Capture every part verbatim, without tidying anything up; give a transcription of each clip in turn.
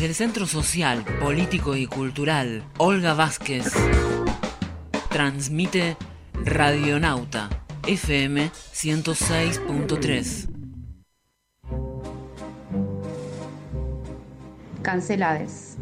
Desde el Centro Social, Político y Cultural Olga Vázquez transmite Radionauta F M ciento seis punto tres. Cancelades.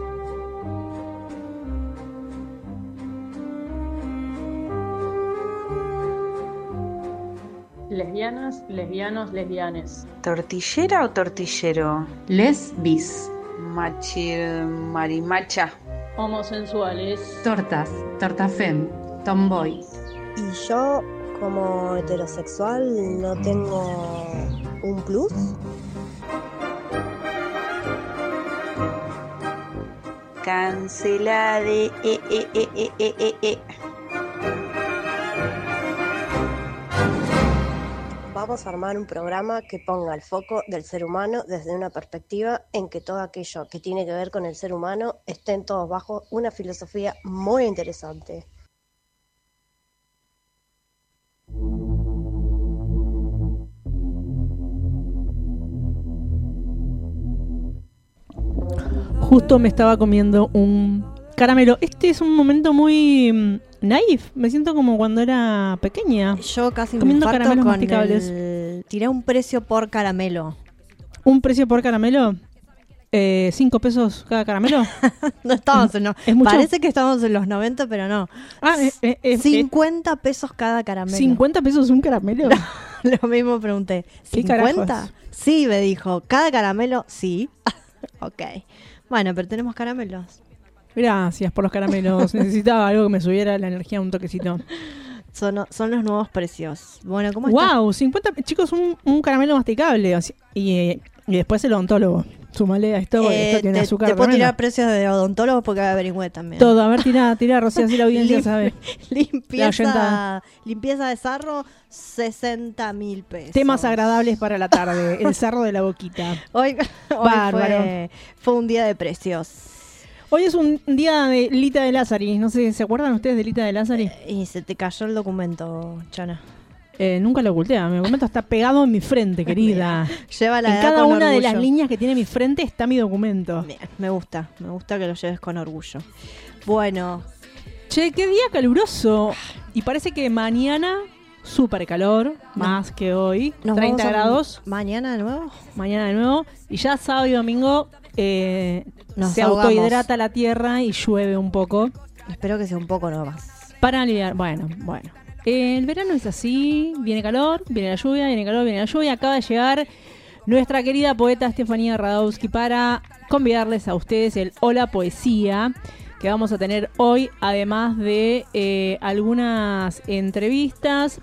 Lesbianas, lesbianos, lesbianes. ¿Tortillera o tortillero? Les bis. Machir, marimacha. Homosensuales. Tortas, tortafem, tomboy. Y yo, como heterosexual, no tengo un plus. Cancelade, eh, eh, eh, eh, eh, eh, eh. Vamos a armar un programa que ponga el foco del ser humano desde una perspectiva en que todo aquello que tiene que ver con el ser humano estén todos bajo una filosofía muy interesante. Justo me estaba comiendo un caramelo. Este es un momento muy naif. Me siento como cuando era pequeña. Yo casi me comiendo infarto caramelos con masticables. el... Tiré un precio por caramelo. ¿Un precio por caramelo? Eh, ¿Cinco pesos cada caramelo? No estamos en... No. ¿Es mucho? Parece que estamos en los noventa, pero no. Ah, eh, eh, eh, cincuenta pesos cada caramelo. ¿cincuenta pesos un caramelo? Lo mismo pregunté. ¿Qué ¿cincuenta? carajos? Sí, me dijo. ¿Cada caramelo? Sí. Ok. Bueno, pero tenemos caramelos. Gracias por los caramelos. Necesitaba algo que me subiera la energía un toquecito. Son, son los nuevos precios. Bueno, ¿cómo está? Wow, cincuenta, chicos, un, un caramelo masticable. Así, y, y después el odontólogo. Sumale a esto, Eh, esto tiene te, azúcar. te puedo tremenda. tirar precios de odontólogos porque averigüé también. Todo, a ver, tira, tira, Rocío, así la audiencia Lim- sabe. Limpieza, La limpieza de sarro, sesenta mil pesos. Temas agradables para la tarde. El sarro de la boquita. Hoy, hoy Bárbaro. fue, fue un día de precios. Hoy es un día de Lita de Lázari. No sé, ¿se acuerdan ustedes de Lita de Lázari? Y se te cayó el documento, Chana. Eh, nunca lo oculté. Mi documento está pegado en mi frente, querida. Lleva la En edad cada con una de orgullo. las líneas que tiene mi frente está mi documento. Bien, me gusta, me gusta que lo lleves con orgullo. Bueno, Che, qué día caluroso. Y parece que mañana, súper calor, más que hoy. nos treinta vamos a- grados. mañana de nuevo. Mañana de nuevo. Y ya sábado y domingo eh, Nos se ahogamos. autohidrata la tierra y llueve un poco. Espero que sea un poco nomás. Para aliviar. Bueno, bueno. Eh, el verano es así. Viene calor, viene la lluvia, viene calor, viene la lluvia. Acaba de llegar nuestra querida poeta Estefanía Radowski para convidarles a ustedes el Hola Poesía que vamos a tener hoy, además de eh, algunas entrevistas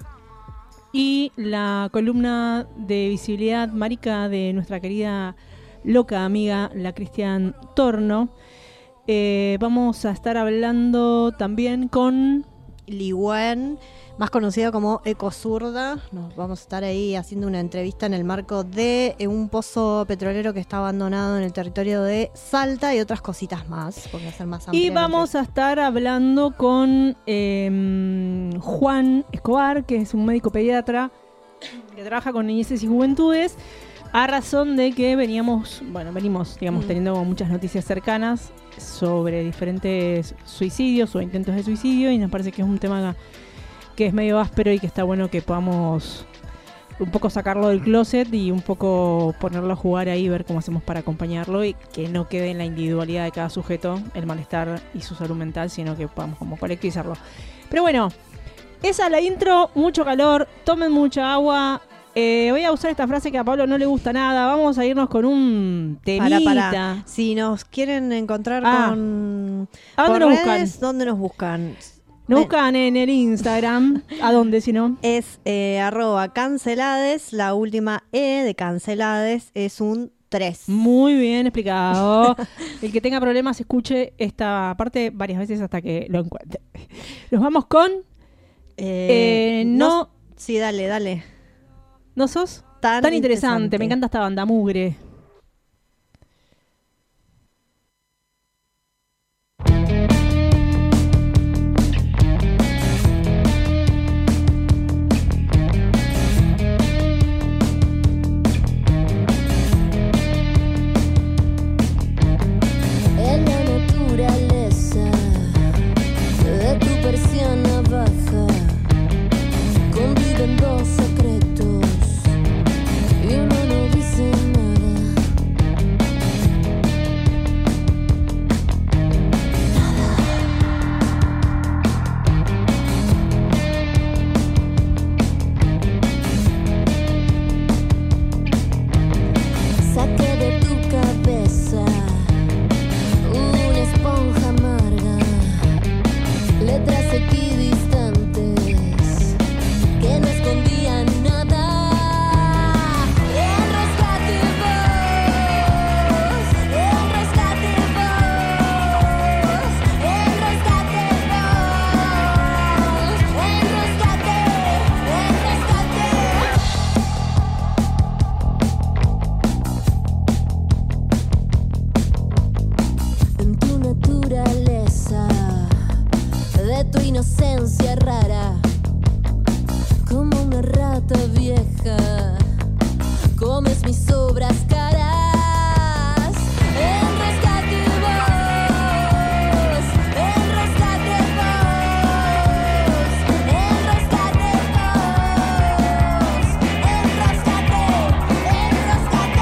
y la columna de visibilidad marica de nuestra querida loca amiga, la Cristian Torno. Eh, vamos a estar hablando también con Ligüen, más conocida como Ecozurda. Nos vamos a estar ahí haciendo una entrevista en el marco de eh, un pozo petrolero que está abandonado en el territorio de Salta y otras cositas más, porque va a ser más amplia y la vamos a estar hablando con eh, Juan Escobar, que es un médico pediatra que trabaja con niñeces y juventudes, a razón de que veníamos, bueno, venimos, digamos, Mm. teniendo como muchas noticias cercanas sobre diferentes suicidios o intentos de suicidio, y nos parece que es un tema que es medio áspero y que está bueno que podamos un poco sacarlo del closet y un poco ponerlo a jugar ahí, ver cómo hacemos para acompañarlo y que no quede en la individualidad de cada sujeto el malestar y su salud mental, sino que podamos como colectivizarlo. Pero bueno, esa es la intro, mucho calor, tomen mucha agua. Eh, voy a usar esta frase que a Pablo no le gusta nada. Vamos a irnos con un temita. Para, para. Si nos quieren encontrar Ah. con ¿A dónde por nos buscan? redes, ¿dónde nos buscan? Nos Eh, buscan en el Instagram. ¿A dónde si no? Es eh, arroba cancelades, la última E de cancelades es un tres. Muy bien explicado. El que tenga problemas escuche esta parte varias veces hasta que lo encuentre. Nos vamos con Eh, eh, no, Sí, dale, dale. ¿no sos? Tan, Tan interesante. Me encanta esta banda, Mugre. cabeza, una esponja amarga, letras equidistantes que no escondían nada. El rescate vos, el rescate vos, el rescate vos, el rescate, el rescate. En tu naturaleza, de tu inocencia rara, como una rata vieja, comes mis obras caras. El rescate vos, el rescate vos, el rescate vos, el rescate, el rescate.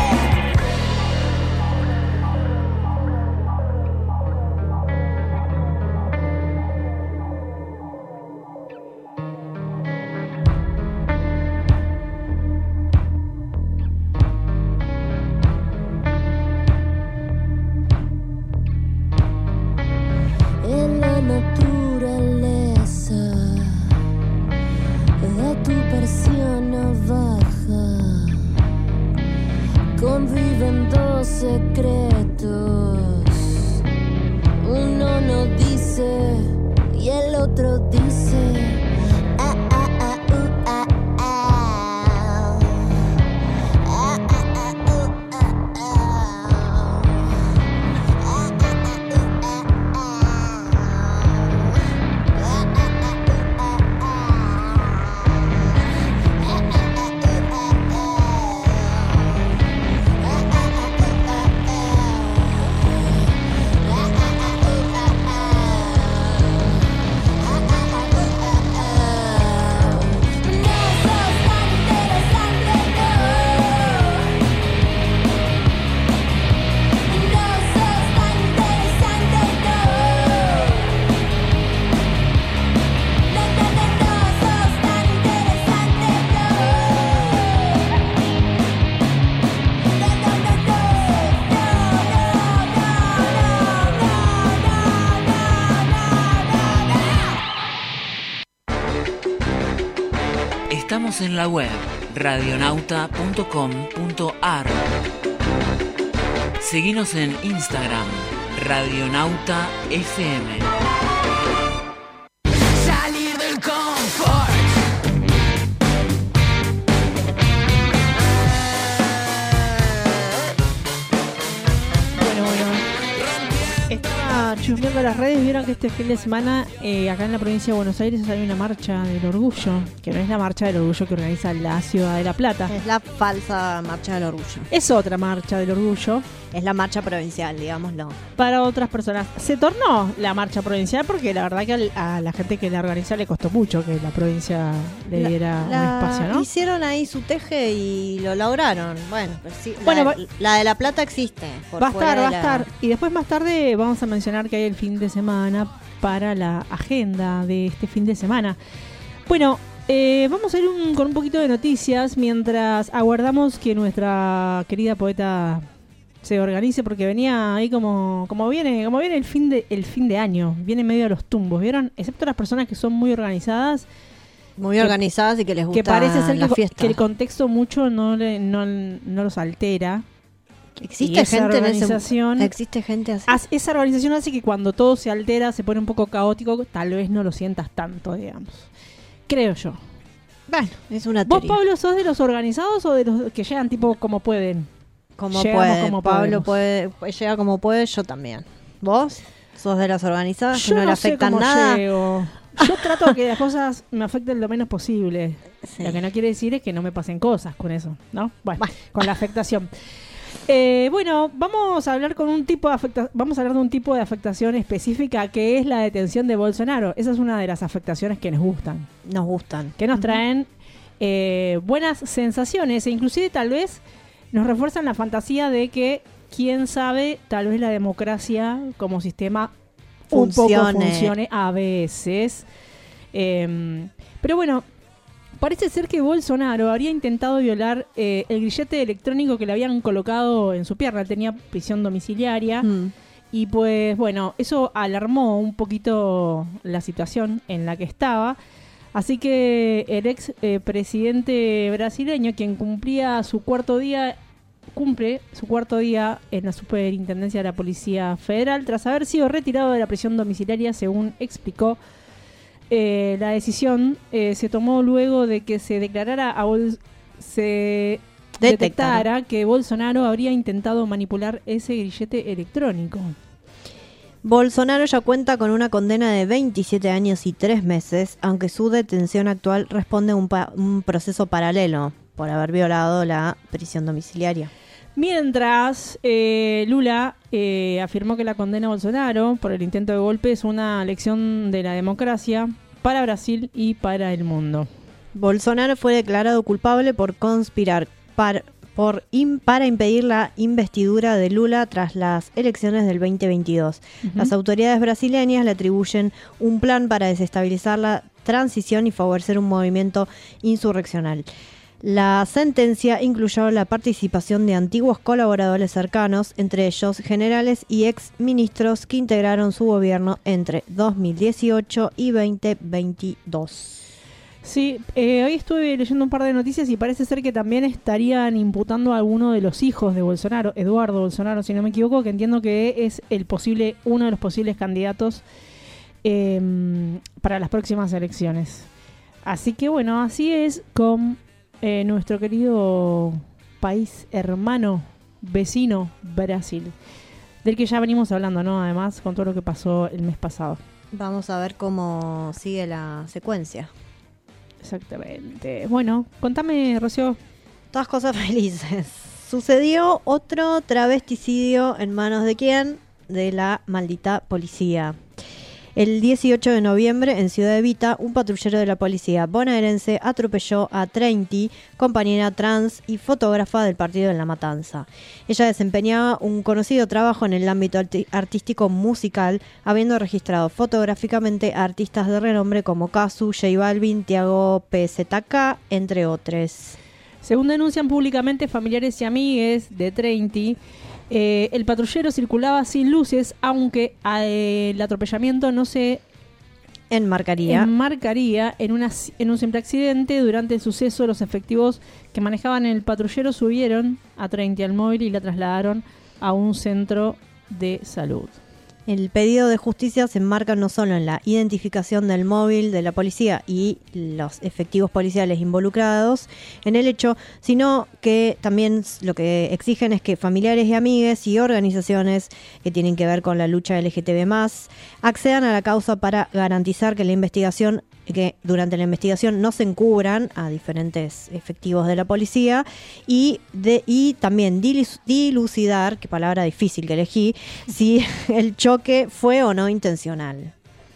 En la naturaleza de tu persiana baja conviven dos secretos. Uno no dice y el otro dice. Ah, ah, ah, uh, ah, ah. Ah, ah, ah, uh, ah, ah. Ah, ah, ah, uh, ah, Estamos en la web radionauta punto com punto a r. Seguinos en Instagram, Radionauta F M. Salir del confort. Bueno, bueno. Estaba chusmeando las redes, vieron que este fin de semana eh, acá en la provincia de Buenos Aires hay una marcha del orgullo, que no es la marcha del orgullo que organiza la ciudad de La Plata. Es la falsa marcha del orgullo. Es otra marcha del orgullo. Es la marcha provincial, digámoslo. Para otras personas. Se tornó la marcha provincial porque la verdad que al- a la gente que la organiza le costó mucho que la provincia le La- diera la- un espacio, ¿no? Hicieron ahí su teje y lo lograron. Bueno, pues sí, la, Bueno, va- la de La Plata existe. por Va a fuera estar, va a de la- estar. Y después más tarde vamos a mencionar que hay el fin de semana para la agenda de este fin de semana. Bueno, eh, vamos a ir un- con un poquito de noticias mientras aguardamos que nuestra querida poeta se organice, porque venía ahí como como viene como viene el fin de el fin de año, viene medio a los tumbos, ¿vieron? Excepto las personas que son muy organizadas, Muy que- organizadas y que les gusta que parece ser la que, fiesta. que el contexto mucho no le, no, no los altera. Y Existe esa gente en ese- organización Existe gente así. Haz- esa organización hace que cuando todo se altera, se pone un poco caótico, tal vez no lo sientas tanto, digamos. Creo yo. Bueno, es una ¿Vos, teoría. Pablo, sos de los organizados o de los que llegan tipo como pueden? Como Llegamos puede, como Pablo podemos. puede, pues llega como puede, yo también. ¿Vos? ¿Sos de las organizadas que Yo no, no, le sé afectan cómo nada? llego. Yo trato de que las cosas me afecten lo menos posible. Sí. Lo que no quiere decir es que no me pasen cosas con eso, ¿no? Bueno, Bueno. con la afectación. Eh, bueno, vamos a hablar con un tipo de afecta- vamos a hablar de un tipo de afectación específica que es la detención de Bolsonaro. Esa es una de las afectaciones que nos gustan, Nos gustan. que nos traen eh, buenas sensaciones e inclusive tal vez nos refuerzan la fantasía de que, quién sabe, tal vez la democracia como sistema un poco Funcione. funcione a veces. Eh, pero bueno, parece ser que Bolsonaro habría intentado violar eh, el grillete electrónico que le habían colocado en su pierna. Él tenía prisión domiciliaria. Mm. Y pues bueno, eso alarmó un poquito la situación en la que estaba. Así que el ex eh, presidente brasileño, quien cumplía su cuarto día, cumple su cuarto día en la Superintendencia de la Policía Federal, tras haber sido retirado de la prisión domiciliaria, según explicó. Eh, la decisión eh, se tomó luego de que se declarara a Bol- se Detectara. detectara que Bolsonaro habría intentado manipular ese grillete electrónico. Bolsonaro ya cuenta con una condena de veintisiete años y tres meses, aunque su detención actual responde a un, pa- un proceso paralelo por haber violado la prisión domiciliaria. Mientras, eh, Lula eh, afirmó que la condena a Bolsonaro por el intento de golpe es una lección de la democracia para Brasil y para el mundo. Bolsonaro fue declarado culpable por conspirar par- por im- para impedir la investidura de Lula tras las elecciones del veinte veintidós. Ujú. Las autoridades brasileñas le atribuyen un plan para desestabilizar la transición y favorecer un movimiento insurreccional. La sentencia incluyó la participación de antiguos colaboradores cercanos, entre ellos generales y ex ministros que integraron su gobierno entre dos mil dieciocho y veinte veintidós. Sí, eh, hoy estuve leyendo un par de noticias y parece ser que también estarían imputando a alguno de los hijos de Bolsonaro, Eduardo Bolsonaro, si no me equivoco, que entiendo que es el posible, uno de los posibles candidatos eh, para las próximas elecciones. Así que bueno, así es con eh, nuestro querido país hermano, vecino, Brasil, del que ya venimos hablando, ¿no? Además, con todo lo que pasó el mes pasado. Vamos a ver cómo sigue la secuencia. Exactamente. Bueno, contame, Rocío. Todas cosas felices. Sucedió otro travesticidio en manos de quién? De la maldita policía. El dieciocho de noviembre, en Ciudad Evita, un patrullero de la policía bonaerense atropelló a Treinti, compañera trans y fotógrafa del partido en La Matanza. Ella desempeñaba un conocido trabajo en el ámbito arti- artístico musical, habiendo registrado fotográficamente a artistas de renombre como Casu, J Balvin, Tiago P Z K, entre otros. Según denuncian públicamente familiares y amigues de Treinti, eh, el patrullero circulaba sin luces, aunque eh, el atropellamiento no se Enmarcaría. enmarcaría en, una, en un simple accidente. Durante el suceso, los efectivos que manejaban el patrullero subieron a Treinti al móvil y la trasladaron a un centro de salud. El pedido de justicia se enmarca no solo en la identificación del móvil de la policía y los efectivos policiales involucrados en el hecho, sino que también lo que exigen es que familiares y amigues y organizaciones que tienen que ver con la lucha L G T B más, accedan a la causa para garantizar que la investigación que durante la investigación no se encubran a diferentes efectivos de la policía y de y también dilus- dilucidar, qué palabra difícil que elegí, si el choque fue o no intencional.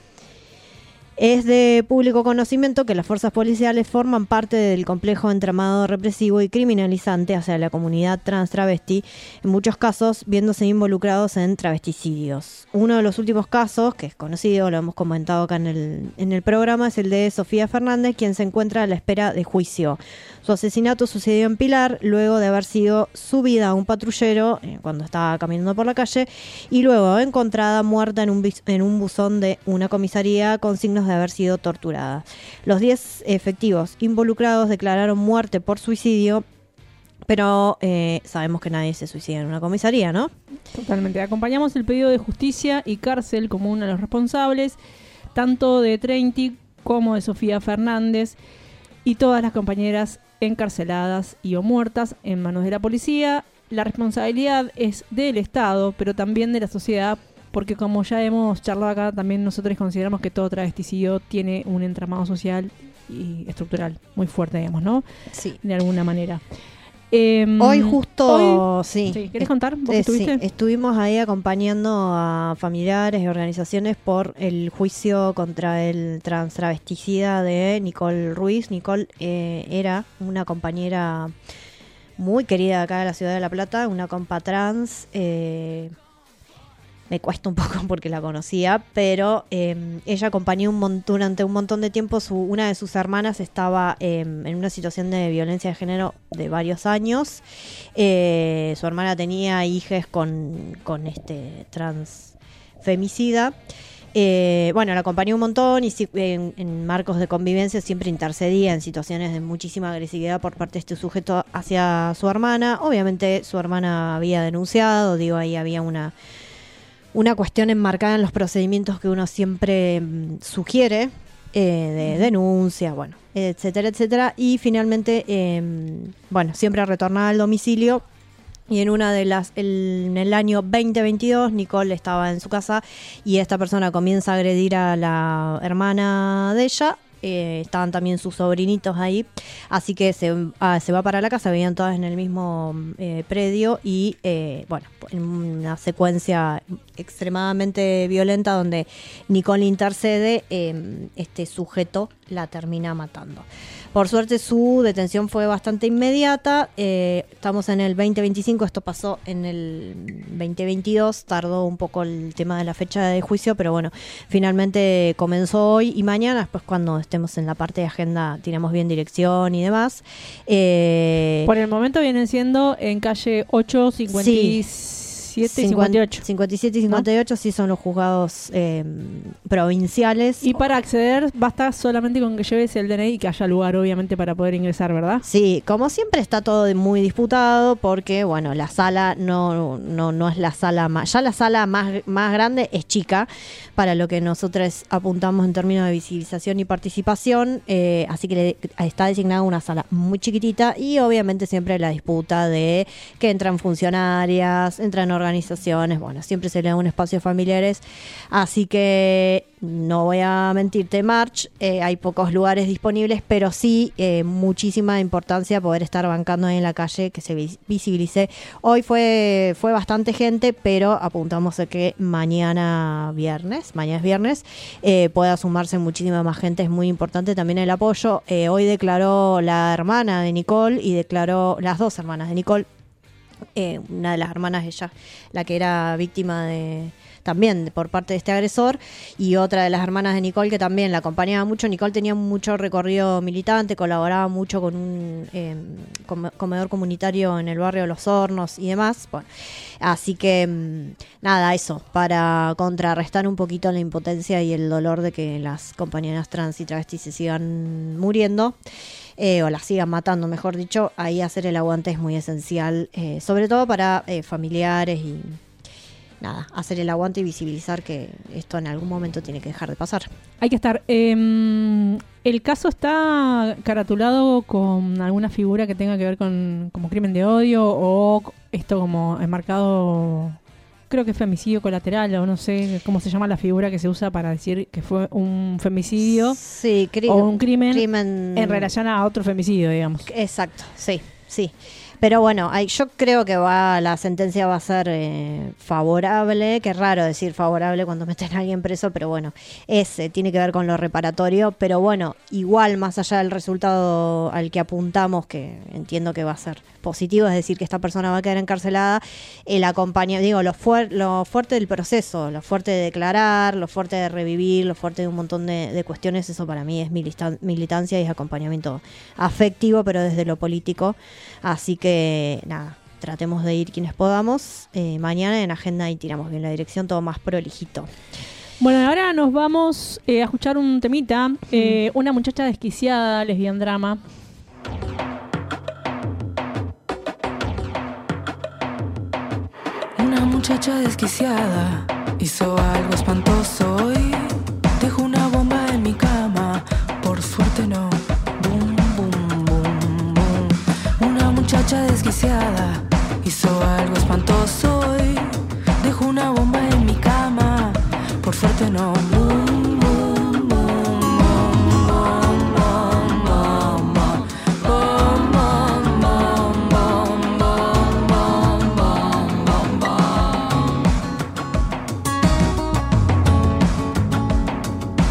Es de público conocimiento que las fuerzas policiales forman parte del complejo entramado represivo y criminalizante hacia la comunidad trans travesti, en muchos casos viéndose involucrados en travesticidios. Uno de los últimos casos, que es conocido, lo hemos comentado acá en el, en el programa, es el de Sofía Fernández, quien se encuentra a la espera de juicio. Su asesinato sucedió en Pilar, luego de haber sido subida a un patrullero eh, cuando estaba caminando por la calle, y luego encontrada muerta en un, bis- en un buzón de una comisaría con signos de haber sido torturada. Los diez efectivos involucrados declararon muerte por suicidio, pero eh, sabemos que nadie se suicida en una comisaría, ¿no? Totalmente. Acompañamos el pedido de justicia y cárcel como uno de los responsables, tanto de Treinti como de Sofía Fernández y todas las compañeras encarceladas y o muertas en manos de la policía. La responsabilidad es del Estado, pero también de la sociedad, porque como ya hemos charlado acá, también nosotros consideramos que todo travesticidio tiene un entramado social y estructural muy fuerte, digamos, ¿no? Sí. De alguna manera. Eh, Hoy justo, hoy- sí. sí, ¿querés contar? ¿Vos Eh, estuviste? sí, estuvimos ahí acompañando a familiares y organizaciones por el juicio contra el trans travesticida de Nicole Ruiz. Nicole eh, era una compañera muy querida acá de la ciudad de La Plata, una compa trans, eh, me cuesta un poco porque la conocía, pero eh, ella acompañó un mon- durante un montón de tiempo, su, una de sus hermanas estaba eh, en una situación de violencia de género de varios años. Eh, su hermana tenía hijas con, con este transfemicida. Eh, bueno, la acompañó un montón y si, en, en marcos de convivencia siempre intercedía en situaciones de muchísima agresividad por parte de este sujeto hacia su hermana. Obviamente su hermana había denunciado, digo, ahí había una... una cuestión enmarcada en los procedimientos que uno siempre mm, sugiere, eh, de denuncia, bueno, etcétera, etcétera. Y finalmente, eh, bueno, siempre retornaba al domicilio. Y en una de las, el, en el año veinte veintidós, Nicole estaba en su casa y esta persona comienza a agredir a la hermana de ella. Eh, estaban también sus sobrinitos ahí, así que se, ah, se va para la casa, vivían todas en el mismo eh, predio y eh, bueno, en una secuencia extremadamente violenta donde Nicole intercede, eh, este sujeto la termina matando. Por suerte su detención fue bastante inmediata, eh, estamos en el veinte veinticinco, esto pasó en el veinte veintidós, tardó un poco el tema de la fecha de juicio, pero bueno, finalmente comenzó hoy y mañana, después cuando estemos en la parte de agenda tiramos bien dirección y demás. Eh, Por el momento vienen siendo en calle ocho, cincuenta y siete y cincuenta y ocho. cincuenta y siete y cincuenta y ocho, ¿no? Sí, son los juzgados eh, provinciales. Y para acceder basta solamente con que lleves el D N I y que haya lugar, obviamente, para poder ingresar, ¿verdad? Sí, como siempre está todo muy disputado porque, bueno, la sala no, no, no es la sala más... Ya la sala más, más grande es chica para lo que nosotros apuntamos en términos de visibilización y participación, eh, así que le, está designada una sala muy chiquitita y obviamente siempre la disputa de que entran funcionarias, entran organizaciones, bueno, siempre se le da un espacio a familiares, así que no voy a mentirte, March, eh, hay pocos lugares disponibles, pero sí eh, muchísima importancia poder estar bancando ahí en la calle, que se vis- visibilice. Hoy fue, fue bastante gente, pero apuntamos a que mañana viernes, mañana es viernes, eh, pueda sumarse muchísima más gente, es muy importante también el apoyo. Eh, hoy declaró la hermana de Nicole y declaró las dos hermanas de Nicole. Eh, una de las hermanas, ella, la que era víctima de también de, por parte de este agresor, y otra de las hermanas de Nicole que también la acompañaba mucho. Nicole tenía mucho recorrido militante, colaboraba mucho con un eh, comedor comunitario en el barrio Los Hornos y demás. Bueno, así que nada, eso, para contrarrestar un poquito la impotencia y el dolor de que las compañeras trans y travestis se sigan muriendo. Eh, o las sigan matando, mejor dicho, ahí hacer el aguante es muy esencial, eh, sobre todo para eh, familiares y nada, hacer el aguante y visibilizar que esto en algún momento tiene que dejar de pasar. Hay que estar. Eh, ¿El caso está caratulado con alguna figura que tenga que ver con como crimen de odio o esto como enmarcado? Creo que es femicidio colateral o no sé cómo se llama la figura que se usa para decir que fue un femicidio, sí, cri- o un crimen, crimen en relación a otro femicidio, digamos. Exacto, sí, sí. Pero bueno, hay, yo creo que va la sentencia va a ser eh, favorable, que es raro decir favorable cuando meten a alguien preso, pero bueno, ese tiene que ver con lo reparatorio, pero bueno, igual más allá del resultado al que apuntamos, que entiendo que va a ser positivo, es decir, que esta persona va a quedar encarcelada, el acompaña, digo, lo, fuer- lo fuerte del proceso, lo fuerte de declarar, lo fuerte de revivir, lo fuerte de un montón de, de cuestiones, eso para mí es militan- militancia y es acompañamiento afectivo, pero desde lo político, así que nada, tratemos de ir quienes podamos. Eh, mañana en agenda y tiramos bien la dirección, todo más prolijito. Bueno, ahora nos vamos eh, a escuchar un temita. Eh, una muchacha desquiciada, lesbian drama. Una muchacha desquiciada hizo algo espantoso y dejó una bomba en mi cama. Por suerte no. Boom, boom, boom, boom. Una muchacha desquiciada hizo algo espantoso y dejó una bomba en mi cama. Por suerte no. Boom, boom, boom, boom, boom, boom, boom, boom. Boom, boom, boom, boom, boom, boom, boom, boom, boom.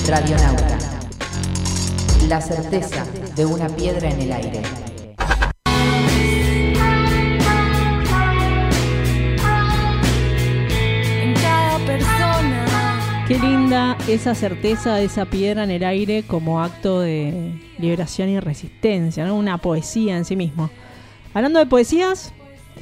Radionauta. La certeza de una piedra en el aire. En cada persona. Qué linda esa certeza de esa piedra en el aire como acto de liberación y resistencia, ¿no? Una poesía en sí mismo. Hablando de poesías,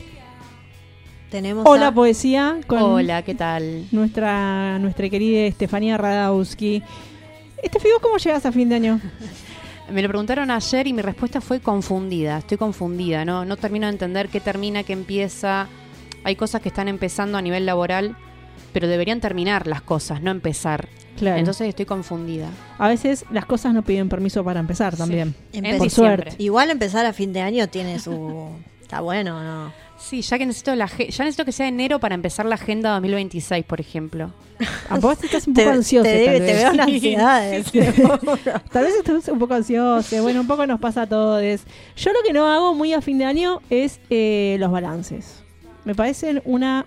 Tenemos hola a- poesía con Hola, ¿qué tal? nuestra nuestra querida Estefanía Radowski. Estefi, ¿vos cómo llegas a fin de año? Me lo preguntaron ayer y mi respuesta fue confundida. Estoy confundida, ¿no? No termino de entender qué termina, qué empieza. Hay cosas que están empezando a nivel laboral, pero deberían terminar las cosas, no empezar. Claro. Entonces estoy confundida. A veces las cosas no piden permiso para empezar también. Empe- Por suerte. Igual empezar a fin de año tiene su... Está bueno, ¿no? Sí, ya que necesito la age- ya necesito que sea enero para empezar la agenda dos mil veintiséis, por ejemplo. A vos estás un Te- poco ansioso. te tal debe- vez. te veo en ansiedades. Sí. Tal vez estás un poco ansioso. Bueno, un poco nos pasa a todos. Yo lo que no hago muy a fin de año es eh, los balances. Me parecen una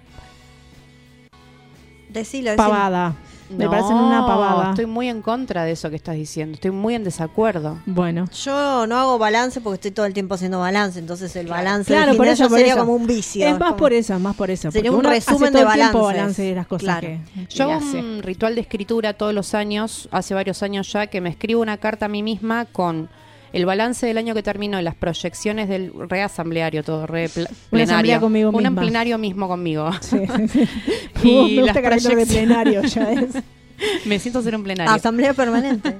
Decilo, decilo. pavada. Me parecen una pavada. Estoy muy en contra de eso que estás diciendo. Estoy muy en desacuerdo. Bueno. Yo no hago balance porque estoy todo el tiempo haciendo balance, entonces el balance Claro, del fin por de eso, año por sería eso. como un vicio. Es más como- por eso, más por eso. Sería porque un uno resumen hace todo de el tiempo balances. balance de las cosas Claro. que, Yo que hago hace. un ritual de escritura todos los años, hace varios años ya, que me escribo una carta a mí misma con el balance del año que terminó y las proyecciones del reasambleario, todo re pl- Una plenario. asamblea conmigo Un misma. plenario mismo conmigo. Sí, sí, sí. Y Uh, me las gusta carácter de proyecciones- plenario ya es. Me siento ser un plenario. Asamblea permanente.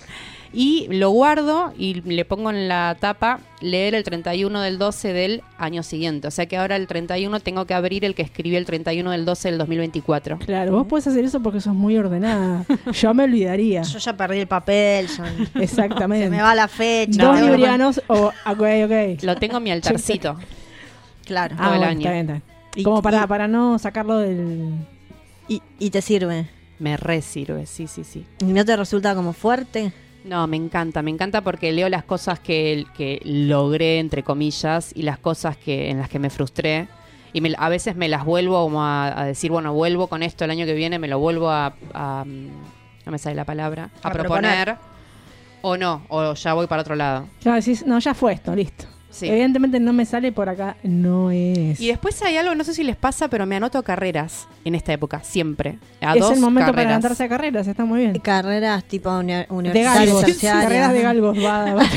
Y lo guardo y le pongo en la tapa leer el treinta y uno del doce del año siguiente. O sea que ahora el treinta y uno tengo que abrir el que escribí el treinta y uno del doce del dos mil veinticuatro. Claro, vos podés hacer eso porque sos muy ordenada. Yo me olvidaría. Yo ya perdí el papel, ya- Exactamente. se me va la fecha. Dos tengo que- librianos o... Ok, ok. Lo tengo en mi altarcito. Claro. Ah, todo el bueno, año. está bien, está bien. Y- Como para, y- para no sacarlo del... Y, y te sirve. Me re sirve, sí, sí, sí. ¿Y no te resulta como fuerte? No, me encanta, me encanta porque leo las cosas que, que logré, entre comillas, y las cosas que en las que me frustré. Y me- a veces me las vuelvo como a, a decir, bueno, vuelvo con esto el año que viene, me lo vuelvo a... a- no me sale la palabra. A, A proponer. proponer. O no, o ya voy para otro lado. Claro, decís, no, ya fue esto, listo. Sí. Evidentemente no me sale por acá, no es. Y después hay algo, no sé si les pasa, pero me anoto carreras en esta época, siempre. A es dos el momento para carreras. anotarse a carreras, está muy bien. Carreras tipo uni- De universitarias, galgos, terciarias. carreras de galgos, va, va,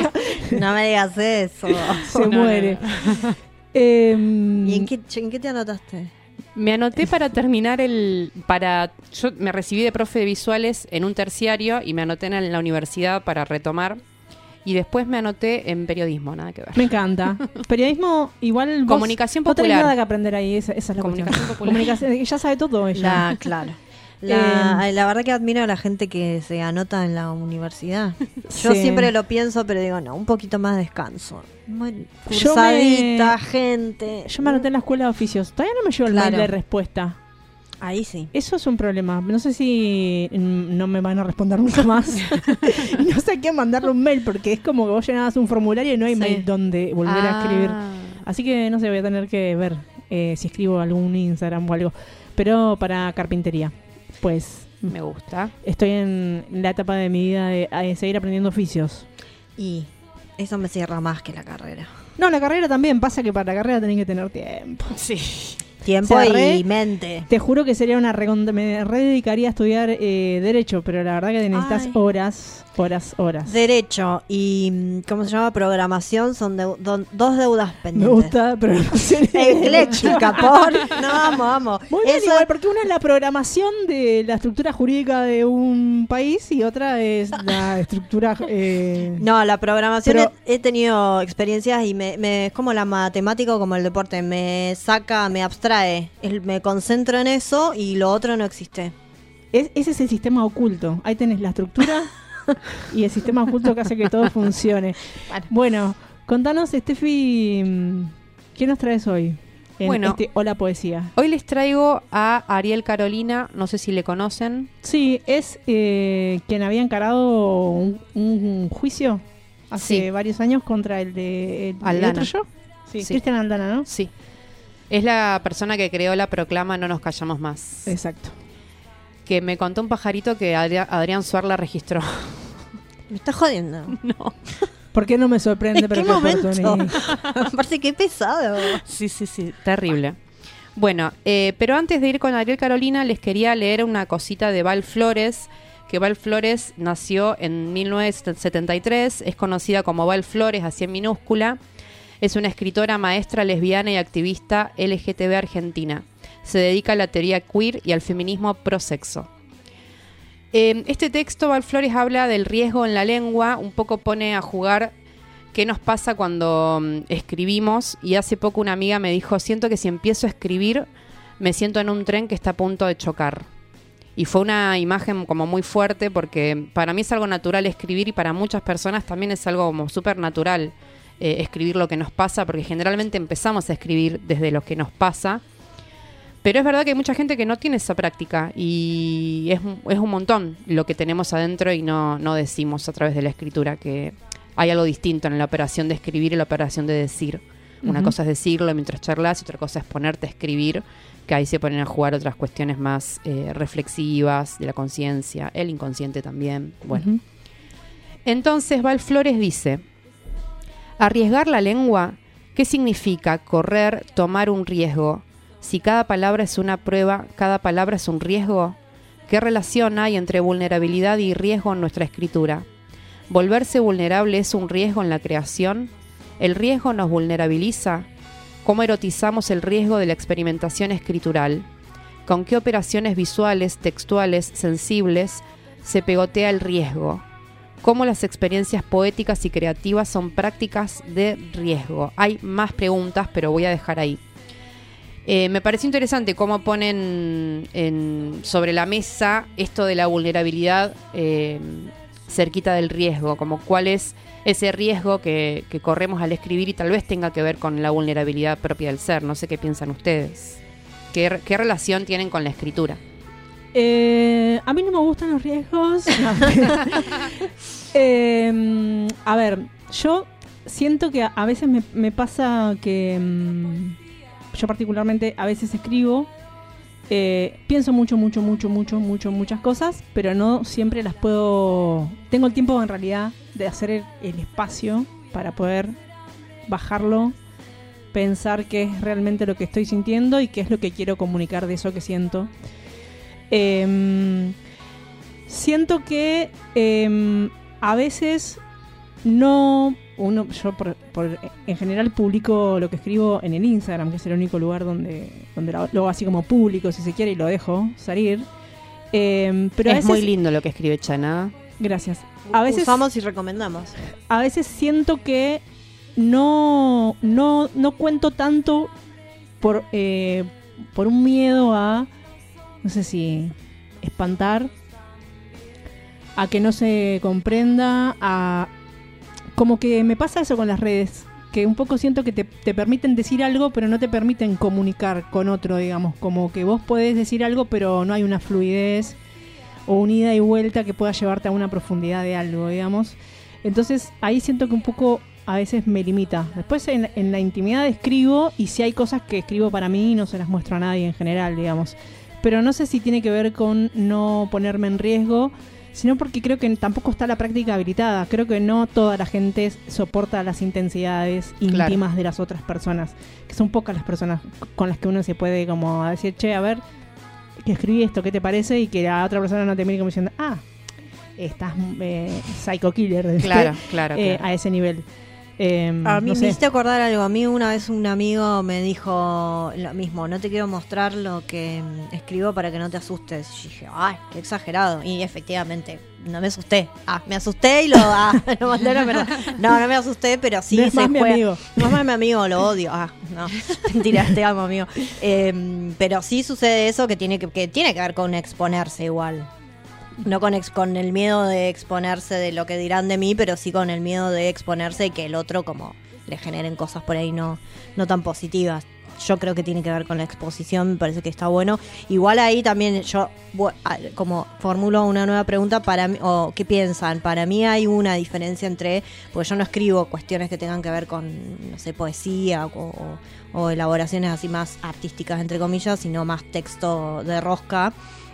No me digas eso. se No, no, muere. Em, ¿Y en qué, en qué te anotaste? Me anoté para terminar el... para Yo me recibí de profe de visuales en un terciario y me anoté en la universidad para retomar. Y después me anoté en periodismo, nada que ver. Me encanta. Periodismo, igual. Vos Comunicación no tenés popular. nada que aprender ahí, esa, esa es la Comunicación cuestión. popular. Comunicación, ella sabe todo, ella. La, claro. La, la verdad que admiro a la gente que se anota en la universidad. Yo Sí. siempre lo pienso, pero digo, no, un poquito más de descanso. Muy Yo cursadita, me- gente. Yo me anoté en la escuela de oficios. Todavía no me llegó el Claro. mail de respuesta. Ahí sí. Eso es un problema. No sé si mm, no me van a responder nunca más. No sé a quién mandarle un mail porque es como que vos llenabas un formulario y no hay Sí. mail donde volver a Ah. escribir. Así que no sé, voy a tener que ver eh, si escribo algún Instagram o algo. Pero para carpintería, pues Me gusta. estoy en la etapa de mi vida de, de seguir aprendiendo oficios. Y eso me cierra más que la carrera. No, la carrera también. Pasa que para la carrera tenés que tener tiempo. Sí. Tiempo O sea, re- y mente. Te juro que sería una recontra... Me rededicaría a estudiar eh, Derecho, pero la verdad que necesitas Ay. horas, horas, horas. Derecho y, mm, ¿cómo se llama? Programación son deu- don- dos deudas Me pendientes. gusta, pero no sé. Ecléctica, por. No, vamos, vamos. Muy bien, Eso- igual, porque una es la programación de la estructura jurídica de un país y otra es la estructura... eh, No, la programación Pero- he, he tenido experiencias y me, me- es como la matemática o como el deporte, me saca, me abstrae, El- me concentro en eso y lo otro no existe. es- ese es el sistema oculto. Ahí tenés la estructura y el sistema oculto que hace que todo funcione. Bueno, contanos, Steffi, mm, ¿qué nos traes hoy? En Bueno. este Hola Poesía. Hoy les traigo a Ariel Carolina, no sé si le conocen. Sí, es eh, quien había encarado un, un juicio hace Sí. varios años contra el de el, Aldana. ¿el otro yo? Sí, Sí. Cristian Aldana, ¿no? Sí. Es la persona que creó la proclama No nos callamos más. Exacto. que me contó un pajarito que Adri- Adrián Suar la registró. Me estás jodiendo. No. ¿Por qué no me sorprende? ¿En Pero qué qué momento? oportunidad. Aparte, qué pesado. Sí, sí, sí, terrible. Bueno, eh, pero antes de ir con Ariel Carolina, les quería leer una cosita de Val Flores, que Val Flores nació en mil novecientos setenta y tres, es conocida como Val Flores, así en minúscula. Es una escritora, maestra, lesbiana y activista L G T B argentina. Se dedica a la teoría queer y al feminismo prosexo. Eh, este texto, Val Flores habla del riesgo en la lengua, un poco pone a jugar qué nos pasa cuando um, escribimos, y hace poco una amiga me dijo, siento que si empiezo a escribir me siento en un tren que está a punto de chocar. Y fue una imagen como muy fuerte porque para mí es algo natural escribir y para muchas personas también es algo como súper natural eh, escribir lo que nos pasa, porque generalmente empezamos a escribir desde lo que nos pasa. Pero es verdad que hay mucha gente que no tiene esa práctica y es, es un montón lo que tenemos adentro y no, no decimos a través de la escritura, que hay algo distinto en la operación de escribir y la operación de decir. Una Ujú. cosa es decirlo mientras charlas y otra cosa es ponerte a escribir, que ahí se ponen a jugar otras cuestiones más eh, reflexivas de la conciencia, el inconsciente también. Bueno, Ujú. entonces Val Flores dice, arriesgar la lengua, ¿qué significa correr, tomar un riesgo? Si cada palabra es una prueba, cada palabra es un riesgo. ¿Qué relación hay entre vulnerabilidad y riesgo en nuestra escritura? ¿Volverse vulnerable es un riesgo en la creación? ¿El riesgo nos vulnerabiliza? ¿Cómo erotizamos el riesgo de la experimentación escritural? ¿Con qué operaciones visuales, textuales, sensibles se pegotea el riesgo? ¿Cómo las experiencias poéticas y creativas son prácticas de riesgo? Hay más preguntas, pero voy a dejar ahí. Eh, me pareció interesante cómo ponen en, sobre la mesa esto de la vulnerabilidad eh, cerquita del riesgo, como cuál es ese riesgo que, que corremos al escribir y tal vez tenga que ver con la vulnerabilidad propia del ser. No sé qué piensan ustedes. ¿Qué, qué relación tienen con la escritura? Eh, a mí no me gustan los riesgos. No. Eh, a ver, yo siento que a, a veces me, me pasa que mm, yo particularmente a veces escribo, eh, pienso mucho, mucho, mucho, mucho, mucho, muchas cosas, pero no siempre las puedo... Tengo el tiempo en realidad de hacer el, el espacio para poder bajarlo, pensar qué es realmente lo que estoy sintiendo y qué es lo que quiero comunicar de eso que siento. Eh, siento que eh, a veces no uno yo por, por, en general publico lo que escribo en el Instagram, que es el único lugar donde donde lo, lo hago así como público si se quiere y lo dejo salir. Eh, pero es a veces, muy lindo lo que escribe Chana. Gracias. A veces Usamos y recomendamos. A veces siento que no no no cuento tanto por eh, por un miedo a, no sé si espantar, a que no se comprenda, a como que me pasa eso con las redes, que un poco siento que te, te permiten decir algo pero no te permiten comunicar con otro, digamos, como que vos podés decir algo pero no hay una fluidez o una ida y vuelta que pueda llevarte a una profundidad de algo, digamos. Entonces ahí siento que un poco a veces me limita. Después en, en la intimidad escribo y si hay cosas que escribo para mí no se las muestro a nadie en general, digamos. Pero no sé si tiene que ver con no ponerme en riesgo, sino porque creo que tampoco está la práctica habilitada. Creo que no toda la gente soporta las intensidades íntimas Claro. de las otras personas, que son pocas las personas con las que uno se puede como decir, che, a ver, que escribí esto, ¿qué te parece? Y que la otra persona no te mire como diciendo, ah, estás eh, psycho killer, ¿viste? Claro, claro, Eh, claro. a ese nivel. Eh, A mí no me sé. hiciste acordar algo. A mí una vez un amigo me dijo lo mismo. No te quiero mostrar lo que mm, escribo para que no te asustes. Y dije, ay, qué exagerado. Y efectivamente, no me asusté. Ah, me asusté y lo, ah, lo mandé a la verdad. No, no me asusté, pero sí No es se más mi juega. amigo. No es más mi amigo, lo odio. Ah, no, mentira, te amo, amigo. Eh, pero sí sucede eso que tiene que, que tiene que ver con exponerse igual. No con, ex, con el miedo de exponerse de lo que dirán de mí, pero sí con el miedo de exponerse y que el otro como le generen cosas por ahí no, no tan positivas. Yo creo que tiene que ver con la exposición, me parece que está bueno. Igual ahí también yo bu- a- como formulo una nueva pregunta para mí, o ¿qué piensan? Para mí hay una diferencia entre, porque yo no escribo cuestiones que tengan que ver con, no sé, poesía o, o, o elaboraciones así más artísticas, entre comillas, sino más texto de rosca.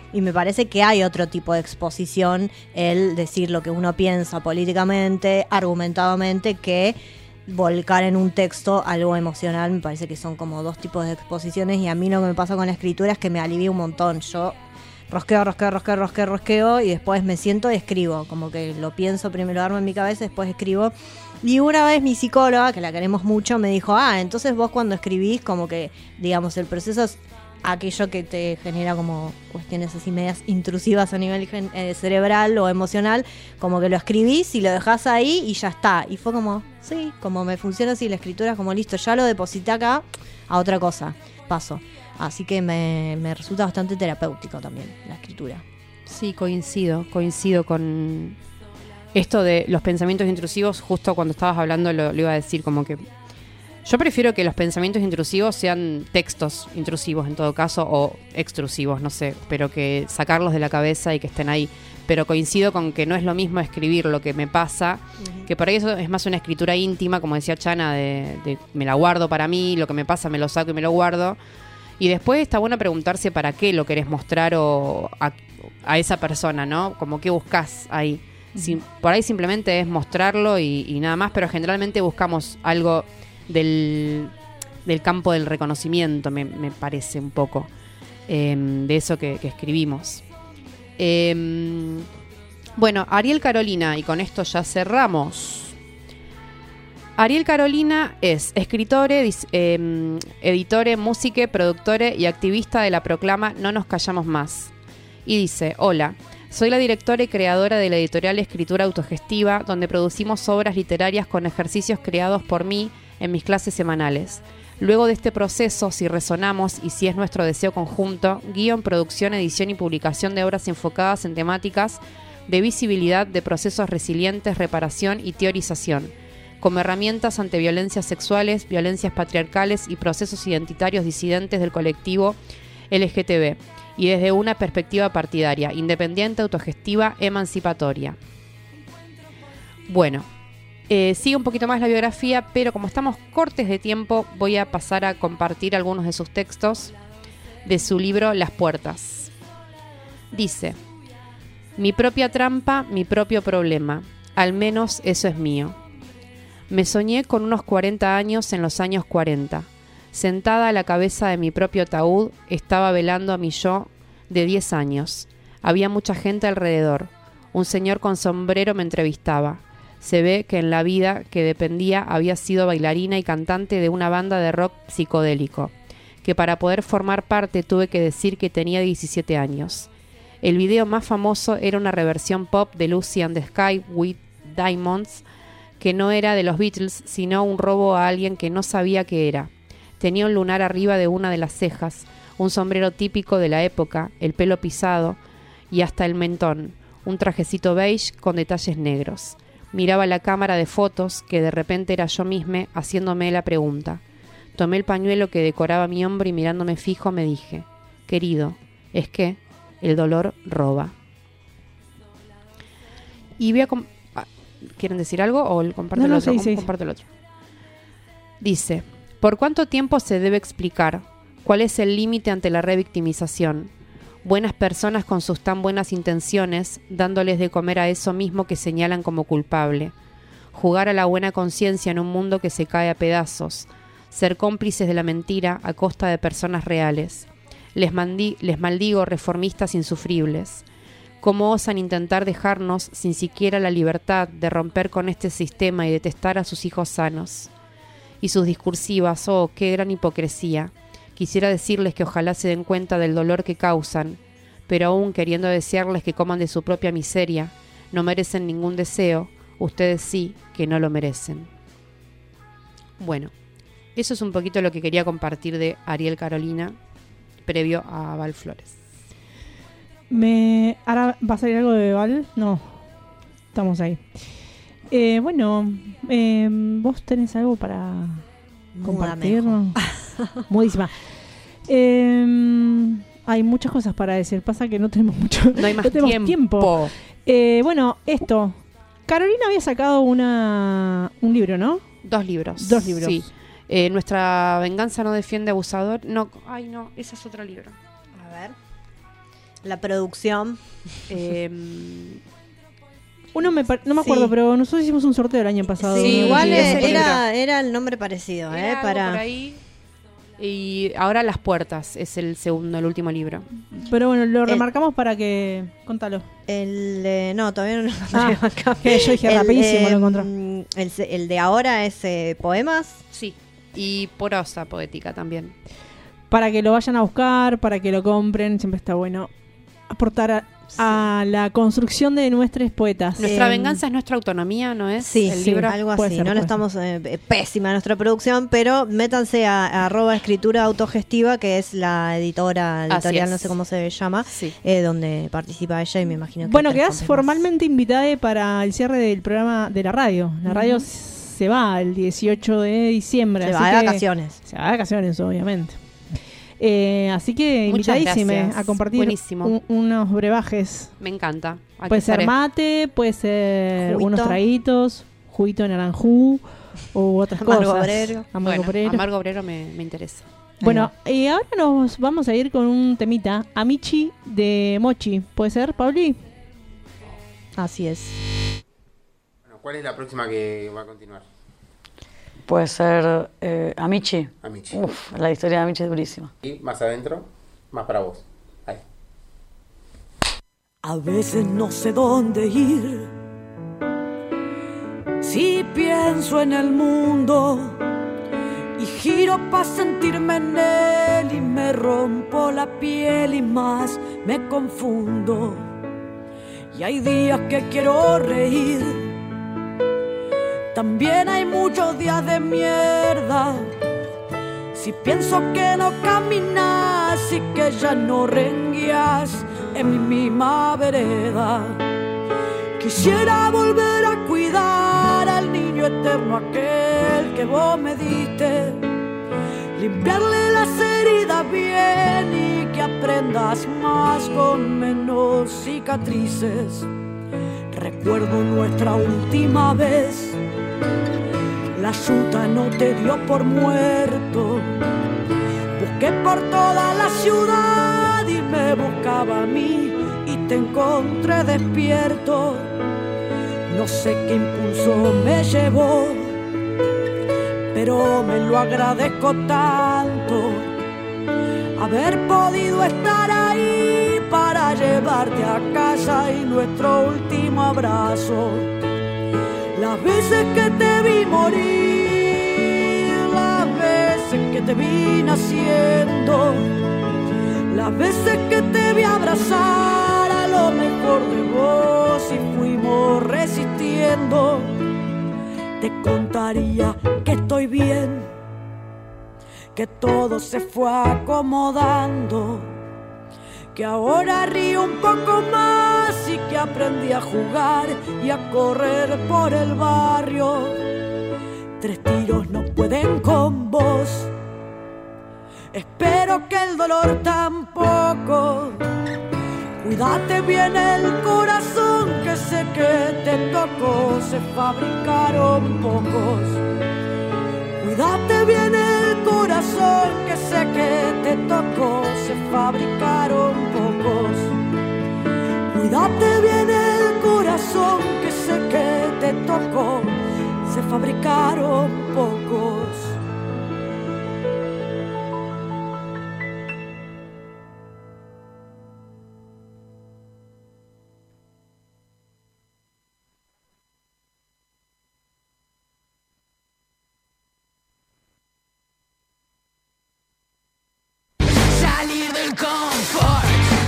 Y me parece que hay otro tipo de exposición, el decir lo que uno piensa políticamente, argumentadamente, que volcar en un texto algo emocional. Me parece que son como dos tipos de exposiciones, y a mí lo que me pasa con la escritura es que me alivia un montón. Yo rosqueo, rosqueo, rosqueo, rosqueo, rosqueo y después me siento y escribo. Como que lo pienso primero, lo armo en mi cabeza, después escribo. Y una vez mi psicóloga, que la queremos mucho, me dijo, ah, entonces vos cuando escribís, como que, digamos, el proceso es aquello que te genera como cuestiones así medias intrusivas a nivel gen- eh, cerebral o emocional, como que lo escribís y lo dejás ahí y ya está. Y fue como, sí, como me funciona así la escritura, como listo, ya lo deposité acá, a otra cosa, paso. Así que me, me resulta bastante terapéutico también la escritura. Sí, coincido, coincido con esto de los pensamientos intrusivos. Justo cuando estabas hablando lo, lo iba a decir, como que yo prefiero que los pensamientos intrusivos sean textos intrusivos en todo caso, o extrusivos, no sé, pero que sacarlos de la cabeza y que estén ahí. Pero coincido con que no es lo mismo escribir lo que me pasa, uh-huh. que por ahí eso es más una escritura íntima, como decía Chana, de, de me la guardo para mí, lo que me pasa me lo saco y me lo guardo. Y después está bueno preguntarse para qué lo querés mostrar o a, a esa persona, ¿no? Como qué buscás ahí. Uh-huh. Si, por ahí simplemente es mostrarlo y, y nada más, pero generalmente buscamos algo del, del campo del reconocimiento, me, me parece un poco, eh, de eso que, que escribimos. Eh, bueno, Ariel Carolina, y con esto ya cerramos. Ariel Carolina es escritore, dis, eh, editore, músique, productore y activista de la proclama No Nos Callamos Más. Y dice, hola, soy la directora y creadora de la editorial Escritura Autogestiva, donde producimos obras literarias con ejercicios creados por mí en mis clases semanales. Luego de este proceso, si resonamos y si es nuestro deseo conjunto, guión, producción, edición y publicación de obras enfocadas en temáticas de visibilidad de procesos resilientes, reparación y teorización, como herramientas ante violencias sexuales, violencias patriarcales y procesos identitarios disidentes del colectivo L G T B, y desde una perspectiva partidaria, independiente, autogestiva, emancipatoria. Bueno, Eh, sigue un poquito más la biografía, pero como estamos cortes de tiempo, voy a pasar a compartir algunos de sus textos de su libro Las Puertas. Dice, mi propia trampa, mi propio problema, al menos eso es mío. Me soñé con unos cuarenta años en los años cuarenta. Sentada a la cabeza de mi propio ataúd, estaba velando a mi yo de diez años. Había mucha gente alrededor. Un señor con sombrero me entrevistaba. Se ve que en la vida que dependía había sido bailarina y cantante de una banda de rock psicodélico, que para poder formar parte tuve que decir que tenía diecisiete años. El video más famoso era una reversión pop de Lucy and the Sky with Diamonds, que no era de los Beatles, sino un robo a alguien que no sabía qué era. Tenía un lunar arriba de una de las cejas, un sombrero típico de la época, el pelo pisado y hasta el mentón, un trajecito beige con detalles negros. Miraba la cámara de fotos, que de repente era yo misma, haciéndome la pregunta. Tomé el pañuelo que decoraba mi hombro y mirándome fijo me dije, querido, es que el dolor roba. Y voy a... Com- ¿Quieren decir algo o el comparto no, el no, otro? Sí, sí. Comparto el otro. Dice, ¿por cuánto tiempo se debe explicar? ¿Cuál es el límite ante la revictimización? Buenas personas con sus tan buenas intenciones, dándoles de comer a eso mismo que señalan como culpable. Jugar a la buena conciencia en un mundo que se cae a pedazos. Ser cómplices de la mentira a costa de personas reales. Les, mandi- les maldigo reformistas insufribles. ¿Cómo osan intentar dejarnos sin siquiera la libertad de romper con este sistema y detestar a sus hijos sanos? Y sus discursivas, oh, qué gran hipocresía. Quisiera decirles que ojalá se den cuenta del dolor que causan, pero aún queriendo desearles que coman de su propia miseria, no merecen ningún deseo, ustedes sí que no lo merecen. Bueno, eso es un poquito lo que quería compartir de Ariel Carolina, previo a Val Flores. Me, ¿Ahora va a salir algo de Val? No, estamos ahí. Eh, bueno, eh, ¿vos tenés algo para compartirnos? Mudísima. Eh, hay muchas cosas para decir. Pasa que no tenemos mucho. No hay más no tenemos tiempo. tiempo. Eh, bueno, esto. Carolina había sacado una un libro, ¿no? Dos libros. Dos libros. Sí. Eh, Nuestra venganza no defiende abusador. No, ay no, ese es otro libro. A ver. La producción. Eh, Uno me par- no me acuerdo, Sí. pero nosotros hicimos un sorteo el año pasado. Sí, de uno de igual los eh, libros. era, era el nombre parecido, era ¿eh? algo Para... por ahí. Y ahora Las Puertas es el segundo, el último libro. Pero bueno, lo El- remarcamos para que... Contalo. El de... No, todavía no lo Ah, encontré acá. que yo dije rapidísimo, lo encontró. mm, El, se- el de ahora es eh, poemas. Sí. Y prosa poética también. Para que lo vayan a buscar, para que lo compren. Siempre está bueno aportar a, a la construcción de nuestros poetas. Nuestra Em, venganza es nuestra autonomía, ¿no es? Sí, el sí, libro. algo Puede así. ser, no lo puede estamos eh, pésima nuestra producción, pero métanse a, a arroba escritura autogestiva, que es la editora editorial, es. no sé cómo se llama, Sí. eh, donde participa ella y me imagino que Bueno, otras quedás compras formalmente invitada para el cierre del programa de la radio. La radio Ujú. se va el dieciocho de diciembre. Se así va de que- vacaciones. Se va de vacaciones, obviamente. Eh, así que Muchas invitadísime gracias. a compartir Buenísimo. un- unos brebajes. Me encanta. Aquí Puede ser estaré. mate, puede ser Juguito. unos traguitos, juguito de naranjú o otras Amargo cosas. obrero. Amargo Bueno, obrero. Amargo Obrero me, me interesa. Bueno, y ahora nos vamos a ir con un temita. Amici de Mochi. ¿Puede ser, Pauli? Así es. Bueno, ¿cuál es la próxima que va a continuar? Puede ser eh, Amici. Amici. Uf, la historia de Amici es durísima. Y más adentro, más para vos. Ahí. A veces no sé dónde ir. Si pienso en el mundo y giro para sentirme en él y me rompo la piel y más me confundo. Y hay días que quiero reír. También hay muchos días de mierda. Si pienso que no caminas y que ya no rengueas en mi misma vereda, quisiera volver a cuidar al niño eterno aquel que vos me diste, limpiarle las heridas bien y que aprendas más con menos cicatrices. Recuerdo nuestra última vez, la yuta no te dio por muerto. Busqué por toda la ciudad y me buscaba a mí y te encontré despierto. No sé qué impulso me llevó, pero me lo agradezco tanto, haber podido estar ahí para llevarte a casa y nuestro último abrazo. Las veces que te vi morir, las veces que te vi naciendo, las veces que te vi abrazar a lo mejor de vos y fuimos resistiendo, te contaría que estoy bien, que todo se fue acomodando, que ahora río un poco más y que aprendí a jugar y a correr por el barrio. Tres tiros no pueden con vos, espero que el dolor tampoco. Cuídate bien el corazón, que sé que te tocó, se fabricaron pocos. Cuídate bien el corazón, que sé que te tocó, se fabricaron pocos. Cuídate bien el corazón, que sé que te tocó, se fabricaron pocos. Salir del confort.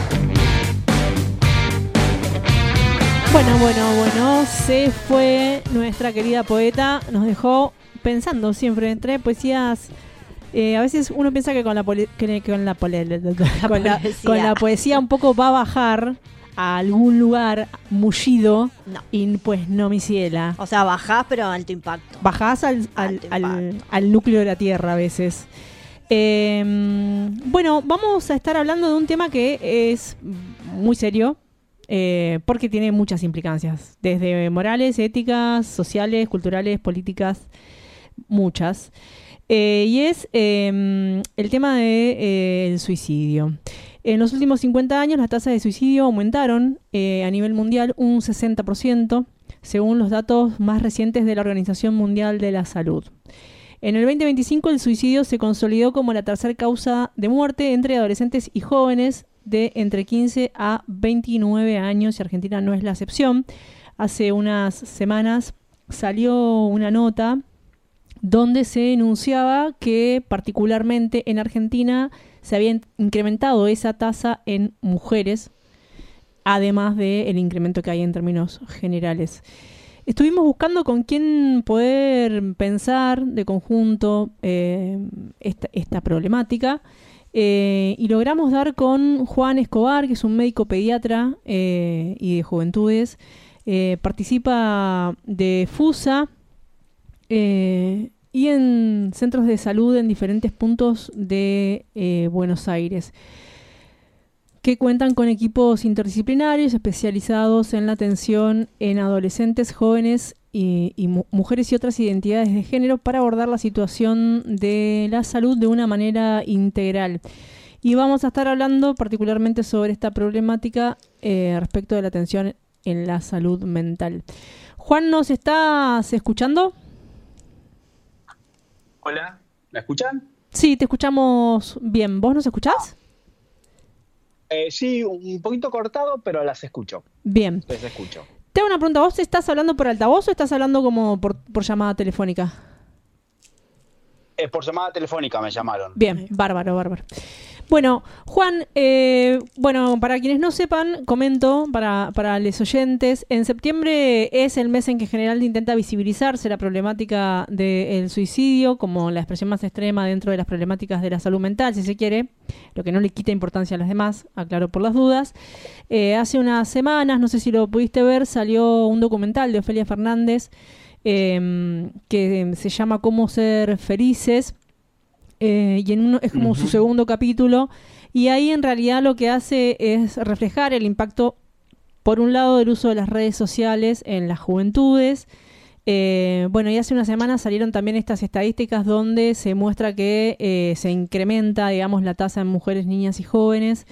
Bueno, bueno, bueno, se fue nuestra querida poeta, nos dejó pensando siempre entre poesías. Eh, a veces uno piensa que con la, poli- que con, la pole- con, la, poesía. con la poesía un poco va a bajar a algún lugar mullido No. y pues no, mi ciela. O sea, bajás pero alto impacto. Bajás al, al, Alto al, impacto. al núcleo de la tierra a veces. Eh, bueno, vamos a estar hablando de un tema que es muy serio, eh, porque tiene muchas implicancias, desde morales, éticas, sociales, culturales, políticas, muchas. Eh, y es eh, el tema del suicidio. En los últimos cincuenta años las tasas de suicidio aumentaron eh, a nivel mundial un sesenta por ciento, según los datos más recientes de la Organización Mundial de la Salud. En el veinte veinticinco el suicidio se consolidó como la tercera causa de muerte entre adolescentes y jóvenes de entre quince a veintinueve años, y Argentina no es la excepción. Hace unas semanas salió una nota donde se enunciaba que particularmente en Argentina se había incrementado esa tasa en mujeres, además del incremento que hay en términos generales. Estuvimos buscando con quién poder pensar de conjunto eh, esta, esta problemática eh, y logramos dar con Juan Escobar, que es un médico pediatra eh, y de juventudes. Eh, participa de FUSA eh, y en centros de salud en diferentes puntos de eh, Buenos Aires, que cuentan con equipos interdisciplinarios especializados en la atención en adolescentes, jóvenes y, y mu- mujeres y otras identidades de género para abordar la situación de la salud de una manera integral. Y vamos a estar hablando particularmente sobre esta problemática eh, respecto de la atención en la salud mental. Juan, ¿nos estás escuchando? Hola, ¿me escuchan? Sí, te escuchamos bien. ¿Vos nos escuchás? Eh, sí, un poquito cortado, pero las escucho. Bien. Les escucho. Te hago una pregunta. ¿Vos estás hablando por altavoz o estás hablando como por, por llamada telefónica? Eh, por llamada telefónica me llamaron. Bien, bárbaro, bárbaro. Bueno, Juan, eh, bueno, para quienes no sepan, comento para, para los oyentes, en septiembre es el mes en que en general intenta visibilizarse la problemática del suicidio como la expresión más extrema dentro de las problemáticas de la salud mental, si se quiere, lo que no le quita importancia a las demás, aclaro por las dudas. Eh, hace unas semanas, no sé si lo pudiste ver, salió un documental de Ofelia Fernández eh, que se llama Cómo ser felices. Eh, y en uno, es como uh-huh. su segundo capítulo, y ahí en realidad lo que hace es reflejar el impacto, por un lado, del uso de las redes sociales en las juventudes. Eh, bueno, y hace unas semanas salieron también estas estadísticas donde se muestra que eh, se incrementa, digamos, la tasa en mujeres, niñas y jóvenes.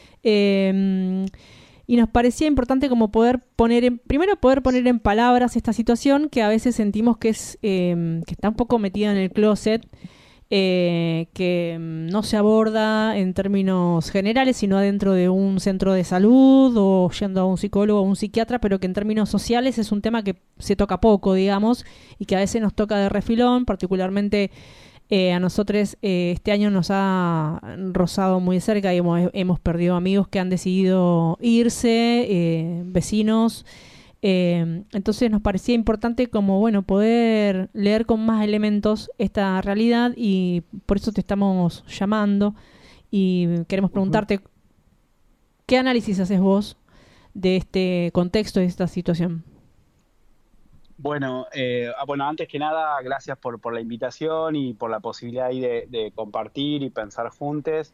Eh, y nos parecía importante como poder poner, en, primero poder poner en palabras esta situación que a veces sentimos que es eh, que está un poco metida en el closet, Eh, que no se aborda en términos generales, sino dentro de un centro de salud o yendo a un psicólogo o un psiquiatra, pero que en términos sociales es un tema que se toca poco, digamos, y que a veces nos toca de refilón, particularmente eh, a nosotros eh, este año nos ha rozado muy cerca y hemos, hemos perdido amigos que han decidido irse, eh, vecinos. Eh, entonces nos parecía importante como bueno poder leer con más elementos esta realidad y por eso te estamos llamando y queremos preguntarte uh-huh. ¿qué análisis haces vos de este contexto, de esta situación? Bueno, eh, bueno, antes que nada, gracias por, por la invitación y por la posibilidad ahí de, de compartir y pensar juntos.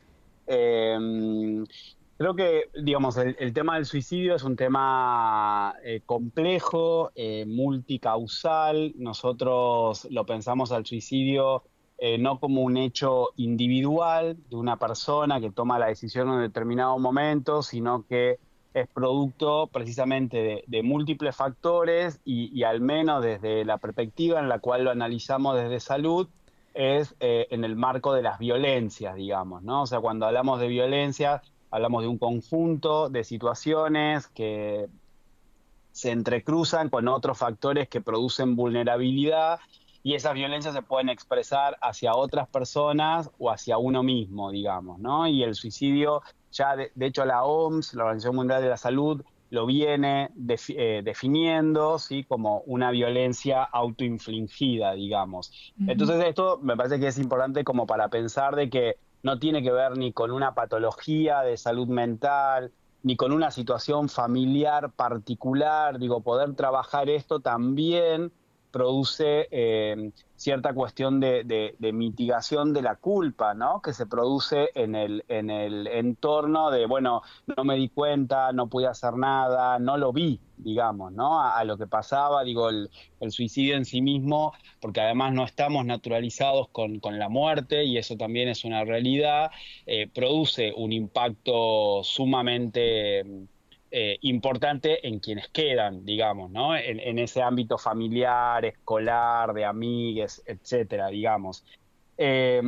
Eh, Creo que, digamos, el, el tema del suicidio es un tema eh, complejo, eh, multicausal. Nosotros lo pensamos al suicidio eh, no como un hecho individual de una persona que toma la decisión en un determinado momento, sino que es producto precisamente de, de múltiples factores y, y al menos desde la perspectiva en la cual lo analizamos desde salud, es eh, en el marco de las violencias, digamos, ¿no? O sea, cuando hablamos de violencia, hablamos de un conjunto de situaciones que se entrecruzan con otros factores que producen vulnerabilidad y esas violencias se pueden expresar hacia otras personas o hacia uno mismo, digamos, ¿no? Y el suicidio, ya de, de hecho la O M S, la Organización Mundial de la Salud, lo viene defi- eh, definiendo, ¿sí? Como una violencia autoinfligida, digamos. Uh-huh. Entonces esto me parece que es importante como para pensar de que no tiene que ver ni con una patología de salud mental, ni con una situación familiar particular. Digo, poder trabajar esto también produce eh, cierta cuestión de, de, de mitigación de la culpa, ¿no? Que se produce en el, en el entorno de, bueno, no me di cuenta, no pude hacer nada, no lo vi, digamos, ¿no? A, a lo que pasaba, digo, el, el suicidio en sí mismo, porque además no estamos naturalizados con, con la muerte, y eso también es una realidad, eh, produce un impacto sumamente eh, importante en quienes quedan, digamos, ¿no? En, en ese ámbito familiar, escolar, de amigues, etcétera, digamos. Eh,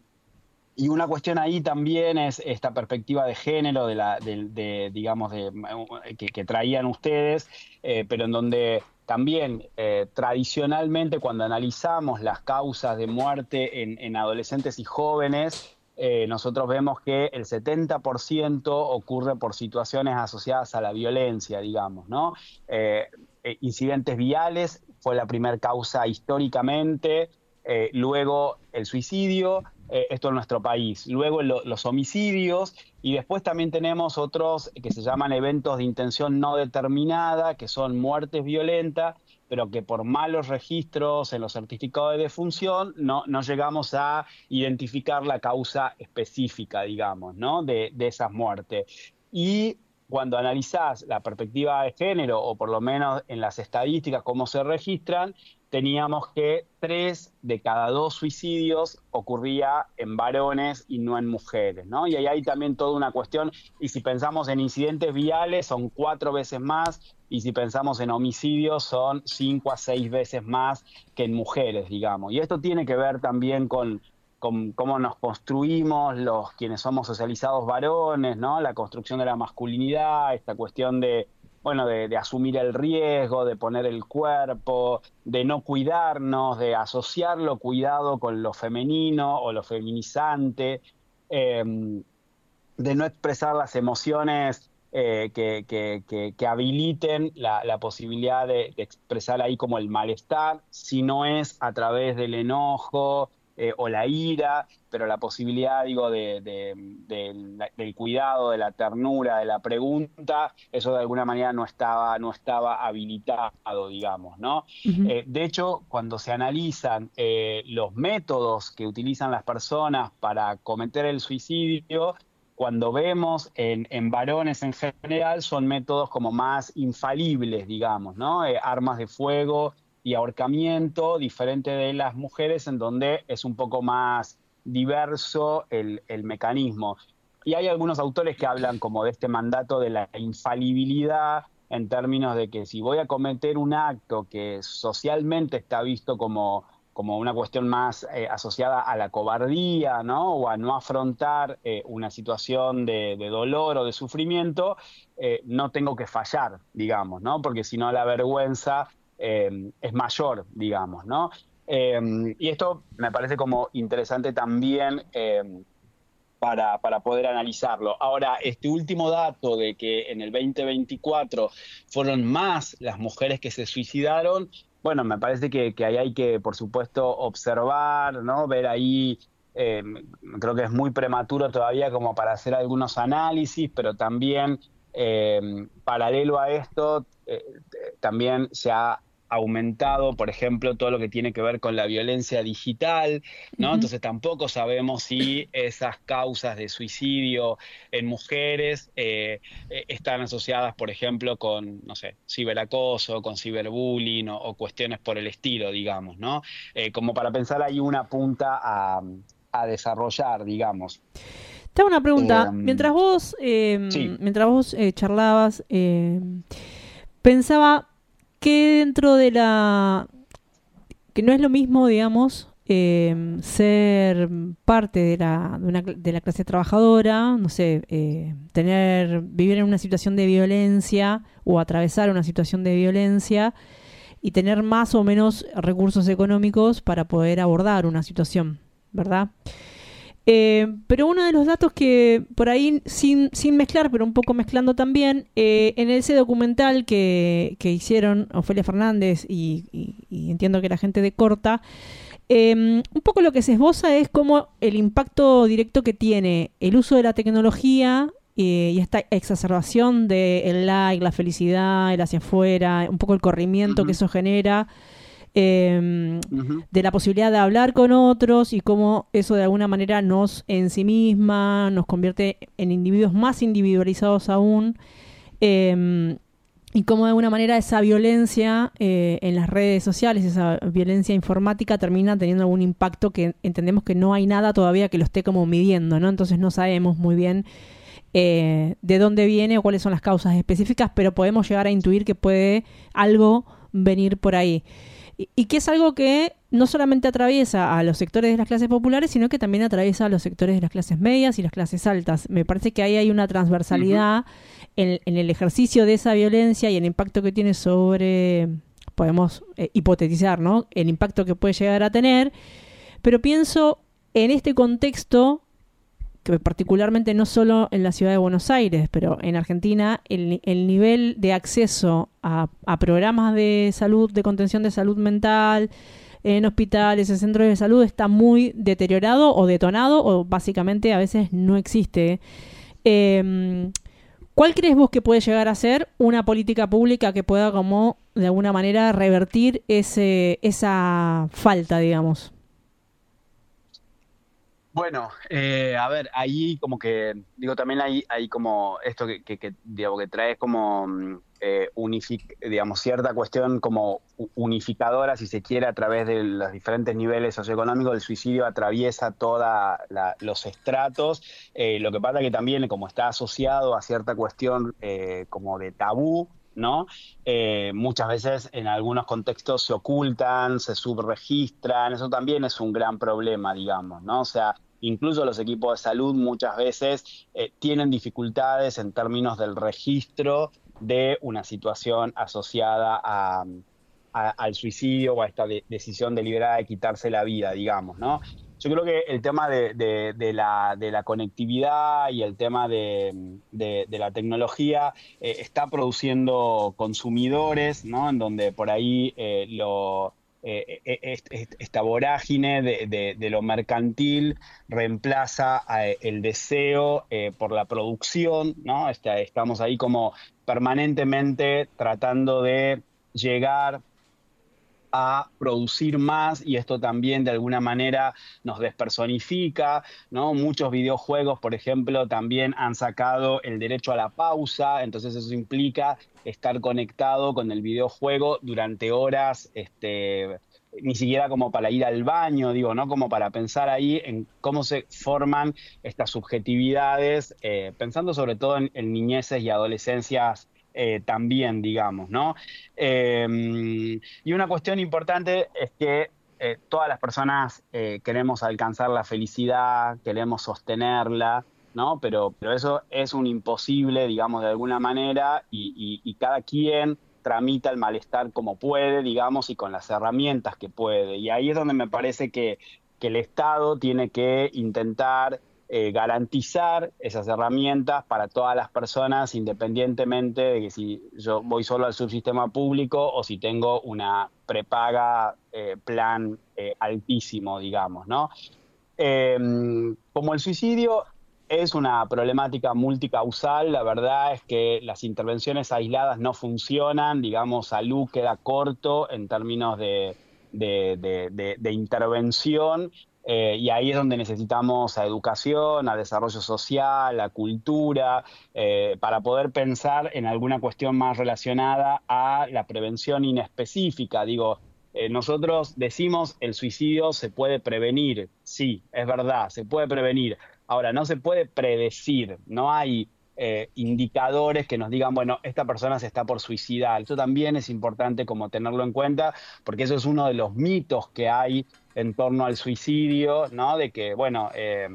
Y una cuestión ahí también es esta perspectiva de género, de la, de, de, digamos, de, que, que traían ustedes, eh, pero en donde también eh, tradicionalmente cuando analizamos las causas de muerte en, en adolescentes y jóvenes, eh, nosotros vemos que el setenta por ciento ocurre por situaciones asociadas a la violencia, digamos, ¿no? Eh, eh, incidentes viales fue la primera causa históricamente, eh, luego el suicidio. Eh, esto en nuestro país. Luego lo, los homicidios, y después también tenemos otros que se llaman eventos de intención no determinada, que son muertes violentas, pero que por malos registros en los certificados de defunción no, no llegamos a identificar la causa específica, digamos, ¿no? de, de esas muertes. Y cuando analizás la perspectiva de género, o por lo menos en las estadísticas cómo se registran, teníamos que tres de cada dos suicidios ocurría en varones y no en mujeres, ¿no? Y ahí hay también toda una cuestión, y si pensamos en incidentes viales son cuatro veces más, y si pensamos en homicidios son cinco a seis veces más que en mujeres, digamos. Y esto tiene que ver también con, con cómo nos construimos los quienes somos socializados varones, ¿no? La construcción de la masculinidad, esta cuestión de bueno, de, de asumir el riesgo, de poner el cuerpo, de no cuidarnos, de asociar lo cuidado con lo femenino o lo feminizante, eh, de no expresar las emociones eh, que, que, que, que habiliten la, la posibilidad de, de expresar ahí como el malestar, si no es a través del enojo eh, o la ira, pero la posibilidad, digo, de, de, de, del cuidado, de la ternura, de la pregunta, eso de alguna manera no estaba, no estaba habilitado, digamos, ¿no? Uh-huh. Eh, de hecho, cuando se analizan eh, los métodos que utilizan las personas para cometer el suicidio, cuando vemos en, en varones en general, son métodos como más infalibles, digamos, ¿no? Eh, armas de fuego y ahorcamiento, diferente de las mujeres, en donde es un poco más diverso el, el mecanismo. Y hay algunos autores que hablan como de este mandato de la infalibilidad, en términos de que si voy a cometer un acto que socialmente está visto como, como una cuestión más eh, asociada a la cobardía, ¿no? O a no afrontar eh, una situación de, de dolor o de sufrimiento, eh, no tengo que fallar, digamos, ¿no? Porque si no la vergüenza eh, es mayor, digamos, ¿no? Eh, y esto me parece como interesante también eh, para, para poder analizarlo. Ahora, este último dato de que en el veinte veinticuatro fueron más las mujeres que se suicidaron, bueno, me parece que, que ahí hay que, por supuesto, observar, ¿no? Ver ahí, eh, creo que es muy prematuro todavía como para hacer algunos análisis, pero también, eh, paralelo a esto, eh, también se ha aumentado, por ejemplo, todo lo que tiene que ver con la violencia digital, ¿no? Uh-huh. Entonces tampoco sabemos si esas causas de suicidio en mujeres eh, están asociadas, por ejemplo, con, no sé, ciberacoso, con ciberbullying o, o cuestiones por el estilo, digamos, ¿no? Eh, como para pensar ahí una punta a, a desarrollar, digamos. Te hago una pregunta. Eh, mientras vos, eh, sí. mientras vos eh, charlabas, eh, pensaba que dentro de la... que no es lo mismo, digamos, eh, ser parte de la, de, una, de la clase trabajadora, no sé, eh, tener, vivir en una situación de violencia o atravesar una situación de violencia y tener más o menos recursos económicos para poder abordar una situación, ¿verdad? Eh, pero uno de los datos que por ahí, sin, sin mezclar, pero un poco mezclando también, eh, en ese documental que, que hicieron Ofelia Fernández y, y, y entiendo que la gente de Corta, eh, un poco lo que se esboza es como el impacto directo que tiene el uso de la tecnología eh, y esta exacerbación del like, la felicidad, el hacia afuera, un poco el corrimiento uh-huh. que eso genera eh, de la posibilidad de hablar con otros y cómo eso de alguna manera nos ensimisma, nos convierte en individuos más individualizados aún, eh, y cómo de alguna manera esa violencia eh, en las redes sociales, esa violencia informática termina teniendo algún impacto que entendemos que no hay nada todavía que lo esté como midiendo, ¿no? Entonces no sabemos muy bien eh, de dónde viene o cuáles son las causas específicas, pero podemos llegar a intuir que puede algo venir por ahí. Y, y que es algo que no solamente atraviesa a los sectores de las clases populares, sino que también atraviesa a los sectores de las clases medias y las clases altas. Me parece que ahí hay una transversalidad uh-huh. en, en el ejercicio de esa violencia y el impacto que tiene sobre, podemos eh, hipotetizar, ¿no? El impacto que puede llegar a tener. Pero pienso en este contexto, que particularmente no solo en la ciudad de Buenos Aires, pero en Argentina, el, el nivel de acceso a, a programas de salud, de contención de salud mental, en hospitales, en centros de salud, está muy deteriorado o detonado, o básicamente a veces no existe. Eh, ¿Cuál crees vos que puede llegar a ser una política pública que pueda, como, de alguna manera, revertir ese, esa falta, digamos? Bueno, eh, a ver, ahí como que, digo, también hay, hay como esto que, que, que, digamos, que trae como, eh, unific, digamos, cierta cuestión como unificadora, si se quiere, a través de los diferentes niveles socioeconómicos. El suicidio atraviesa todos los estratos, eh, lo que pasa que también como está asociado a cierta cuestión eh, como de tabú, ¿no? Eh, muchas veces en algunos contextos se ocultan, se subregistran, eso también es un gran problema, digamos, ¿no? O sea, incluso los equipos de salud muchas veces eh, tienen dificultades en términos del registro de una situación asociada a, a, al suicidio o a esta de, decisión deliberada de quitarse la vida, digamos, ¿no? Yo creo que el tema de, de, de, la, de la conectividad y el tema de, de, de la tecnología eh, está produciendo consumidores, ¿no? En donde por ahí eh, lo, eh, esta vorágine de, de, de lo mercantil reemplaza eh, el deseo eh, por la producción, ¿no? Está, estamos ahí como permanentemente tratando de llegar a producir más, y esto también de alguna manera nos despersonifica, ¿no? Muchos videojuegos, por ejemplo, también han sacado el derecho a la pausa, entonces eso implica estar conectado con el videojuego durante horas, este, ni siquiera como para ir al baño, digo, ¿no? Como para pensar ahí en cómo se forman estas subjetividades, eh, pensando sobre todo en, en niñeces y adolescencias Eh, también, digamos, ¿no? Eh, y una cuestión importante es que eh, todas las personas eh, queremos alcanzar la felicidad, queremos sostenerla, ¿no? Pero, pero eso es un imposible, digamos, de alguna manera, y, y, y cada quien tramita el malestar como puede, digamos, y con las herramientas que puede. Y ahí es donde me parece que, que el Estado tiene que intentar Eh, garantizar esas herramientas para todas las personas, independientemente de que si yo voy solo al subsistema público o si tengo una prepaga eh, plan eh, altísimo, digamos, ¿no? Eh, como el suicidio es una problemática multicausal, la verdad es que las intervenciones aisladas no funcionan, digamos, salud queda corto en términos de, de, de, de, de intervención. Eh, y ahí es donde necesitamos a educación, a desarrollo social, a cultura, eh, para poder pensar en alguna cuestión más relacionada a la prevención inespecífica. Digo, eh, nosotros decimos el suicidio se puede prevenir. Sí, es verdad, se puede prevenir. Ahora, no se puede predecir, no hay eh, indicadores que nos digan, bueno, esta persona se está por suicidar. Esto también es importante como tenerlo en cuenta, porque eso es uno de los mitos que hay en torno al suicidio, ¿no? De que, bueno, eh,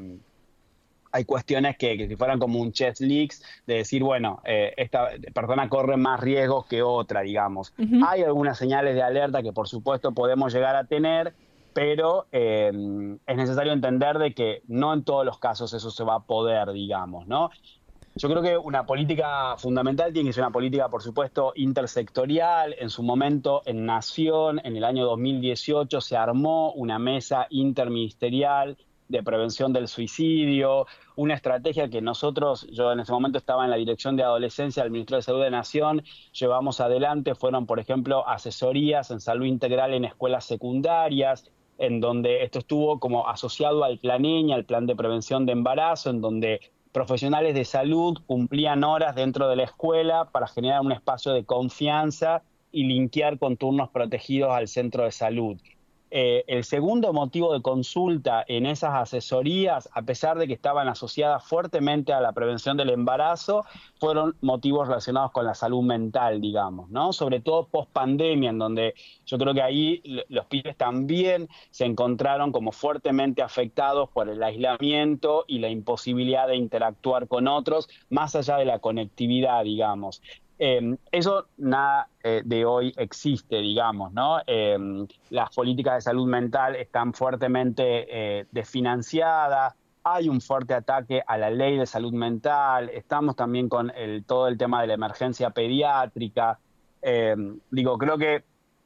hay cuestiones que, que si fueran como un chess leaks, de decir, bueno, eh, esta persona corre más riesgos que otra, digamos. Uh-huh. Hay algunas señales de alerta que por supuesto podemos llegar a tener, pero eh, es necesario entender de que no en todos los casos eso se va a poder, digamos, ¿no? Yo creo que una política fundamental tiene que ser una política, por supuesto, intersectorial. En su momento, en Nación, en el año dos mil dieciocho, se armó una mesa interministerial de prevención del suicidio. Una estrategia que nosotros, yo en ese momento estaba en la Dirección de Adolescencia del Ministerio de Salud de Nación, llevamos adelante, fueron, por ejemplo, asesorías en salud integral en escuelas secundarias, en donde esto estuvo como asociado al Plan Eña, al Plan de Prevención de Embarazo, en donde profesionales de salud cumplían horas dentro de la escuela para generar un espacio de confianza y linkear con turnos protegidos al centro de salud. Eh, el segundo motivo de consulta en esas asesorías, a pesar de que estaban asociadas fuertemente a la prevención del embarazo, fueron motivos relacionados con la salud mental, digamos, ¿no? Sobre todo post-pandemia, en donde yo creo que ahí los pibes también se encontraron como fuertemente afectados por el aislamiento y la imposibilidad de interactuar con otros, más allá de la conectividad, digamos. Eh, eso nada eh, de hoy existe, digamos, ¿no? Eh, las políticas de salud mental están fuertemente eh, desfinanciadas, hay un fuerte ataque a la ley de salud mental, estamos también con el, todo el tema de la emergencia pediátrica. Eh, digo, creo que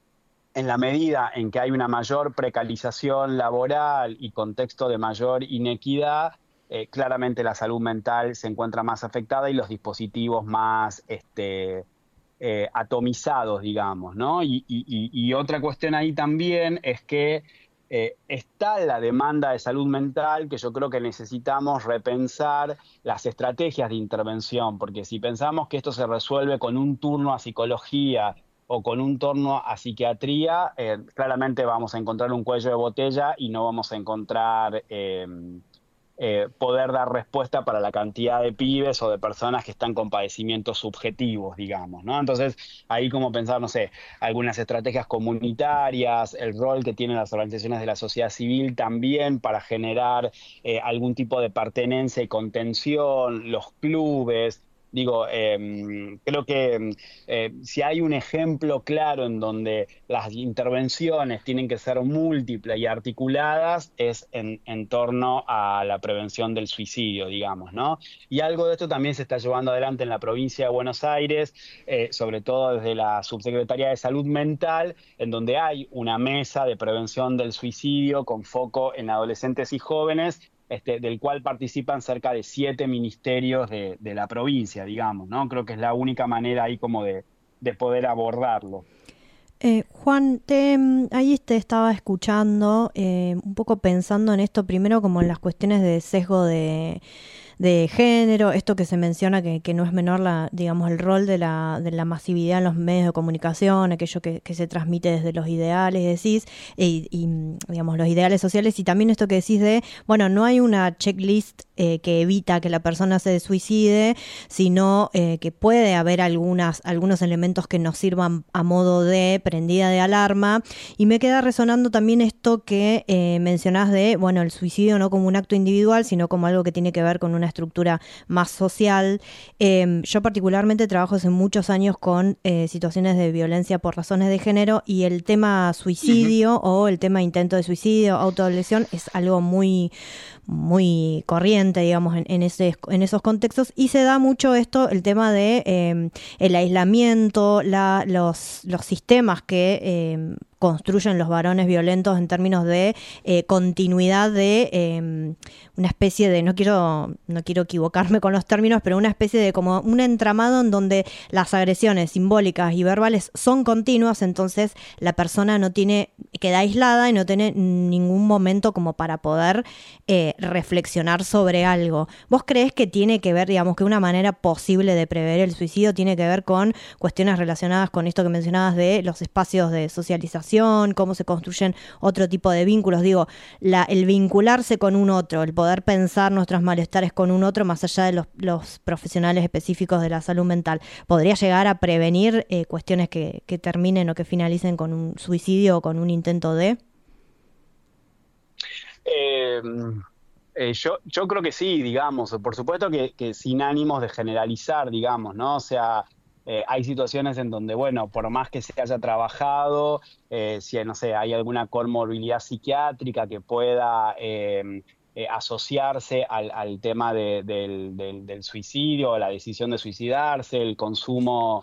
en la medida en que hay una mayor precarización laboral y contexto de mayor inequidad, Eh, claramente la salud mental se encuentra más afectada y los dispositivos más este, eh, atomizados, digamos, ¿no? Y, y, y otra cuestión ahí también es que eh, está la demanda de salud mental, que yo creo que necesitamos repensar las estrategias de intervención, porque si pensamos que esto se resuelve con un turno a psicología o con un turno a psiquiatría, eh, claramente vamos a encontrar un cuello de botella y no vamos a encontrar Eh, Eh, poder dar respuesta para la cantidad de pibes o de personas que están con padecimientos subjetivos, digamos, ¿no? Entonces, ahí como pensar, no sé, algunas estrategias comunitarias, el rol que tienen las organizaciones de la sociedad civil también para generar eh, algún tipo de pertenencia y contención, los clubes. Digo, eh, creo que eh, si hay un ejemplo claro en donde las intervenciones tienen que ser múltiples y articuladas es en, en torno a la prevención del suicidio, digamos, ¿no? Y algo de esto también se está llevando adelante en la provincia de Buenos Aires, eh, sobre todo desde la Subsecretaría de Salud Mental, en donde hay una mesa de prevención del suicidio con foco en adolescentes y jóvenes, Este, del cual participan cerca de siete ministerios de, de la provincia, digamos, ¿no? Creo que es la única manera ahí como de, de poder abordarlo. Eh, Juan, te, ahí te estaba escuchando, eh, un poco pensando en esto, primero como en las cuestiones de sesgo de, de género, esto que se menciona que, que no es menor, la, digamos, el rol de la, de la masividad en los medios de comunicación, aquello que, que se transmite desde los ideales, decís, y, y digamos, los ideales sociales, y también esto que decís de, bueno, no hay una checklist eh, que evita que la persona se suicide, sino eh, que puede haber algunas, algunos elementos que nos sirvan a modo de prendida de alarma, y me queda resonando también esto que eh, mencionás de, bueno, el suicidio no como un acto individual, sino como algo que tiene que ver con una estructura más social. Eh, yo particularmente trabajo hace muchos años con eh, situaciones de violencia por razones de género, y el tema suicidio uh-huh. o el tema intento de suicidio, autolesión, es algo muy muy corriente, digamos, en, en, ese, en esos contextos, y se da mucho esto, el tema de eh, el aislamiento, la, los, los sistemas que eh, construyen los varones violentos en términos de eh, continuidad de eh, una especie de, no quiero no quiero equivocarme con los términos, pero una especie de como un entramado en donde las agresiones simbólicas y verbales son continuas, entonces la persona no tiene, queda aislada y no tiene ningún momento como para poder eh, reflexionar sobre algo. ¿Vos creés que tiene que ver, digamos, que una manera posible de prever el suicidio tiene que ver con cuestiones relacionadas con esto que mencionabas de los espacios de socialización, cómo se construyen otro tipo de vínculos? Digo, la, el vincularse con un otro, el poder pensar nuestros malestares con un otro, más allá de los, los profesionales específicos de la salud mental, ¿podría llegar a prevenir eh, cuestiones que, que terminen o que finalicen con un suicidio o con un intento de? Eh... Eh, yo, yo creo que sí, digamos, por supuesto que, que sin ánimos de generalizar, digamos, ¿no? O sea, eh, hay situaciones en donde, bueno, por más que se haya trabajado, eh, si, no sé, hay alguna comorbilidad psiquiátrica que pueda eh, eh, asociarse al, al tema de, del, del, del suicidio, la decisión de suicidarse, el consumo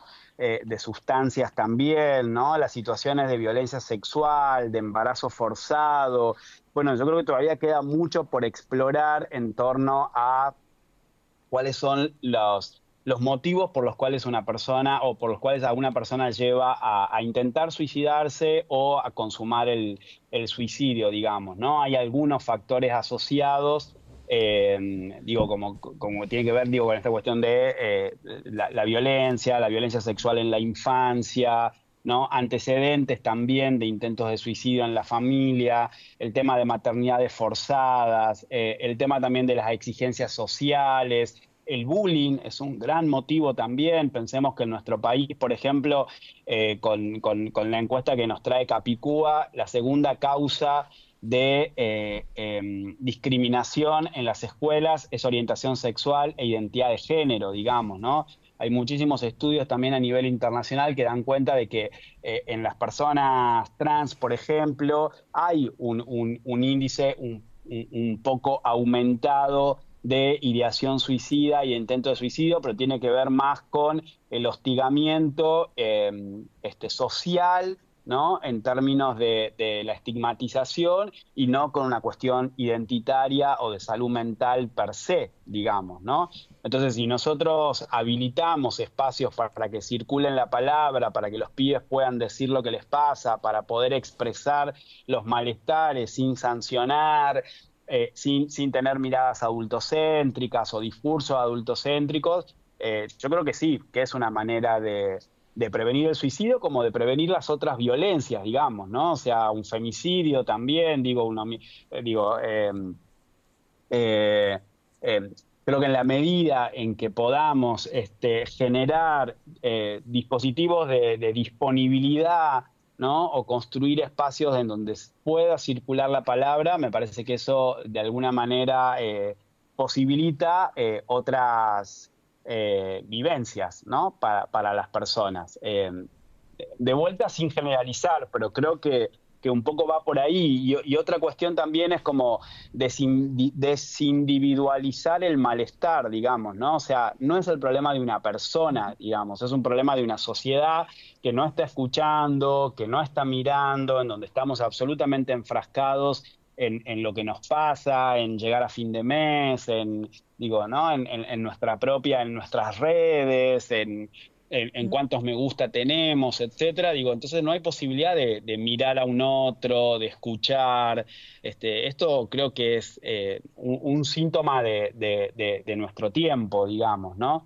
eh, de sustancias también, ¿no? Las situaciones de violencia sexual, de embarazo forzado. Bueno, yo creo que todavía queda mucho por explorar en torno a cuáles son los, los motivos por los cuales una persona o por los cuales a una persona lleva a, a intentar suicidarse o a consumar el, el suicidio, digamos, ¿no? Hay algunos factores asociados, eh, digo, como, como tiene que ver, digo, con esta cuestión de eh, la, la violencia, la violencia sexual en la infancia, ¿no? Antecedentes también de intentos de suicidio en la familia, el tema de maternidades forzadas, eh, el tema también de las exigencias sociales. El bullying es un gran motivo también. Pensemos que en nuestro país, por ejemplo, eh, con, con, con la encuesta que nos trae Capicúa, la segunda causa de eh, eh, discriminación en las escuelas es orientación sexual e identidad de género, digamos, ¿no? Hay muchísimos estudios también a nivel internacional que dan cuenta de que eh, en las personas trans, por ejemplo, hay un, un, un índice un, un, un poco aumentado de ideación suicida y intento de suicidio, pero tiene que ver más con el hostigamiento eh, este, social, ¿no? En términos de, de la estigmatización y no con una cuestión identitaria o de salud mental per se, digamos, ¿no? Entonces, si nosotros habilitamos espacios para, para que circulen la palabra, para que los pibes puedan decir lo que les pasa, para poder expresar los malestares sin sancionar, eh, sin, sin tener miradas adultocéntricas o discursos adultocéntricos, eh, yo creo que sí, que es una manera de... de prevenir el suicidio como de prevenir las otras violencias, digamos, ¿no? O sea, un femicidio también, digo, uno, digo eh, eh, eh, creo que en la medida en que podamos este, generar eh, dispositivos de, de disponibilidad, ¿no? O construir espacios en donde pueda circular la palabra, me parece que eso de alguna manera eh, posibilita eh, otras... Eh, vivencias, ¿no? Para, para las personas. Eh, de vuelta sin generalizar, pero creo que, que un poco va por ahí. Y, y otra cuestión también es como desin, desindividualizar el malestar, digamos, ¿no? O sea, no es el problema de una persona, digamos, es un problema de una sociedad que no está escuchando, que no está mirando, en donde estamos absolutamente enfrascados En, en lo que nos pasa, en llegar a fin de mes, en digo, ¿no? En, en, en nuestra propia, en nuestras redes, en, en, en cuántos me gusta tenemos, etcétera. Digo, entonces no hay posibilidad de, de mirar a un otro, de escuchar. Este, esto creo que es eh, un, un síntoma de, de, de, de nuestro tiempo, digamos, ¿no?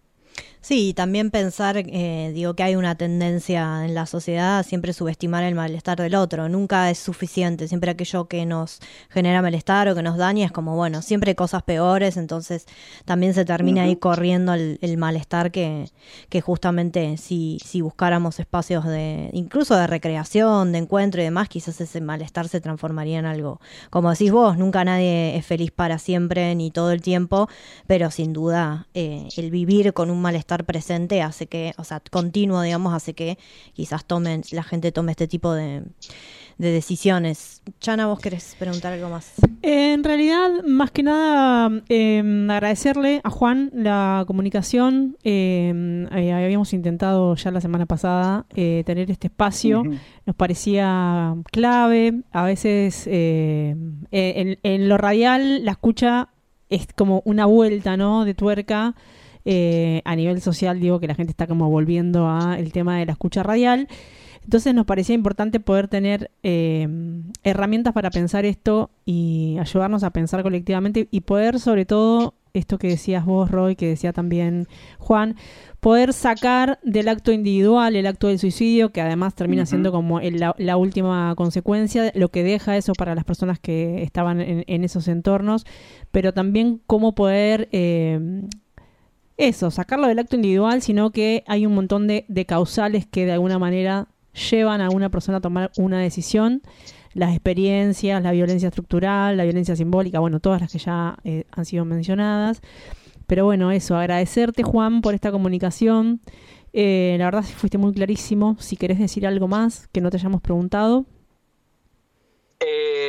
Sí, y también pensar, eh, digo, que hay una tendencia en la sociedad a siempre subestimar el malestar del otro. Nunca es suficiente. Siempre aquello que nos genera malestar o que nos daña es como, bueno, siempre hay cosas peores, entonces también se termina ahí corriendo el, el malestar que, que justamente si, si buscáramos espacios de, incluso de recreación, de encuentro y demás, quizás ese malestar se transformaría en algo. Como decís vos, nunca nadie es feliz para siempre ni todo el tiempo, pero sin duda eh, el vivir con un malestar presente hace que, o sea, continuo, digamos, hace que quizás tomen, la gente tome este tipo de, de decisiones. Chana, ¿vos querés preguntar algo más? En realidad, más que nada, eh, agradecerle a Juan la comunicación. Eh, eh, habíamos intentado ya la semana pasada eh, tener este espacio. Uh-huh. Nos parecía clave. A veces eh, en, en lo radial la escucha es como una vuelta, ¿no?, de tuerca. Eh, a nivel social, digo que la gente está como volviendo a el tema de la escucha radial. Entonces nos parecía importante poder tener eh, herramientas para pensar esto y ayudarnos a pensar colectivamente y poder, sobre todo, esto que decías vos, Roy, que decía también Juan, poder sacar del acto individual el acto del suicidio, que además termina uh-huh. siendo como el, la, la última consecuencia, lo que deja eso para las personas que estaban en, en esos entornos, pero también cómo poder... Eh, eso, sacarlo del acto individual, sino que hay un montón de, de causales que de alguna manera llevan a una persona a tomar una decisión, las experiencias, la violencia estructural, la violencia simbólica, bueno, todas las que ya eh, han sido mencionadas. Pero bueno, eso, agradecerte, Juan, por esta comunicación. Eh, la verdad fuiste muy clarísimo. Si querés decir algo más que no te hayamos preguntado. Eh,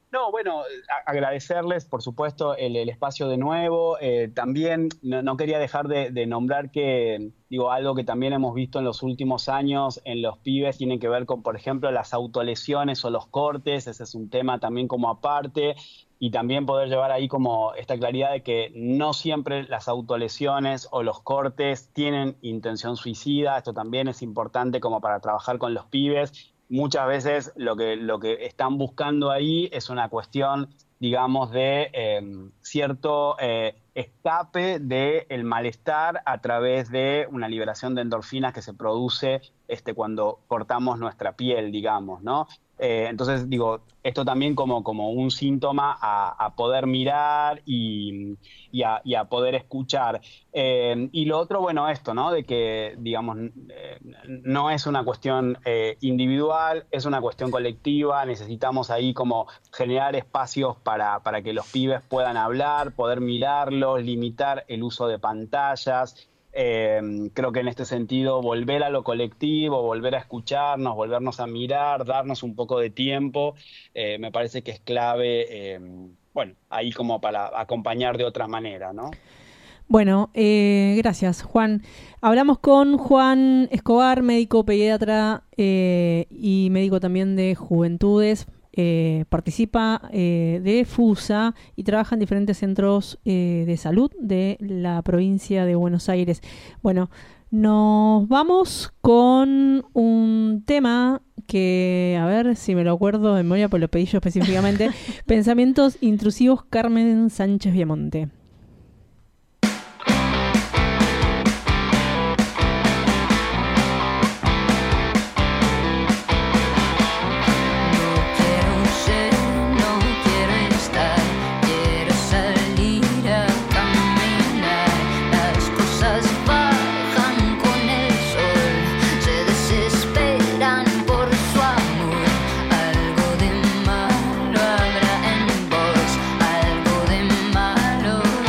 No, bueno, a- agradecerles, por supuesto, el, el espacio de nuevo. Eh, también no, no quería dejar de, de nombrar que, digo, algo que también hemos visto en los últimos años en los pibes tiene que ver con, por ejemplo, las autolesiones o los cortes. Ese es un tema también como aparte. Y también poder llevar ahí como esta claridad de que no siempre las autolesiones o los cortes tienen intención suicida. Esto también es importante como para trabajar con los pibes. Muchas veces lo que, lo que están buscando ahí es una cuestión, digamos, de eh, cierto eh, escape del malestar a través de una liberación de endorfinas que se produce este, cuando cortamos nuestra piel, digamos, ¿no? Eh, entonces, digo, esto también como, como un síntoma a, a poder mirar y, y, a, y a poder escuchar. Eh, y lo otro, bueno, esto, ¿no? De que, digamos, eh, no es una cuestión eh, individual, es una cuestión colectiva. Necesitamos ahí como generar espacios para, para que los pibes puedan hablar, poder mirarlos, limitar el uso de pantallas. Eh, creo que en este sentido volver a lo colectivo, volver a escucharnos, volvernos a mirar, darnos un poco de tiempo, eh, me parece que es clave, eh, bueno, ahí como para acompañar de otra manera, ¿no? Bueno, eh, gracias, Juan. Hablamos con Juan Escobar, médico pediatra eh, y médico también de Juventudes. Eh, participa eh, de FUSA y trabaja en diferentes centros eh, de salud de la provincia de Buenos Aires. Bueno, nos vamos con un tema que, a ver si me lo acuerdo de memoria, pues lo pedí yo específicamente. Pensamientos intrusivos, Carmen Sánchez Viamonte. Algo de malo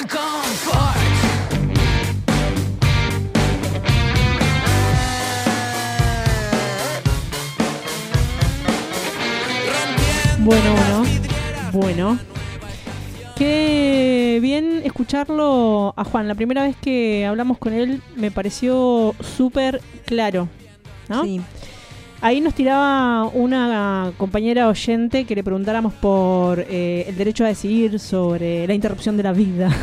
del confort. Bueno, bueno, bueno. Qué bien escucharlo a Juan. La primera vez que hablamos con él me pareció súper claro, ¿no? Sí. Ahí nos tiraba una compañera oyente que le preguntáramos por eh, el derecho a decidir sobre la interrupción de la vida.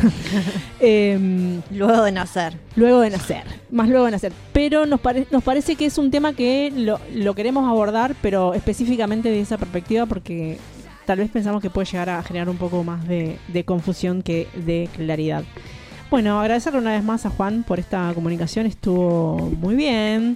eh, luego de nacer. Luego de nacer, más luego de nacer. Pero nos, pare- nos parece que es un tema que lo, lo queremos abordar, pero específicamente de esa perspectiva, porque tal vez pensamos que puede llegar a generar un poco más de, de confusión que de claridad. Bueno, agradecerle una vez más a Juan por esta comunicación, estuvo muy bien.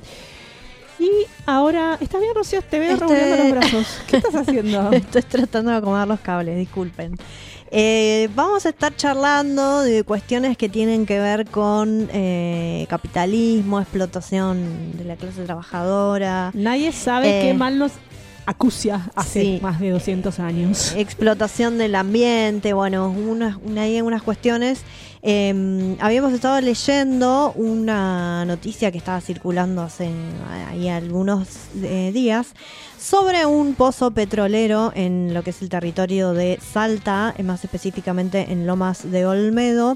Y ahora, ¿estás bien, Rocío? Te veo Este... revolviendo los brazos. ¿Qué estás haciendo? Estoy tratando de acomodar los cables, disculpen. Eh, vamos a estar charlando de cuestiones que tienen que ver con eh, capitalismo, explotación de la clase trabajadora. Nadie sabe eh, qué mal nos acucia hace sí. más de doscientos años. Explotación del ambiente, bueno, unas, una, hay unas cuestiones. Eh, habíamos estado leyendo una noticia que estaba circulando hace ahí algunos eh, días sobre un pozo petrolero en lo que es el territorio de Salta, más específicamente en Lomas de Olmedo.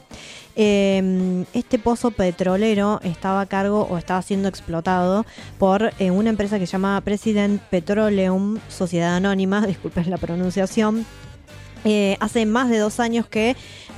Eh, este pozo petrolero estaba a cargo o estaba siendo explotado por eh, una empresa que se llama President Petroleum, Sociedad Anónima, disculpen la pronunciación. Eh, hace más de dos años que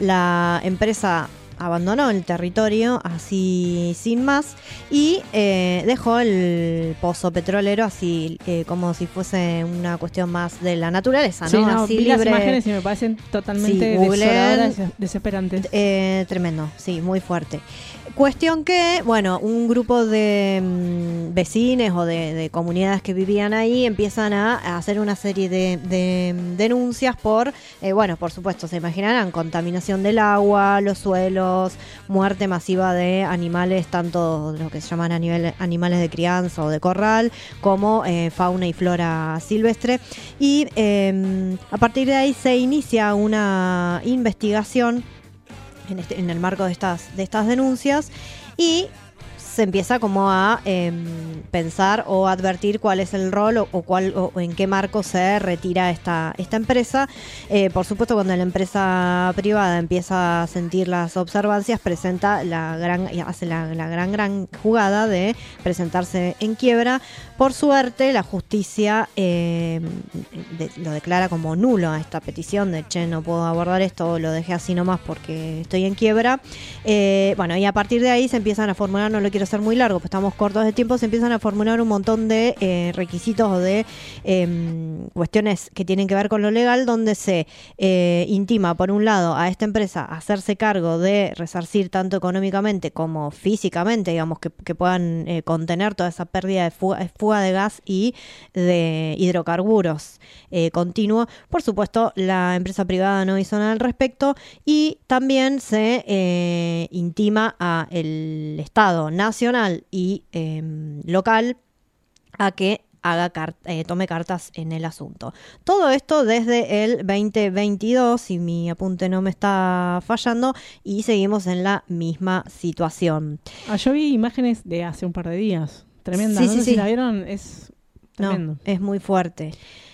la empresa abandonó el territorio así sin más y eh, dejó el pozo petrolero así eh, como si fuese una cuestión más de la naturaleza, ¿no? Sí, no, así vi libre. las imágenes y me parecen totalmente Sí, desoladoras, desesperantes. Eh, tremendo, sí, muy fuerte. Cuestión que, bueno, un grupo de mm, vecines o de, de comunidades que vivían ahí empiezan a, a hacer una serie de, de denuncias por, eh, bueno, por supuesto, se imaginarán, contaminación del agua, los suelos, muerte masiva de animales, tanto lo que se llaman a nivel animales de crianza o de corral, como eh, fauna y flora silvestre. Y eh, a partir de ahí se inicia una investigación En, este, en el marco de estas, de estas denuncias y se empieza como a eh, pensar o advertir cuál es el rol o, o, cuál, o, o en qué marco se retira esta, esta empresa. Eh, por supuesto, cuando la empresa privada empieza a sentir las observancias, presenta la gran, hace la, la gran, gran jugada de presentarse en quiebra. Por suerte, la justicia eh, de, lo declara como nulo a esta petición de, che, no puedo abordar esto, lo dejé así nomás porque estoy en quiebra. Eh, bueno, y a partir de ahí se empiezan a formular, no lo quiero hacer muy largo, pues estamos cortos de tiempo, se empiezan a formular un montón de eh, requisitos o de eh, cuestiones que tienen que ver con lo legal, donde se eh, intima, por un lado, a esta empresa a hacerse cargo de resarcir tanto económicamente como físicamente, digamos, que, que puedan eh, contener toda esa pérdida de fuga, fuga de gas y de hidrocarburos eh, continuo. Por supuesto, la empresa privada no hizo nada al respecto y también se eh, intima a el Estado nacional y eh, local a que haga car- eh, tome cartas en el asunto. Todo esto desde el veinte veintidós, si mi apunte no me está fallando, y seguimos en la misma situación. Ah, yo vi imágenes de hace un par de días. Tremenda. Sí, no sí, sé sí. si la vieron, es tremendo. No, es muy fuerte.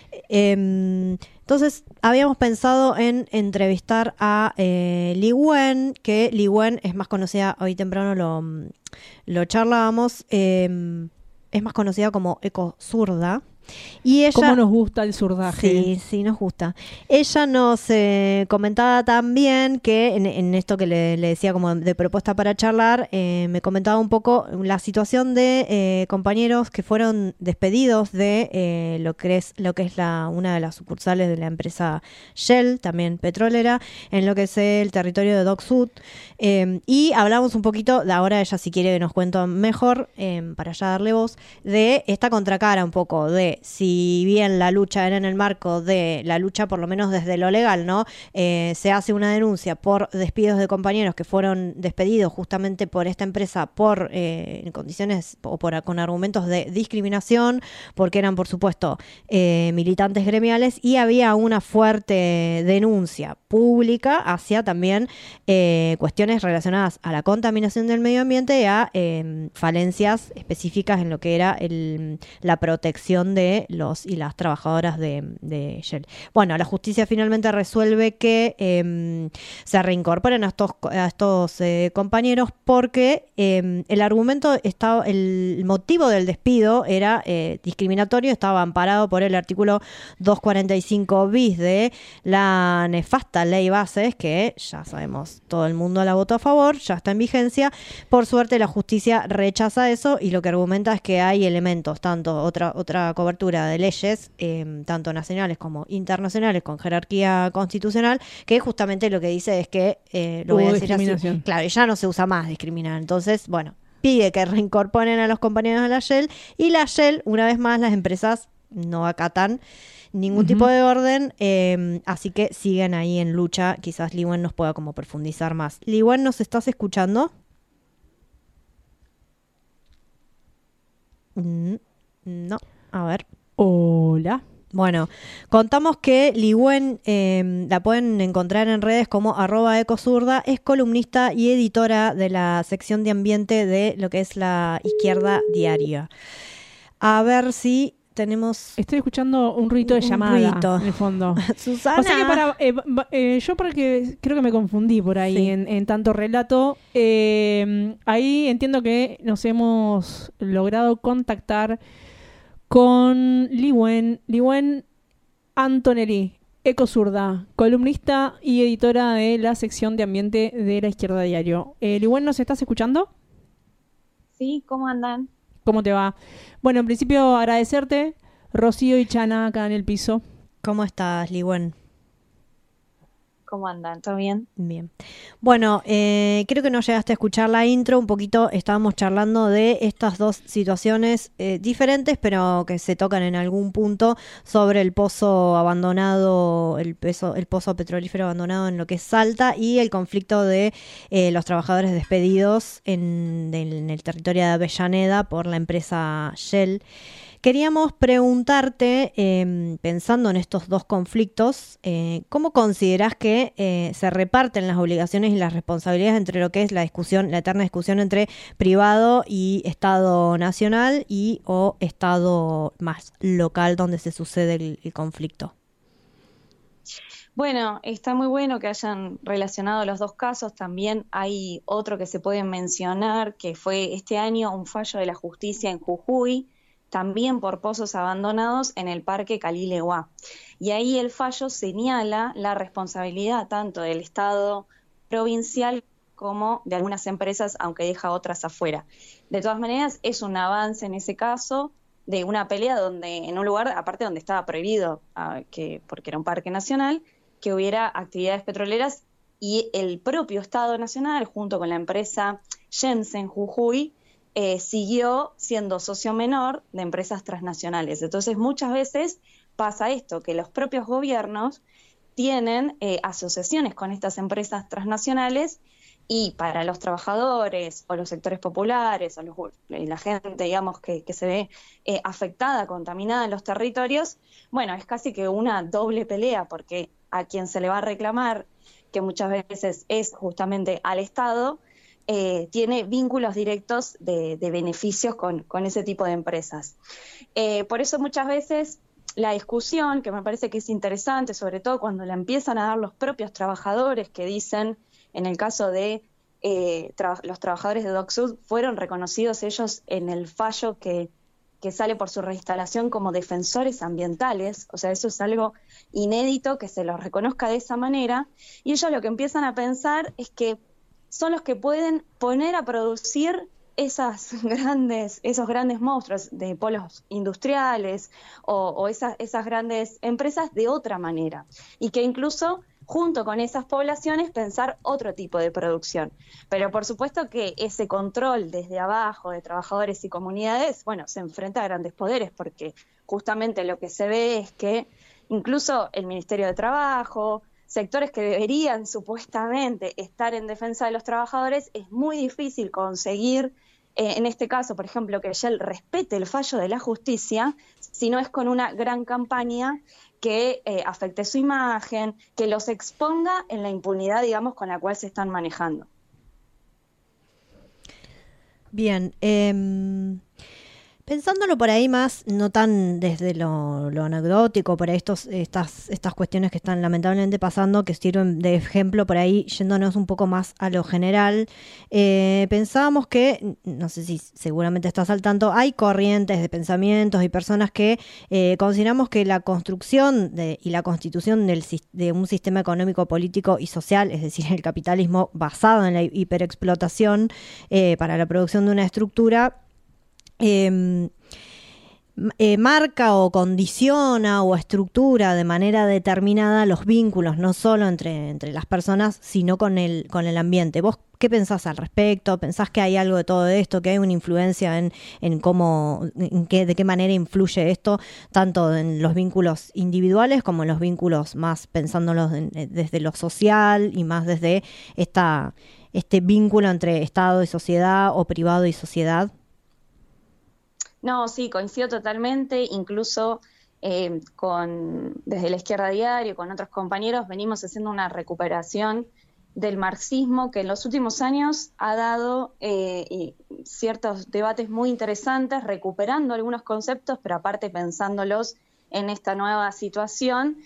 Eh, entonces, habíamos pensado en entrevistar a eh, Li Wen, que Li Wen es más conocida, hoy temprano lo, lo charlábamos, eh, es más conocida como Ecozurda. Y ella, ¿cómo nos gusta el surdaje? Sí, sí, nos gusta. Ella nos eh, comentaba también que en, en esto que le, le decía como de propuesta para charlar, eh, me comentaba un poco la situación de eh, compañeros que fueron despedidos de eh, lo que es lo que es la una de las sucursales de la empresa Shell, también petrolera, en lo que es el territorio de Dock Sud. Eh, y hablamos un poquito, de ahora ella si quiere nos cuenta mejor, eh, para ya darle voz, de esta contracara un poco de si bien la lucha era en el marco de la lucha, por lo menos desde lo legal, ¿no? Eh, se hace una denuncia por despidos de compañeros que fueron despedidos justamente por esta empresa por eh, en condiciones o por, con argumentos de discriminación, porque eran, por supuesto, eh, militantes gremiales, y había una fuerte denuncia pública hacia también eh, cuestiones relacionadas a la contaminación del medio ambiente y a eh, falencias específicas en lo que era el, la protección de los y las trabajadoras de, de Shell. Bueno, la justicia finalmente resuelve que eh, se reincorporen a estos, a estos eh, compañeros porque eh, el argumento estaba, el motivo del despido era eh, discriminatorio, estaba amparado por el artículo doscientos cuarenta y cinco bis de la nefasta ley Bases, que ya sabemos, todo el mundo la votó a favor, ya está en vigencia. Por suerte la justicia rechaza eso y lo que argumenta es que hay elementos, tanto otra otra cobertura de leyes, eh, tanto nacionales como internacionales, con jerarquía constitucional, que justamente lo que dice es que, eh, lo voy a decir así, claro, ya no se usa más discriminar. Entonces, bueno, pide que reincorporen a los compañeros de la Shell y la Shell, una vez más, las empresas no acatan ningún uh-huh. tipo de orden, eh, así que siguen ahí en lucha. Quizás Liwen nos pueda como profundizar más. Liwen, ¿nos estás escuchando? Mm, no, a ver. Hola. Bueno, contamos que Liwen eh, la pueden encontrar en redes como arroba ecozurda, es columnista y editora de la sección de ambiente de lo que es la Izquierda Diaria. A ver si tenemos... Estoy escuchando un ruido de llamada ruito. en el fondo. Susana. O sea que para, eh, eh, yo porque creo que me confundí por ahí sí. en, en tanto relato. Eh, ahí entiendo que nos hemos logrado contactar con Liwen, Liwen Antonelli, ecozurda, columnista y editora de la sección de ambiente de la Izquierda Diario. Eh, Liwen, ¿nos estás escuchando? Sí, ¿cómo andan? ¿Cómo te va? Bueno, en principio agradecerte, Rocío y Chana acá en el piso. ¿Cómo estás, Liwen? ¿Cómo andan? ¿Todo bien? Bien. Bueno, eh, creo que no llegaste a escuchar la intro. Un poquito estábamos charlando de estas dos situaciones eh, diferentes, pero que se tocan en algún punto sobre el pozo abandonado, el, peso, el pozo petrolífero abandonado en lo que es Salta y el conflicto de eh, los trabajadores despedidos en, en el territorio de Avellaneda por la empresa Shell. Queríamos preguntarte, eh, pensando en estos dos conflictos, eh, ¿cómo considerás que eh, se reparten las obligaciones y las responsabilidades entre lo que es la discusión, la eterna discusión entre privado y Estado nacional y o Estado más local donde se sucede el, el conflicto? Bueno, está muy bueno que hayan relacionado los dos casos. También hay otro que se puede mencionar, que fue este año un fallo de la justicia en Jujuy, también por pozos abandonados en el Parque Calí-Leguá. Y ahí el fallo señala la responsabilidad tanto del Estado provincial como de algunas empresas, aunque deja otras afuera. De todas maneras, es un avance en ese caso de una pelea donde, en un lugar, aparte donde estaba prohibido, uh, que, porque era un parque nacional, que hubiera actividades petroleras, y el propio Estado nacional, junto con la empresa Jensen Jujuy, Eh, siguió siendo socio menor de empresas transnacionales. Entonces, muchas veces pasa esto, que los propios gobiernos tienen eh, asociaciones con estas empresas transnacionales y para los trabajadores o los sectores populares o los, la gente, digamos, que, que se ve eh, afectada, contaminada en los territorios, bueno, es casi que una doble pelea, porque a quien se le va a reclamar, que muchas veces es justamente al Estado, Eh, tiene vínculos directos de, de beneficios con, con ese tipo de empresas. Eh, por eso muchas veces la discusión, que me parece que es interesante, sobre todo cuando la empiezan a dar los propios trabajadores, que dicen, en el caso de eh, tra- los trabajadores de DocSud, fueron reconocidos ellos en el fallo que, que sale por su reinstalación como defensores ambientales, o sea, eso es algo inédito que se los reconozca de esa manera, y ellos lo que empiezan a pensar es que son los que pueden poner a producir esas grandes, esos grandes monstruos de polos industriales o, o esas, esas grandes empresas de otra manera. Y que incluso, junto con esas poblaciones, pensar otro tipo de producción. Pero por supuesto que ese control desde abajo de trabajadores y comunidades, bueno, se enfrenta a grandes poderes, porque justamente lo que se ve es que incluso el Ministerio de Trabajo, sectores que deberían supuestamente estar en defensa de los trabajadores, es muy difícil conseguir, eh, en este caso, por ejemplo, que Shell respete el fallo de la justicia, si no es con una gran campaña que eh, afecte su imagen, que los exponga en la impunidad, digamos, con la cual se están manejando. Bien, eh, pensándolo por ahí más, no tan desde lo, lo anecdótico, por ahí estos, estas, estas cuestiones que están lamentablemente pasando, que sirven de ejemplo por ahí, yéndonos un poco más a lo general, eh, pensábamos que, no sé si seguramente estás al tanto, hay corrientes de pensamientos y personas que eh, consideramos que la construcción de, y la constitución del, de un sistema económico, político y social, es decir, el capitalismo basado en la hiperexplotación eh, para la producción de una estructura, Eh, eh, marca o condiciona o estructura de manera determinada los vínculos, no solo entre, entre las personas, sino con el, con el ambiente. ¿Vos qué pensás al respecto? ¿Pensás que hay algo de todo esto, que hay una influencia en, en cómo, en qué, de qué manera influye esto, tanto en los vínculos individuales como en los vínculos más pensándolos en, desde lo social y más desde esta, este vínculo entre Estado y sociedad o privado y sociedad? No, sí, coincido totalmente, incluso eh, con desde la Izquierda Diario, con otros compañeros, venimos haciendo una recuperación del marxismo que en los últimos años ha dado eh, y ciertos debates muy interesantes, recuperando algunos conceptos, pero aparte pensándolos en esta nueva situación.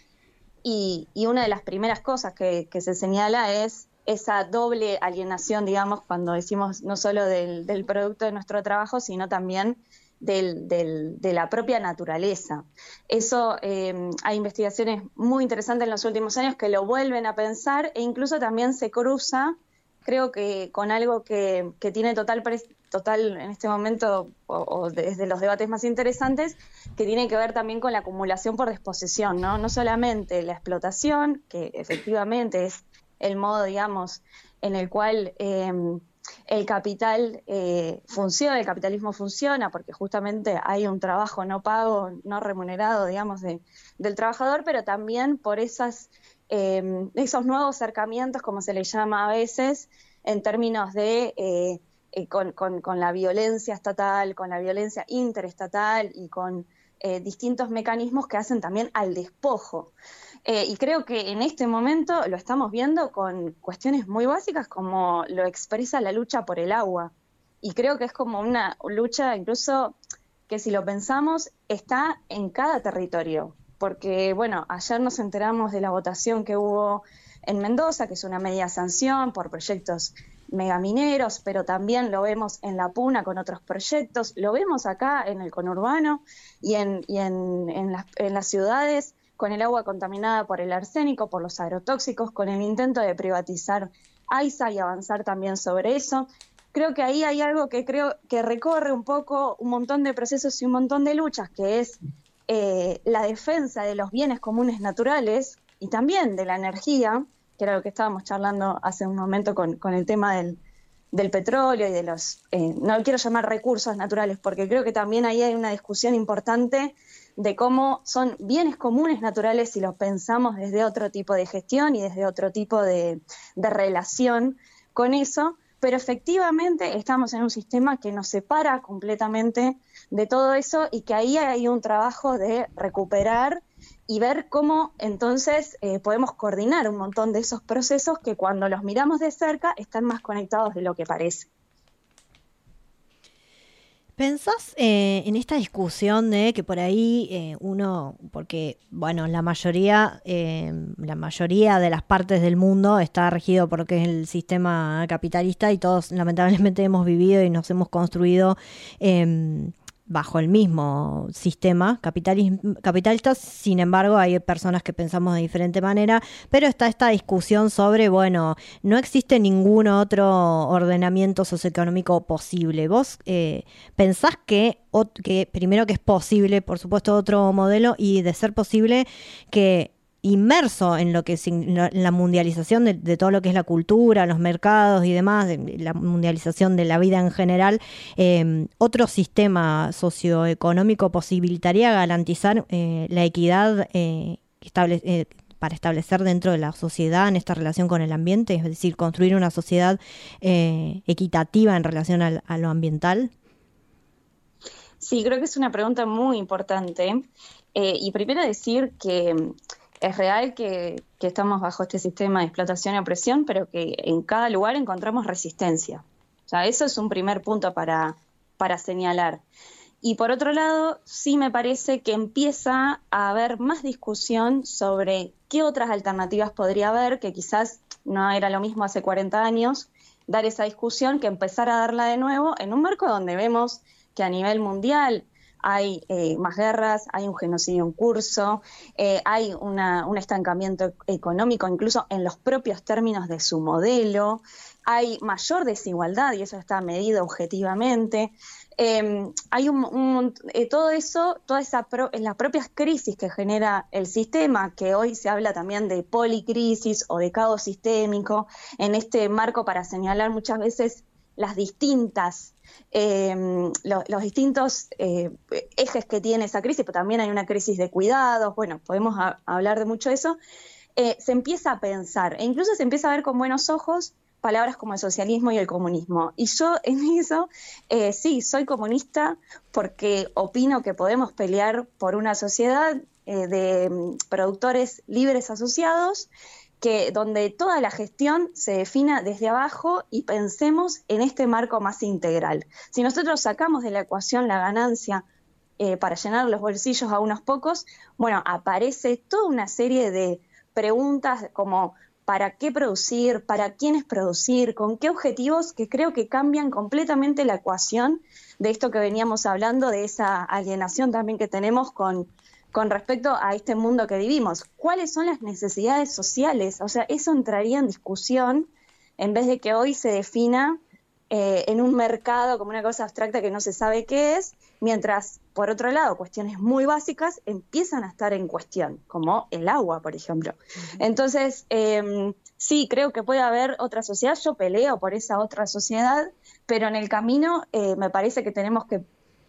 Y, y una de las primeras cosas que, que se señala es esa doble alienación, digamos, cuando decimos no solo del, del producto de nuestro trabajo, sino también Del, del, de la propia naturaleza. Eso, eh, hay investigaciones muy interesantes en los últimos años que lo vuelven a pensar e incluso también se cruza, creo que con algo que, que tiene total, total en este momento, o, o desde los debates más interesantes, que tiene que ver también con la acumulación por desposesión, ¿no? No solamente la explotación, que efectivamente es el modo, digamos, en el cual Eh, el capital eh, funciona, el capitalismo funciona porque justamente hay un trabajo no pago, no remunerado, digamos, de, del trabajador, pero también por esas, eh, esos nuevos acercamientos, como se les llama a veces, en términos de eh, eh, con, con, con la violencia estatal, con la violencia interestatal y con eh, distintos mecanismos que hacen también al despojo. Eh, y creo que en este momento lo estamos viendo con cuestiones muy básicas como lo expresa la lucha por el agua. Y creo que es como una lucha incluso que si lo pensamos está en cada territorio. Porque, bueno, ayer nos enteramos de la votación que hubo en Mendoza, que es una media sanción por proyectos megamineros, pero también lo vemos en La Puna con otros proyectos, lo vemos acá en el conurbano y en, y en, en, las, en las ciudades, con el agua contaminada por el arsénico, por los agrotóxicos, con el intento de privatizar AISA y avanzar también sobre eso. Creo que ahí hay algo que creo que recorre un poco un montón de procesos y un montón de luchas, que es eh, la defensa de los bienes comunes naturales y también de la energía, que era lo que estábamos charlando hace un momento con, con el tema del, del petróleo y de los, eh, no lo quiero llamar recursos naturales, porque creo que también ahí hay una discusión importante de cómo son bienes comunes naturales si los pensamos desde otro tipo de gestión y desde otro tipo de, de relación con eso, pero efectivamente estamos en un sistema que nos separa completamente de todo eso y que ahí hay un trabajo de recuperar y ver cómo entonces eh, podemos coordinar un montón de esos procesos que cuando los miramos de cerca están más conectados de lo que parece. ¿Pensás eh, en esta discusión de que por ahí eh, uno, porque bueno, la mayoría, eh, la mayoría de las partes del mundo está regido por lo que es el sistema capitalista y todos lamentablemente hemos vivido y nos hemos construido eh, bajo el mismo sistema capitalista, sin embargo hay personas que pensamos de diferente manera, pero está esta discusión sobre, bueno, no existe ningún otro ordenamiento socioeconómico posible. ¿Vos eh, pensás que, o, que primero que es posible, por supuesto, otro modelo y de ser posible que inmerso en lo que es la mundialización de, de todo lo que es la cultura, los mercados y demás, la mundialización de la vida en general, eh, otro sistema socioeconómico posibilitaría garantizar eh, la equidad eh, estable, eh, para establecer dentro de la sociedad en esta relación con el ambiente, es decir, construir una sociedad eh, equitativa en relación al, a lo ambiental? Sí, creo que es una pregunta muy importante. Eh, y primero decir que es real que, que estamos bajo este sistema de explotación y opresión, pero que en cada lugar encontramos resistencia. O sea, eso es un primer punto para, para señalar. Y por otro lado, sí me parece que empieza a haber más discusión sobre qué otras alternativas podría haber, que quizás no era lo mismo hace cuarenta años, dar esa discusión que empezar a darla de nuevo en un marco donde vemos que a nivel mundial hay eh, más guerras, hay un genocidio en curso, eh, hay una, un estancamiento económico incluso en los propios términos de su modelo, hay mayor desigualdad y eso está medido objetivamente. Eh, hay un, un, eh, todo eso, todas esa pro, las propias crisis que genera el sistema, que hoy se habla también de policrisis o de caos sistémico, en este marco para señalar muchas veces las distintas, eh, lo, los distintos eh, ejes que tiene esa crisis, pero también hay una crisis de cuidados, bueno, podemos a, hablar de mucho de eso, eh, se empieza a pensar, e incluso se empieza a ver con buenos ojos palabras como el socialismo y el comunismo. Y yo en eso, eh, sí, soy comunista porque opino que podemos pelear por una sociedad eh, de um, productores libres asociados, que donde toda la gestión se defina desde abajo y pensemos en este marco más integral. Si nosotros sacamos de la ecuación la ganancia eh, para llenar los bolsillos a unos pocos, bueno, aparece toda una serie de preguntas como ¿para qué producir? ¿Para quiénes producir? ¿Con qué objetivos? Que creo que cambian completamente la ecuación de esto que veníamos hablando, de esa alienación también que tenemos con, con respecto a este mundo que vivimos. ¿Cuáles son las necesidades sociales? O sea, eso entraría en discusión en vez de que hoy se defina eh, en un mercado como una cosa abstracta que no se sabe qué es, mientras, por otro lado, cuestiones muy básicas empiezan a estar en cuestión, como el agua, por ejemplo. Uh-huh. Entonces, eh, sí, creo que puede haber otra sociedad, yo peleo por esa otra sociedad, pero en el camino eh, me parece que tenemos que,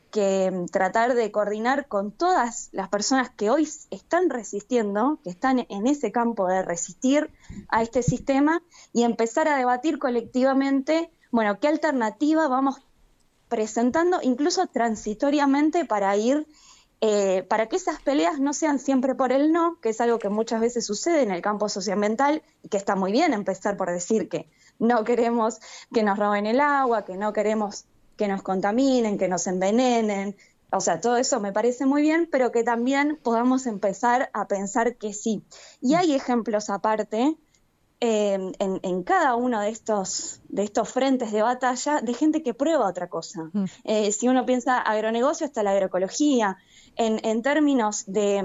que tratar de coordinar con todas las personas que hoy están resistiendo, que están en ese campo de resistir a este sistema, y empezar a debatir colectivamente, bueno, qué alternativa vamos presentando, incluso transitoriamente, para ir, eh, para que esas peleas no sean siempre por el no, que es algo que muchas veces sucede en el campo socioambiental, y que está muy bien empezar por decir que no queremos que nos roben el agua, que no queremos que nos contaminen, que nos envenenen, o sea, todo eso me parece muy bien, pero que también podamos empezar a pensar que sí. Y hay ejemplos aparte, Eh, en, en cada uno de estos, de estos frentes de batalla, de gente que prueba otra cosa. Mm. Eh, si uno piensa agronegocio, está la agroecología. En, en términos de,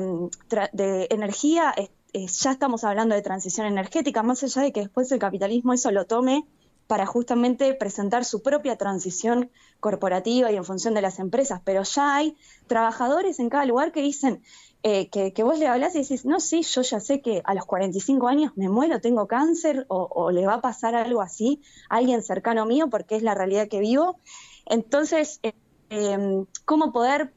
de energía, eh, eh, ya estamos hablando de transición energética, más allá de que después el capitalismo eso lo tome para justamente presentar su propia transición corporativa y en función de las empresas. Pero ya hay trabajadores en cada lugar que dicen, Eh, que, que vos le hablás y decís, no, sí, yo ya sé que a los cuarenta y cinco años me muero, tengo cáncer, o, o le va a pasar algo así a alguien cercano mío, porque es la realidad que vivo. Entonces, eh, eh, ¿cómo poder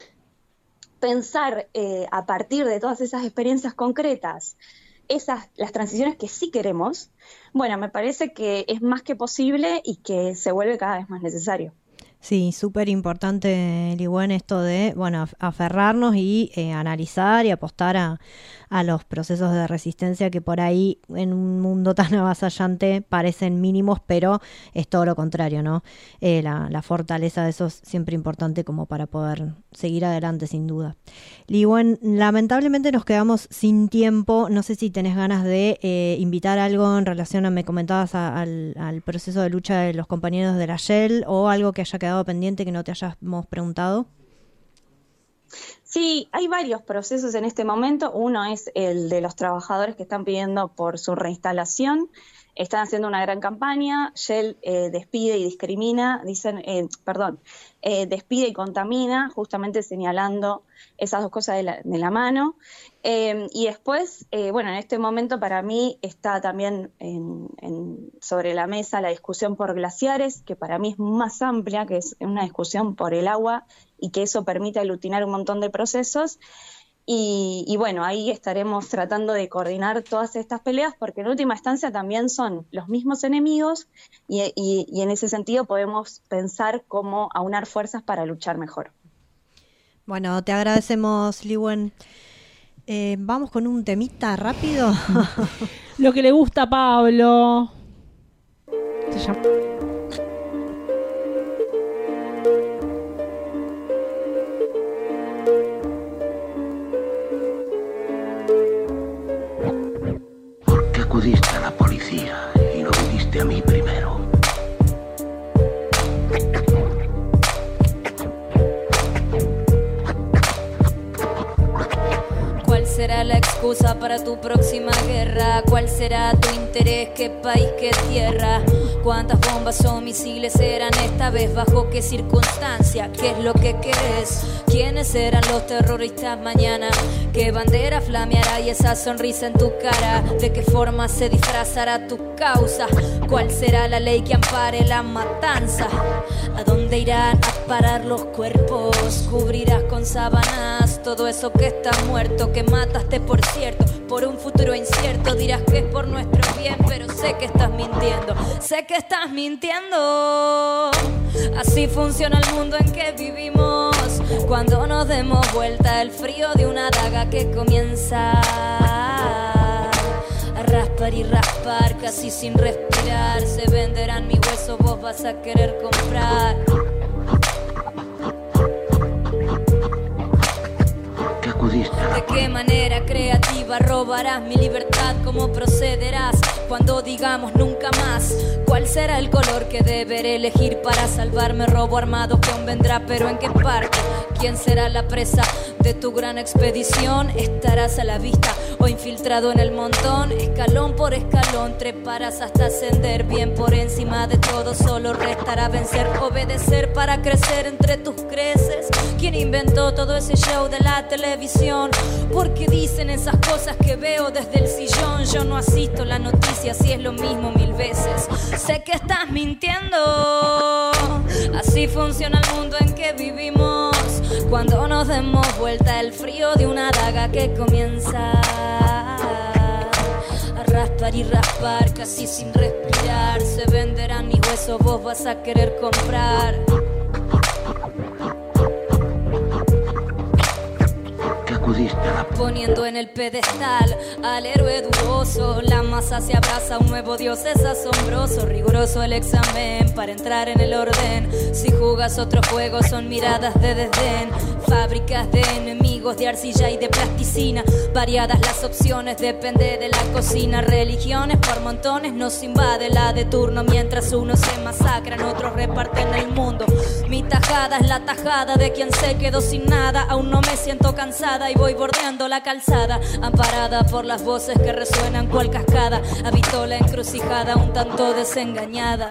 pensar eh, a partir de todas esas experiencias concretas, esas, las transiciones que sí queremos? Bueno, me parece que es más que posible y que se vuelve cada vez más necesario. Sí, súper importante, Ligüen, esto de, bueno, aferrarnos y eh, analizar y apostar a, a los procesos de resistencia que por ahí en un mundo tan avasallante parecen mínimos, pero es todo lo contrario, ¿no? Eh, la, la fortaleza de eso es siempre importante como para poder seguir adelante, sin duda. Ligüen, lamentablemente nos quedamos sin tiempo. No sé si tenés ganas de eh, invitar algo en relación a, me comentabas, a, al, al proceso de lucha de los compañeros de la Shell, o algo que haya quedado pendiente que no te hayamos preguntado. Sí, hay varios procesos en este momento. Uno es el de los trabajadores que están pidiendo por su reinstalación. Están haciendo una gran campaña. Shell eh, despide y discrimina, dicen, eh, perdón, eh, despide y contamina, justamente señalando esas dos cosas de la, de la mano. Eh, y después, eh, bueno, en este momento para mí está también en, en, sobre la mesa la discusión por glaciares, que para mí es más amplia, que es una discusión por el agua, y que eso permite aglutinar un montón de procesos. Y, y bueno, ahí estaremos tratando de coordinar todas estas peleas, porque en última instancia también son los mismos enemigos, y, y, y en ese sentido podemos pensar cómo aunar fuerzas para luchar mejor. Bueno, te agradecemos, Liwen. Eh, Vamos con un temita rápido. Lo que le gusta a Pablo. Se llama... ¿Por qué acudiste a la policía y no viniste a mí primero? ¿Cuál será la excusa para tu próxima guerra? ¿Cuál será tu interés? ¿Qué país? ¿Qué tierra? ¿Cuántas bombas o misiles serán esta vez? ¿Bajo qué circunstancia? ¿Qué es lo que querés? ¿Quiénes serán los terroristas mañana? ¿Qué bandera flameará y esa sonrisa en tu cara? ¿De qué forma se disfrazará tu causa? ¿Cuál será la ley que ampare la matanza? ¿A dónde irán a parar los cuerpos? ¿Cubrirás con sábanas todo eso que está muerto? Que mataste, por cierto, por un futuro incierto. Dirás que es por nuestro bien, pero sé que estás mintiendo. Sé que estás mintiendo. Así funciona el mundo en que vivimos. Cuando nos demos vuelta el frío de una daga que comienza a raspar y raspar, casi sin respirar. Se venderán mis huesos, vos vas a querer comprar. ¿De qué manera creativa robarás mi libertad? ¿Cómo procederás cuando digamos nunca más? ¿Cuál será el color que deberé elegir para salvarme? Robo armado que aún vendrá, pero ¿en qué parte? ¿Quién será la presa de tu gran expedición? ¿Estarás a la vista o infiltrado en el montón? Escalón por escalón treparás hasta ascender. Bien por encima de todo solo restará vencer, obedecer para crecer entre tus creces. ¿Quién inventó todo ese show de la televisión? Porque dicen esas cosas que veo desde el sillón. Yo no asisto a la noticia si es lo mismo mil veces. Sé que estás mintiendo. Así funciona el mundo en que vivimos. Cuando nos demos vuelta el frío de una daga que comienza a raspar y raspar, casi sin respirar. Se venderán mis huesos, vos vas a querer comprar. Poniendo en el pedestal al héroe dudoso, la masa se abraza, un nuevo dios es asombroso. Riguroso el examen para entrar en el orden. Si jugas otro juego son miradas de desdén. Fábricas de enemigos de arcilla y de plasticina. Variadas las opciones, depende de la cocina. Religiones por montones nos invade la de turno. Mientras unos se masacran, otros reparten el mundo. Mi tajada es la tajada de quien se quedó sin nada. Aún no me siento cansada y voy bordeando la calzada, amparada por las voces que resuenan cual cascada. Habito la encrucijada un tanto desengañada.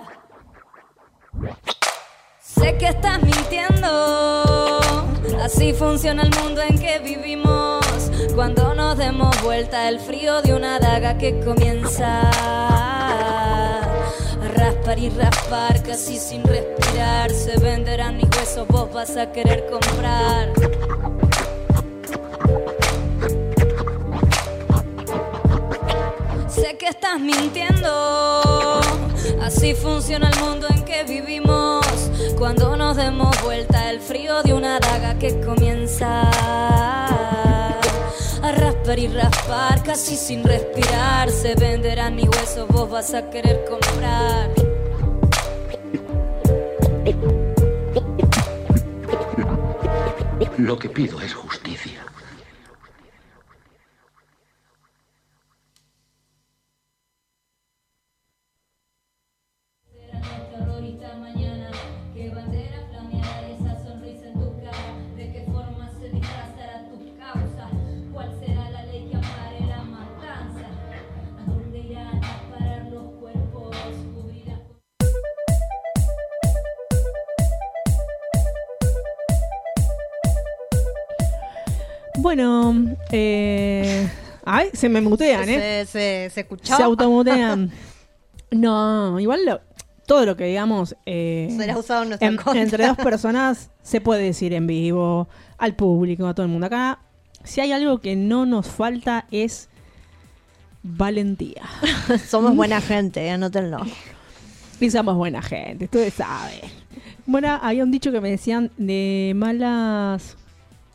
Sé que estás mintiendo. Así funciona el mundo en que vivimos. Cuando nos demos vuelta el frío de una daga que comienza a raspar y raspar, casi sin respirar. Se venderán mis huesos, vos vas a querer comprar. Sé que estás mintiendo. Así funciona el mundo en que vivimos. Cuando nos demos vuelta el frío de una daga que comienza a raspar y raspar, casi sin respirar. Se venderán mis huesos, vos vas a querer comprar. Lo que pido es justicia. Bueno, eh... ay, se me mutean, Se, ¿eh? se, se escuchó. Se automutean. No, igual lo, todo lo que digamos eh, será usado en nuestra en, contra. entre dos personas se puede decir en vivo, al público, a todo el mundo. Acá, si hay algo que no nos falta es valentía. Somos buena gente, anótenlo. Y somos buena gente, ustedes saben. Bueno, había un dicho que me decían de malas...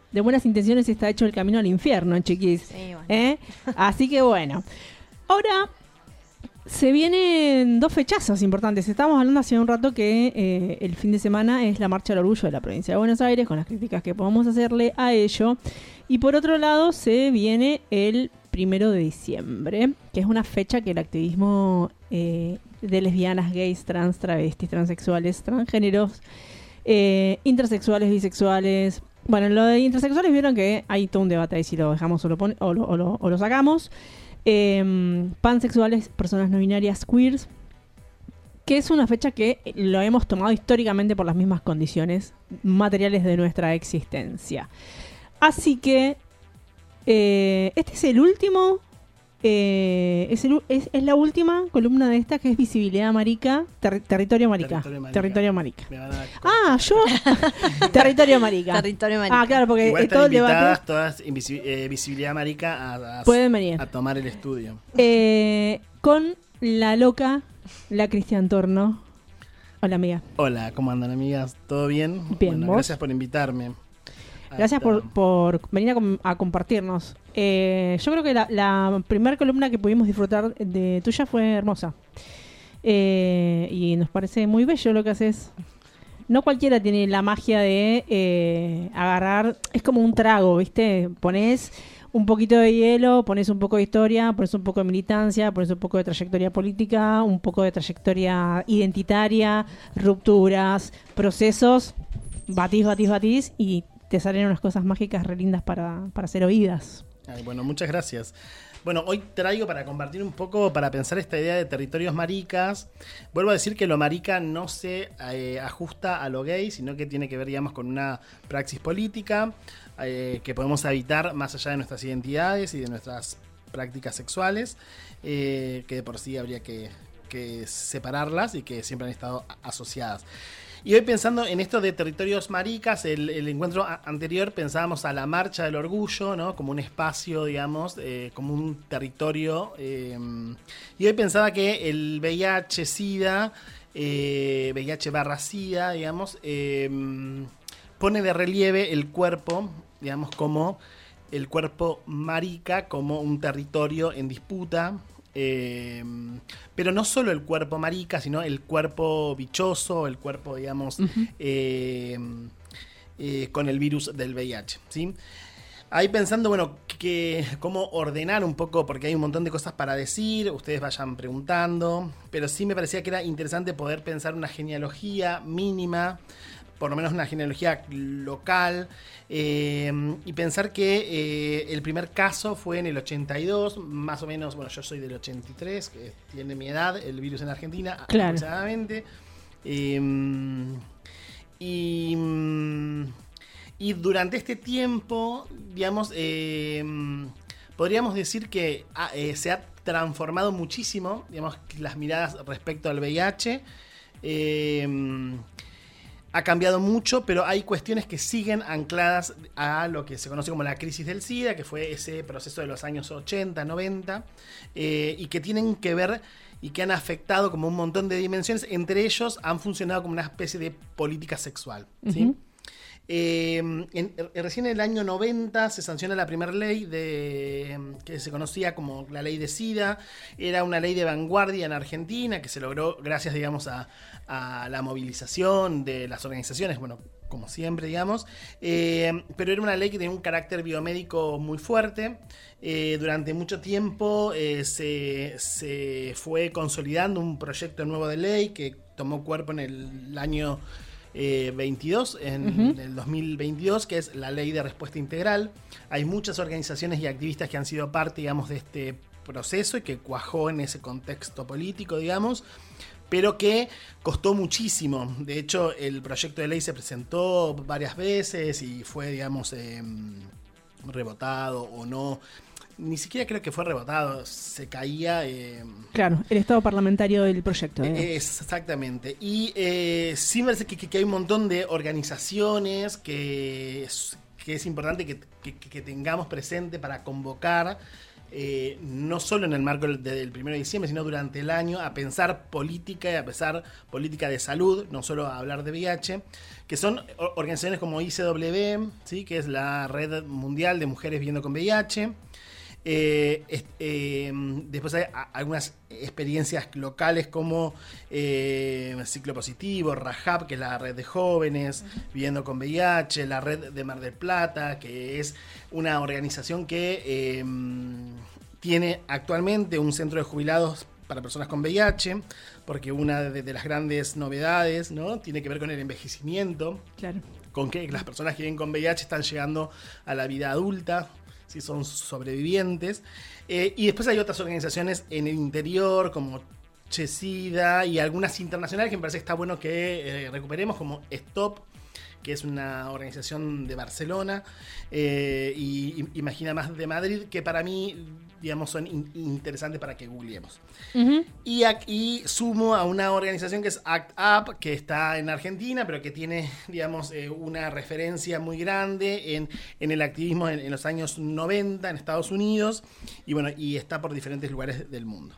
de buenas intenciones está hecho el camino al infierno, chiquis. Sí, bueno. ¿Eh? Así que bueno. Ahora se vienen dos fechazos importantes. Estábamos hablando hace un rato que eh, el fin de semana es la Marcha del Orgullo de la Provincia de Buenos Aires, con las críticas que podemos hacerle a ello. Y por otro lado se viene el primero de diciembre, que es una fecha que el activismo eh, de lesbianas, gays, trans, travestis, transexuales, transgéneros, eh, intersexuales, bisexuales... Bueno, lo de intersexuales vieron que hay todo un debate ahí si lo dejamos o lo, pone, o lo, o lo, o lo sacamos. Eh, pansexuales, personas no binarias, queers, que es una fecha que lo hemos tomado históricamente por las mismas condiciones materiales de nuestra existencia. Así que eh, este es el último, eh, es, el, es, es la última columna de esta, que es Visibilidad Marica, ter, Territorio Marica. Territorio Marica. Territorio Marica. Ah, yo. Territorio Marica. Territorio Marica. Ah, claro, porque Igual es todo el invitadas debate. todas invisi- eh, Visibilidad Marica a, a, Pueden venir. a tomar el estudio. Eh, con la loca, la Cristian Torno. Hola, amiga. Hola, ¿cómo andan, amigas? ¿Todo bien? Bien, Bueno, ¿vos? gracias por invitarme. Gracias por, por venir a, com- a compartirnos. Eh, yo creo que la, la primera columna que pudimos disfrutar de tuya fue hermosa. Eh, y nos parece muy bello lo que haces. No cualquiera tiene la magia de eh, agarrar, es como un trago, ¿viste? Pones un poquito de hielo, pones un poco de historia, pones un poco de militancia, pones un poco de trayectoria política, un poco de trayectoria identitaria, rupturas, procesos, batís, batís, batís y te salen unas cosas mágicas re lindas para, para ser oídas. Ay, bueno, muchas gracias. Bueno, hoy traigo para compartir un poco, para pensar esta idea de territorios maricas. Vuelvo a decir que lo marica no se eh, ajusta a lo gay, sino que tiene que ver, digamos, con una praxis política eh, que podemos habitar más allá de nuestras identidades y de nuestras prácticas sexuales, eh, que de por sí habría que, que separarlas y que siempre han estado a- asociadas. Y hoy pensando en esto de territorios maricas, el, el encuentro a- anterior pensábamos a la Marcha del Orgullo, ¿no? Como un espacio, digamos, eh, como un territorio. Eh, y hoy pensaba que el V I H-Sida, eh, V I H barra SIDA, digamos, eh, pone de relieve el cuerpo, digamos, como el cuerpo marica, como un territorio en disputa. Eh, pero no solo el cuerpo marica, sino el cuerpo bichoso, el cuerpo, digamos, uh-huh. eh, eh, con el virus del V I H, ¿sí? Ahí pensando, bueno, que cómo ordenar un poco, porque hay un montón de cosas para decir, ustedes vayan preguntando, pero sí me parecía que era interesante poder pensar una genealogía mínima, por lo menos una genealogía local, eh, y pensar que eh, el primer caso fue en el ochenta y dos, más o menos, bueno, yo soy del ochenta y tres, que tiene mi edad, el virus en Argentina, claro, aproximadamente. Eh, y, y durante este tiempo, digamos, eh, podríamos decir que ah, eh, se ha transformado muchísimo, digamos, las miradas respecto al V I H. Eh, Ha cambiado mucho, pero hay cuestiones que siguen ancladas a lo que se conoce como la crisis del SIDA, que fue ese proceso de los años ochenta, noventa, eh, y que tienen que ver y que han afectado como un montón de dimensiones. Entre ellos han funcionado como una especie de política sexual, ¿sí? Uh-huh. Eh, en, recién en el año noventa se sanciona la primera ley de, que se conocía como la ley de SIDA. Era una ley de vanguardia en Argentina que se logró gracias, digamos, a, a la movilización de las organizaciones, bueno, como siempre, digamos, eh, pero era una ley que tenía un carácter biomédico muy fuerte. Eh, durante mucho tiempo eh, se, se fue consolidando un proyecto nuevo de ley que tomó cuerpo en el año Eh, veintidós, en uh-huh. el dos mil veintidós, que es la Ley de Respuesta Integral. Hay muchas organizaciones y activistas que han sido parte, digamos, de este proceso y que cuajó en ese contexto político, digamos, pero que costó muchísimo. De hecho, el proyecto de ley se presentó varias veces y fue, digamos, eh, rebotado o no. Ni siquiera creo que fue rebotado, se caía... Eh, claro, el estado parlamentario del proyecto. Eh, exactamente. Y eh, sí me parece que, que, que hay un montón de organizaciones que es, que es importante que, que, que tengamos presente para convocar eh, no solo en el marco del, del primero de diciembre, sino durante el año, a pensar política y a pensar política de salud, no solo a hablar de V I H, que son organizaciones como I C W, ¿sí? Que es la Red Mundial de Mujeres Viviendo con V I H. Eh, eh, después hay a, algunas experiencias locales como eh, Ciclo Positivo, Rajab, que es la red de jóvenes viviendo con V I H, la red de Mar del Plata, que es una organización que eh, tiene actualmente un centro de jubilados para personas con V I H, porque una de, de las grandes novedades, ¿no?, tiene que ver con el envejecimiento, claro, con que las personas que viven con V I H están llegando a la vida adulta, si son sobrevivientes. Eh, y después hay otras organizaciones en el interior, como Chesida, y algunas internacionales que me parece que está bueno que eh, recuperemos, como Stop, que es una organización de Barcelona, eh, y, y Imagina Más de Madrid, que para mí, digamos, son in- interesantes para que googleemos. Uh-huh. Y aquí sumo a una organización que es ACT UP, que está en Argentina, pero que tiene, digamos, eh, una referencia muy grande en, en el activismo en, en los años noventa en Estados Unidos, y bueno, y está por diferentes lugares del mundo.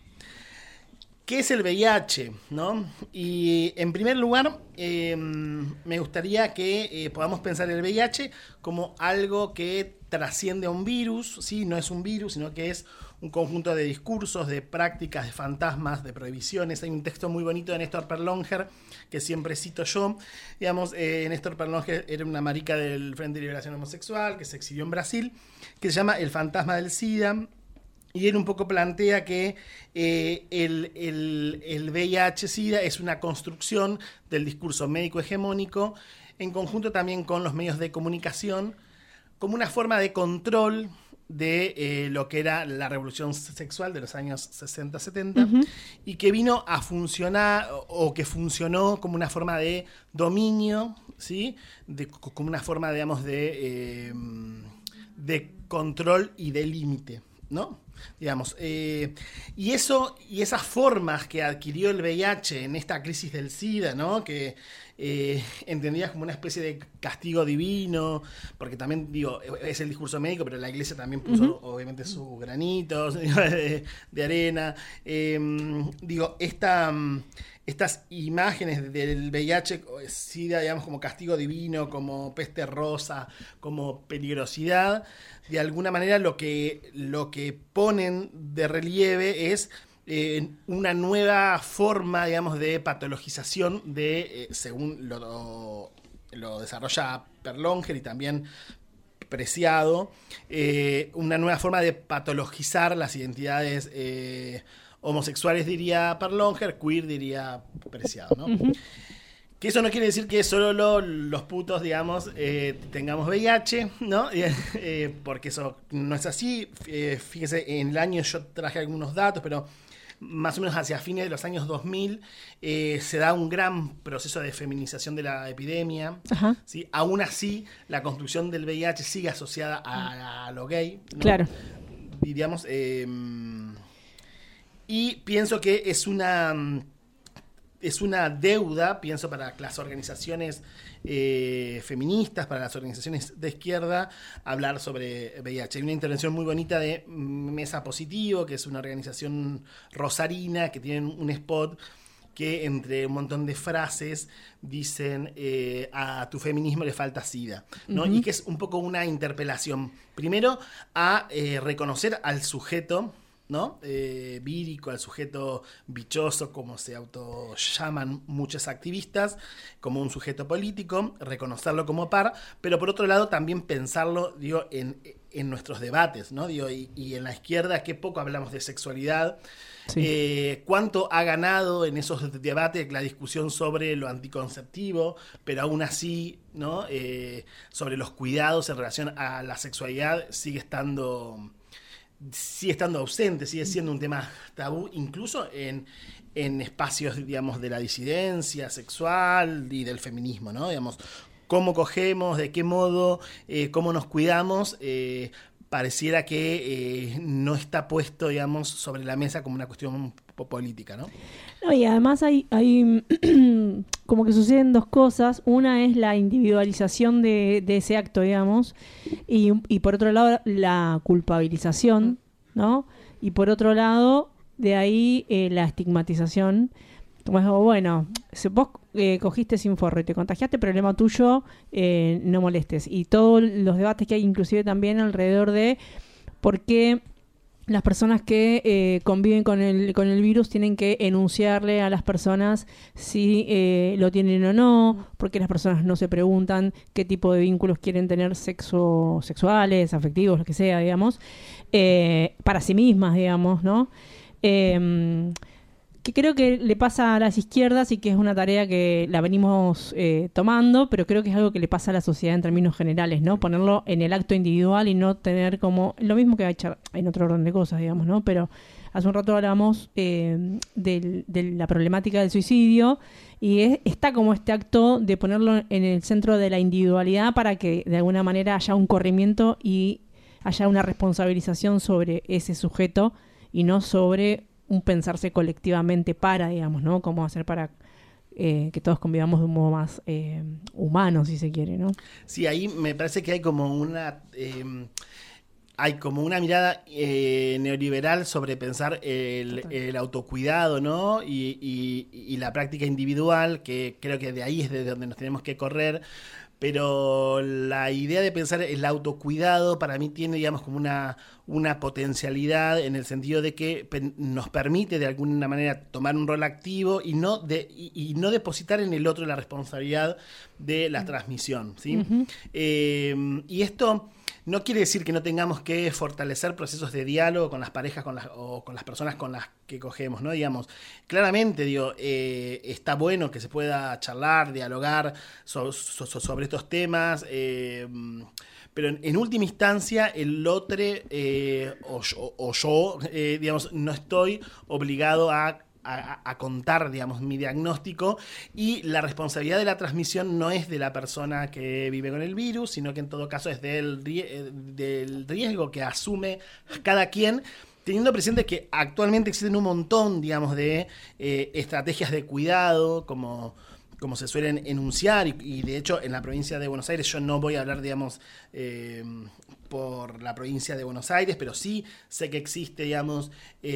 ¿Qué es el V I H? ¿No? Y en primer lugar, eh, me gustaría que eh, podamos pensar el V I H como algo que trasciende a un virus, ¿sí? No es un virus, sino que es un conjunto de discursos, de prácticas, de fantasmas, de prohibiciones. Hay un texto muy bonito de Néstor Perlonger, que siempre cito yo. Digamos, eh, Néstor Perlonger era una marica del Frente de Liberación Homosexual, que se exilió en Brasil, que se llama El fantasma del SIDA. Y él un poco plantea que eh, el, el, el V I H-Sida es una construcción del discurso médico hegemónico, en conjunto también con los medios de comunicación, como una forma de control de eh, lo que era la revolución sexual de los años sesenta setenta, uh-huh, y que vino a funcionar, o, o que funcionó como una forma de dominio, ¿sí? De, como una forma, digamos, de, eh, de control y de límite, ¿no? Digamos, eh, y eso y esas formas que adquirió el V I H en esta crisis del SIDA, ¿no?, que eh, entendidas como una especie de castigo divino, porque también, digo, es el discurso médico, pero la iglesia también puso, uh-huh, obviamente sus granitos de, de arena. Eh, digo, esta... Estas imágenes del V I H, SIDA, digamos, como castigo divino, como peste rosa, como peligrosidad, de alguna manera lo que, lo que ponen de relieve es eh, una nueva forma, digamos, de patologización de, eh, según lo, lo desarrolla Perlonger y también Preciado, eh, una nueva forma de patologizar las identidades eh, homosexuales, diría Perlonger, queer, diría Preciado, ¿no? Uh-huh. Que eso no quiere decir que solo lo, los putos, digamos, eh, tengamos V I H, ¿no? Eh, porque eso no es así. Eh, fíjese, en el año yo traje algunos datos, pero más o menos hacia fines de los años dos mil eh, se da un gran proceso de feminización de la epidemia. Ajá. ¿Sí? Aún así, la construcción del V I H sigue asociada a, a lo gay, ¿no? Claro. Diríamos... Eh, y pienso que es una... es una deuda, pienso, para las organizaciones eh, feministas, para las organizaciones de izquierda, hablar sobre V I H. Hay una intervención muy bonita de Mesa Positivo, que es una organización rosarina, que tienen un spot que entre un montón de frases dicen eh, a tu feminismo le falta SIDA, ¿no? Uh-huh. Y que es un poco una interpelación, primero, a eh, reconocer al sujeto, ¿no? Eh, vírico, al sujeto bichoso, como se auto llaman muchos activistas, como un sujeto político, reconocerlo como par, pero por otro lado también pensarlo, digo, en, en nuestros debates, ¿no? Digo, y, y en la izquierda, qué poco hablamos de sexualidad, sí. eh, cuánto ha ganado en esos debates la discusión sobre lo anticonceptivo, pero aún así, ¿no? Eh, sobre los cuidados en relación a la sexualidad sigue estando... sigue estando ausente, sigue siendo un tema tabú, incluso en, en espacios, digamos, de la disidencia sexual y del feminismo, ¿no? Digamos, cómo cogemos, de qué modo, eh, cómo nos cuidamos, eh, pareciera que eh, no está puesto, digamos, sobre la mesa como una cuestión política, ¿no? No, y además hay, hay como que suceden dos cosas. Una es la individualización de, de ese acto, digamos, y, y por otro lado la culpabilización, ¿no? Y por otro lado, de ahí eh, la estigmatización. Como es, bueno, si vos eh, cogiste sin forro y te contagiaste, problema tuyo, eh, no molestes. Y todos los debates que hay, inclusive también alrededor de por qué las personas que eh, conviven con el, con el virus tienen que enunciarle a las personas si eh, lo tienen o no, porque las personas no se preguntan qué tipo de vínculos quieren tener sexo, sexuales, afectivos, lo que sea, digamos, eh, para sí mismas, digamos, ¿no? Eh, que creo que le pasa a las izquierdas y que es una tarea que la venimos eh, tomando, pero creo que es algo que le pasa a la sociedad en términos generales, ¿no? Ponerlo en el acto individual y no tener como lo mismo que hay en otro orden de cosas, digamos, ¿no? Pero hace un rato hablamos eh, del, de la problemática del suicidio y es, está como este acto de ponerlo en el centro de la individualidad para que de alguna manera haya un corrimiento y haya una responsabilización sobre ese sujeto y no sobre un pensarse colectivamente para, digamos, ¿no? Cómo hacer para eh, que todos convivamos de un modo más eh, humano, si se quiere, ¿no? Sí, ahí me parece que hay como una... Eh, hay como una mirada eh, neoliberal sobre pensar el, el autocuidado, ¿no? Y, y, y la práctica individual, que creo que de ahí es de donde nos tenemos que correr. Pero la idea de pensar el autocuidado para mí tiene, digamos, como una, una potencialidad en el sentido de que pe- nos permite de alguna manera tomar un rol activo y no de y, y no depositar en el otro la responsabilidad de la transmisión, ¿sí? Uh-huh. Eh, y esto no quiere decir que no tengamos que fortalecer procesos de diálogo con las parejas con las, o con las personas con las que cogemos, ¿no? Digamos, claramente, digo, eh, está bueno que se pueda charlar, dialogar so, so, so, sobre estos temas, eh, pero en, en última instancia el otro eh, o, o, o yo, eh, digamos, no estoy obligado a A, a contar, digamos, mi diagnóstico, y la responsabilidad de la transmisión no es de la persona que vive con el virus, sino que en todo caso es del, del riesgo que asume cada quien, teniendo presente que actualmente existen un montón, digamos, de eh, estrategias de cuidado, como... como se suelen enunciar, y, y de hecho en la provincia de Buenos Aires, yo no voy a hablar, digamos, eh, por la provincia de Buenos Aires, pero sí sé que existe, digamos,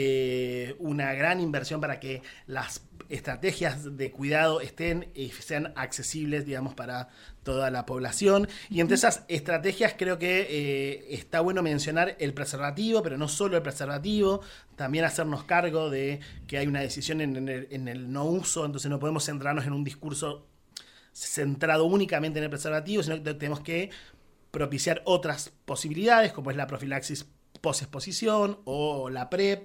eh, una gran inversión para que las estrategias de cuidado estén y sean accesibles, digamos, para toda la población. Y entre esas estrategias creo que eh, está bueno mencionar el preservativo, pero no solo el preservativo, también hacernos cargo de que hay una decisión en, en, el, en el no uso, entonces no podemos centrarnos en un discurso centrado únicamente en el preservativo, sino que tenemos que propiciar otras posibilidades, como es la profilaxis post-exposición o la PrEP,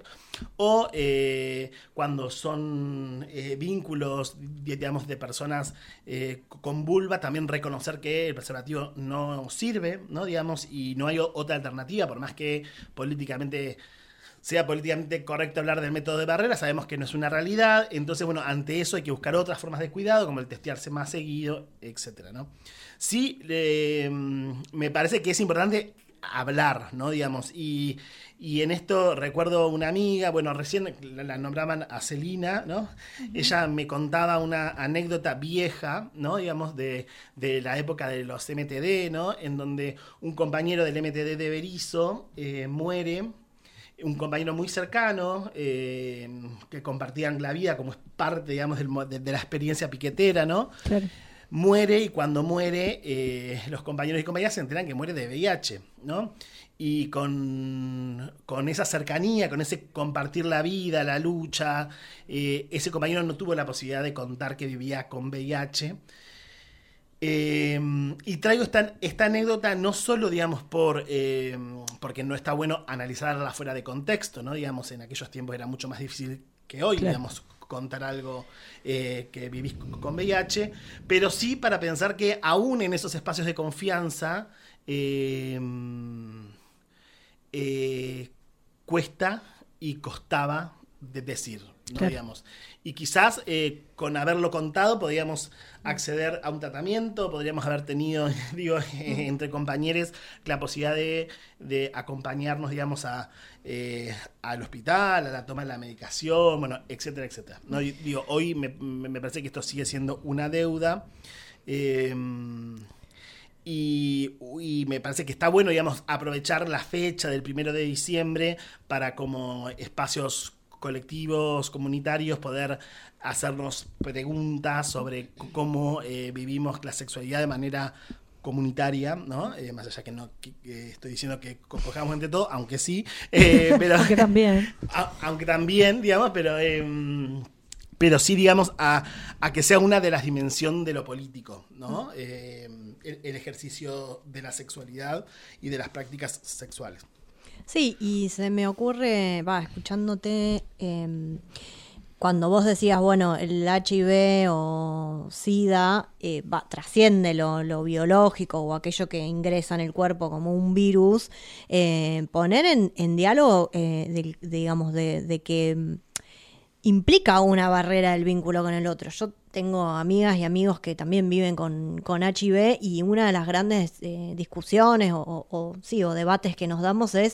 o eh, cuando son eh, vínculos, digamos, de personas eh, con vulva, también reconocer que el preservativo no sirve, ¿no? Digamos, y no hay otra alternativa, por más que políticamente sea políticamente correcto hablar del método de barrera, sabemos que no es una realidad, entonces, bueno, ante eso hay que buscar otras formas de cuidado, como el testearse más seguido, etcétera, ¿no? Sí, eh, me parece que es importante hablar, ¿no? Digamos, y, y en esto recuerdo una amiga, bueno, recién la, la nombraban a Celina, ¿no? Uh-huh. Ella me contaba una anécdota vieja, ¿no? Digamos, de, de la época de los M T D, ¿no? En donde un compañero del M T D de Berisso eh, muere, un compañero muy cercano, eh, que compartían la vida como es parte, digamos, del, de, de la experiencia piquetera, ¿no? Claro. Muere, y cuando muere, eh, los compañeros y compañeras se enteran que muere de V I H, ¿no? Y con, con esa cercanía, con ese compartir la vida, la lucha, eh, ese compañero no tuvo la posibilidad de contar que vivía con V I H. Eh, y traigo esta, esta anécdota no solo, digamos, por eh, porque no está bueno analizarla fuera de contexto, ¿no? Digamos, en aquellos tiempos era mucho más difícil que hoy, claro, digamos, contar algo eh, que vivís con V I H, pero sí para pensar que aún en esos espacios de confianza eh, eh, cuesta y costaba de decir, ¿no? Claro. Digamos. Y quizás eh, con haberlo contado podríamos acceder a un tratamiento, podríamos haber tenido, digo, eh, entre compañeros la posibilidad de, de acompañarnos, digamos, a, eh, al hospital, a la toma de la medicación, bueno, etcétera, etcétera. ¿No? Y, digo, hoy me, me parece que esto sigue siendo una deuda. Eh, Y, y me parece que está bueno, digamos, aprovechar la fecha del primero de diciembre para como espacios colectivos, comunitarios, poder hacernos preguntas sobre c- cómo eh, vivimos la sexualidad de manera comunitaria, ¿no? Eh, más allá que no que, que estoy diciendo que co- cojamos entre todo, aunque sí, eh, pero Aunque también. a- aunque también, digamos, pero eh, pero sí, digamos, a, a que sea una de las dimensiones de lo político, ¿no? Eh, el, el ejercicio de la sexualidad y de las prácticas sexuales. Sí, y se me ocurre, va, escuchándote, eh, cuando vos decías, bueno, el H I V o SIDA eh, va, trasciende lo, lo biológico o aquello que ingresa en el cuerpo como un virus, eh, poner en, en diálogo, eh, de, digamos, de, de que mm, implica una barrera el vínculo con el otro. Yo tengo amigas y amigos que también viven con, con H I V y una de las grandes eh, discusiones o, o, o, sí, o debates que nos damos es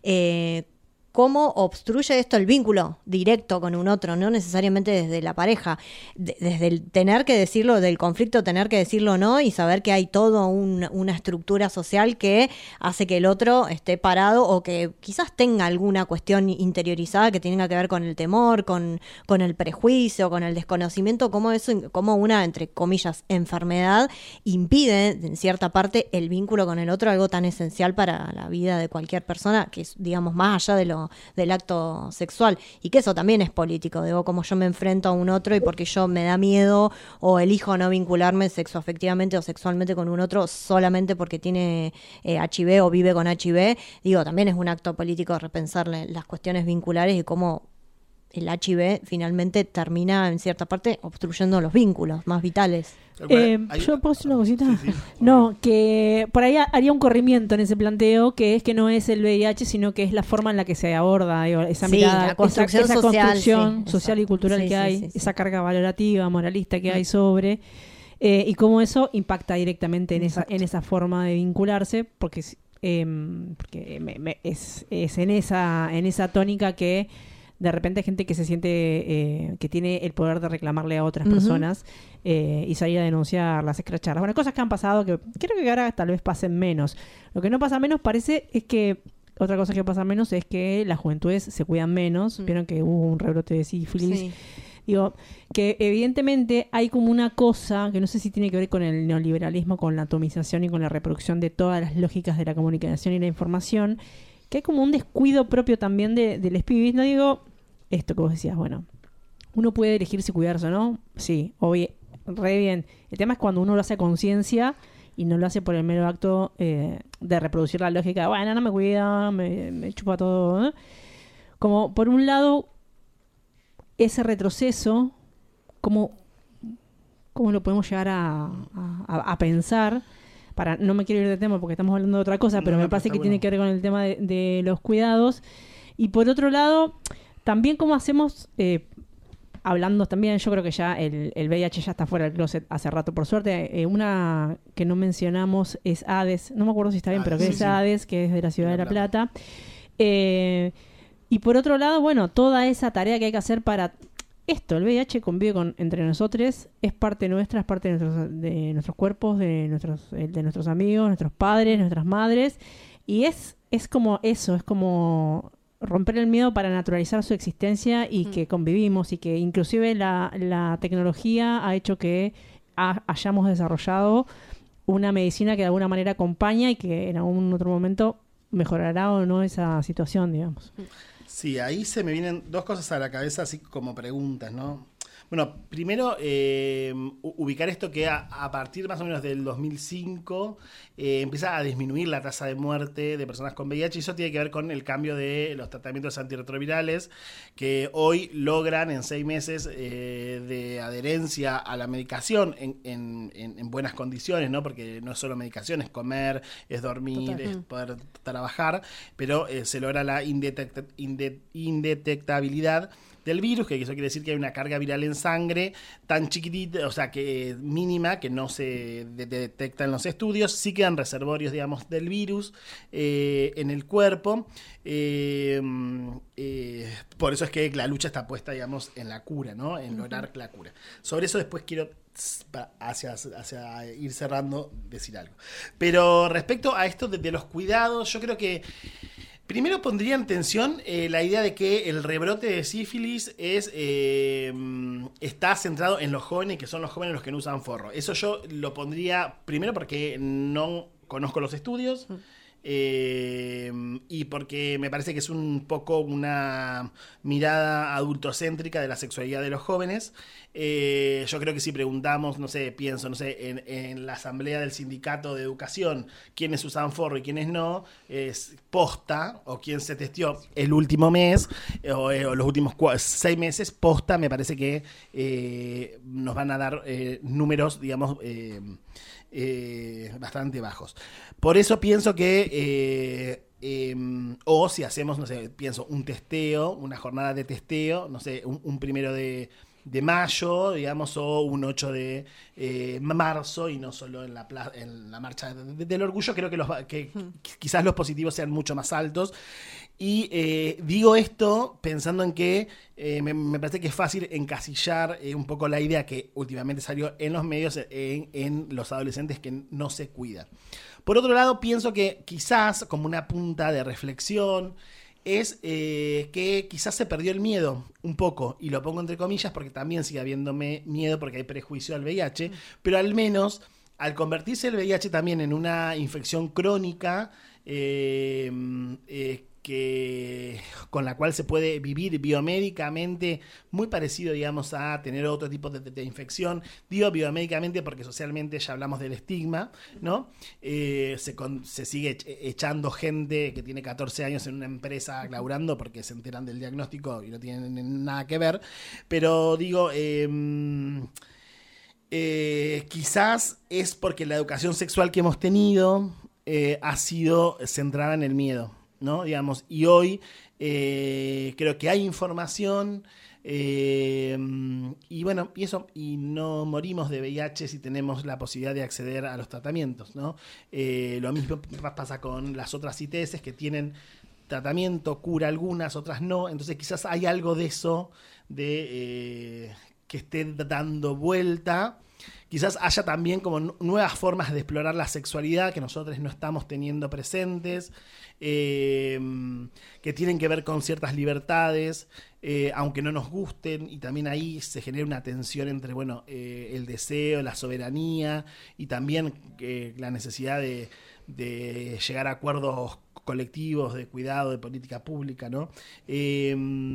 eh, cómo obstruye esto el vínculo directo con un otro, no necesariamente desde la pareja, de, desde el tener que decirlo, del conflicto tener que decirlo no y saber que hay toda un, una estructura social que hace que el otro esté parado o que quizás tenga alguna cuestión interiorizada que tenga que ver con el temor, con, con el prejuicio, con el desconocimiento, cómo eso, cómo una, entre comillas, enfermedad impide en cierta parte el vínculo con el otro, algo tan esencial para la vida de cualquier persona, que es, digamos, más allá de lo del acto sexual, y que eso también es político, digo, como yo me enfrento a un otro y porque yo me da miedo o elijo no vincularme sexoafectivamente o sexualmente con un otro solamente porque tiene eh, H I V o vive con H I V, digo, también es un acto político repensarle las cuestiones vinculares y cómo el H I V finalmente termina en cierta parte obstruyendo los vínculos más vitales. Eh, ¿Yo puedo decir una cosita? Sí, sí. No, que por ahí haría un corrimiento en ese planteo, que es que no es el V I H, sino que es la forma en la que se aborda, digo, esa sí, mirada, la construcción esa, esa social, construcción sí, social y cultural sí, que sí, hay, sí, sí. esa carga valorativa, moralista que hay sobre, eh, y cómo eso impacta directamente en esa, en esa forma de vincularse, porque, eh, porque me, me, es, es en esa, en esa tónica que de repente hay gente que se siente eh, que tiene el poder de reclamarle a otras Ujú. personas eh, y salir a denunciarlas, escracharlas. Bueno, cosas que han pasado que creo que ahora tal vez pasen menos. Lo que no pasa menos parece es que, otra cosa que pasa menos es que las juventudes se cuidan menos. Mm. Vieron que hubo un rebrote de sífilis. Sí. Digo, que evidentemente hay como una cosa que no sé si tiene que ver con el neoliberalismo, con la atomización y con la reproducción de todas las lógicas de la comunicación y la información, que hay como un descuido propio también de, del espíritu. No digo esto que vos decías, bueno, uno puede elegir si cuidarse o no, sí, obvio, re bien. El tema es cuando uno lo hace a conciencia y no lo hace por el mero acto eh, de reproducir la lógica de, bueno, no me cuida, me, me chupa todo, ¿eh? Como, por un lado, ese retroceso, ¿cómo, cómo lo podemos llegar a, a, a pensar? Para, no me quiero ir de tema porque estamos hablando de otra cosa, pero No, me no, parece pero que está tiene bueno. que ver con el tema de, de los cuidados. Y por otro lado, también cómo hacemos, eh, hablando también, yo creo que ya el, el V I H ya está fuera del closet hace rato, por suerte. Eh, una que no mencionamos es ADES, no me acuerdo si está bien, Ah, pero que sí, es sí. ADES, que es de la Ciudad De de La La Plata. Eh, y por otro lado, bueno, toda esa tarea que hay que hacer para esto, el V I H convive con, entre nosotros, es parte nuestra, es parte de nuestros, de nuestros cuerpos, de nuestros, eh, de nuestros amigos, nuestros padres, nuestras madres, y es, es como eso, es como romper el miedo para naturalizar su existencia y Mm. que convivimos, y que inclusive la, la tecnología ha hecho que ha- hayamos desarrollado una medicina que de alguna manera acompaña y que en algún otro momento mejorará o no esa situación, digamos. Sí, ahí se me vienen dos cosas a la cabeza, así como preguntas, ¿no? Bueno, primero, eh, u- ubicar esto que a, a partir más o menos del dos mil cinco eh, empieza a disminuir la tasa de muerte de personas con V I H, y eso tiene que ver con el cambio de los tratamientos antirretrovirales, que hoy logran en seis meses eh, de adherencia a la medicación en, en, en, en buenas condiciones, ¿no? Porque no es solo medicación, es comer, es dormir, Total. es Mm. poder trabajar, pero eh, se logra la indetect- inde- indetectabilidad del virus, que eso quiere decir que hay una carga viral en sangre tan chiquitita, o sea, que mínima, que no se de- detecta en los estudios. Sí quedan reservorios, digamos, del virus eh, en el cuerpo. Eh, eh, por eso es que la lucha está puesta, digamos, en la cura, ¿no? En lograr la cura. Sobre eso después quiero, hacia, hacia ir cerrando, decir algo. Pero respecto a esto de, de los cuidados, yo creo que primero pondría en tensión eh, la idea de que el rebrote de sífilis es eh, está centrado en los jóvenes, que son los jóvenes los que no usan forro. Eso yo lo pondría primero porque no conozco los estudios. Eh, y porque me parece que es un poco una mirada adultocéntrica de la sexualidad de los jóvenes. Eh, yo creo que si preguntamos, no sé, pienso, no sé, en, en la asamblea del sindicato de educación, quiénes usan forro y quiénes no, es posta, o quién se testeó el último mes, o, eh, o los últimos cua- seis meses, posta, me parece que eh, nos van a dar eh, números, digamos, eh, eh, bastante bajos. Por eso pienso que eh, eh, o si hacemos, no sé, pienso un testeo, una jornada de testeo, no sé, un, un primero de, de mayo, digamos, o un ocho de eh, marzo, y no solo en la pla- en la marcha de- del orgullo. Creo que, los, va- que quizás los positivos sean mucho más altos. Y eh, digo esto pensando en que eh, me, me parece que es fácil encasillar eh, un poco la idea que últimamente salió en los medios en, en los adolescentes que no se cuidan. Por otro lado, pienso que quizás, como una punta de reflexión, es eh, que quizás se perdió el miedo un poco, y lo pongo entre comillas porque también sigue habiéndome miedo porque hay prejuicio al V I H, pero al menos al convertirse el V I H también en una infección crónica, eh, eh, que, con la cual se puede vivir biomédicamente, muy parecido, digamos, a tener otro tipo de, de, de infección. Digo biomédicamente porque socialmente ya hablamos del estigma, ¿no? Eh, se, con, se sigue echando gente que tiene catorce años en una empresa laburando porque se enteran del diagnóstico y no tienen nada que ver. Pero digo, eh, eh, quizás es porque la educación sexual que hemos tenido eh, ha sido centrada en el miedo, ¿no? Digamos, y hoy eh, creo que hay información eh, y bueno, y eso, y no morimos de V I H si tenemos la posibilidad de acceder a los tratamientos, ¿no? Eh, lo mismo pasa con las otras I T S que tienen tratamiento, cura algunas, otras no. Entonces quizás hay algo de eso, de eh, que esté dando vuelta. Quizás haya también como nuevas formas de explorar la sexualidad que nosotros no estamos teniendo presentes, eh, que tienen que ver con ciertas libertades, eh, aunque no nos gusten, y también ahí se genera una tensión entre, bueno, eh, el deseo, la soberanía, y también eh, la necesidad de, de llegar a acuerdos colectivos, de cuidado, de política pública, ¿no? Eh,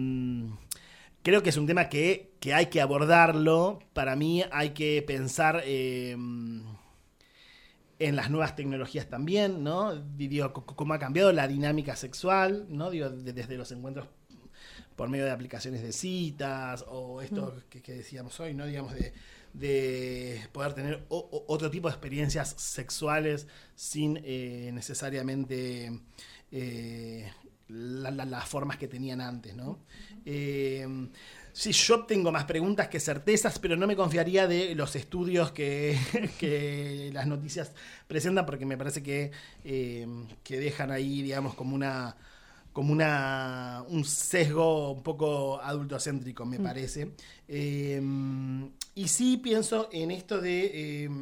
Creo que es un tema que, que hay que abordarlo. Para mí hay que pensar eh, en las nuevas tecnologías también, ¿no? Digo, c- cómo ha cambiado la dinámica sexual, ¿no? Digo, de- desde los encuentros por medio de aplicaciones de citas, o esto que, que decíamos hoy, ¿no? Digamos, de, de poder tener o- o- otro tipo de experiencias sexuales sin eh, necesariamente eh, la- la- las formas que tenían antes, ¿no? Eh, sí, yo tengo más preguntas que certezas, pero no me confiaría de los estudios que, que las noticias presentan, porque me parece que, eh, que dejan ahí, digamos, como una como una un sesgo un poco adultocéntrico, me parece. Eh, y sí pienso en esto de eh,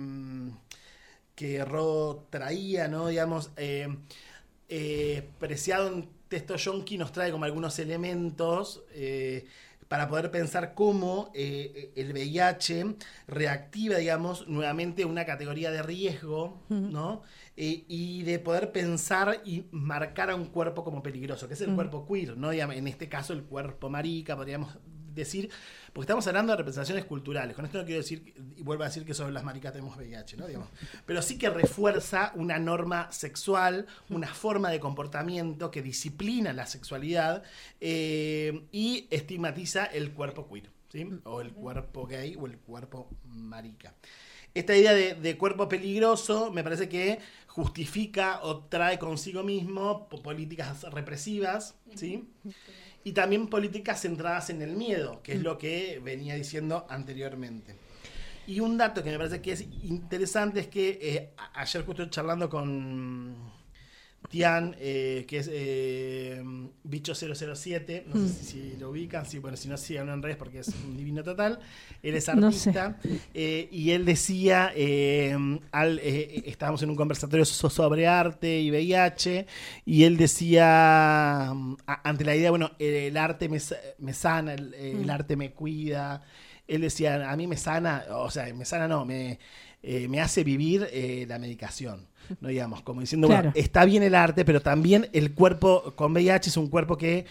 que Ro traía, ¿no? Digamos, eh, eh, Preciado en Texto Yonki nos trae como algunos elementos eh, para poder pensar cómo eh, el V I H reactiva, digamos, nuevamente una categoría de riesgo, ¿no? Eh, y de poder pensar y marcar a un cuerpo como peligroso, que es el Mm. cuerpo queer, ¿no? Digamos, en este caso el cuerpo marica, podríamos decir, porque estamos hablando de representaciones culturales. Con esto no quiero decir, y vuelvo a decir que sobre las maricas tenemos V I H, ¿no? Digamos, pero sí que refuerza una norma sexual, una forma de comportamiento que disciplina la sexualidad eh, y estigmatiza el cuerpo queer, ¿sí? O el cuerpo gay o el cuerpo marica. Esta idea de, de cuerpo peligroso me parece que justifica o trae consigo mismo po- políticas represivas, ¿sí? y también políticas centradas en el miedo, que es lo que venía diciendo anteriormente. Y un dato que me parece que es interesante es que eh, ayer justo charlando con Tian, eh, que es eh, Bicho cero cero siete, no mm. sé si, si lo ubican, sí, bueno, si no, síganlo en redes porque es un divino total. Él es artista, no sé. eh, y él decía, eh, al, eh, estábamos en un conversatorio sobre arte y V I H, y él decía, ante la idea, bueno, el arte me, me sana, el, el mm. arte me cuida, él decía, a mí me sana, o sea, me sana no, me, eh, me hace vivir eh, la medicación. No digamos, como diciendo, claro. Bueno, está bien el arte, pero también el cuerpo con V I H es un cuerpo que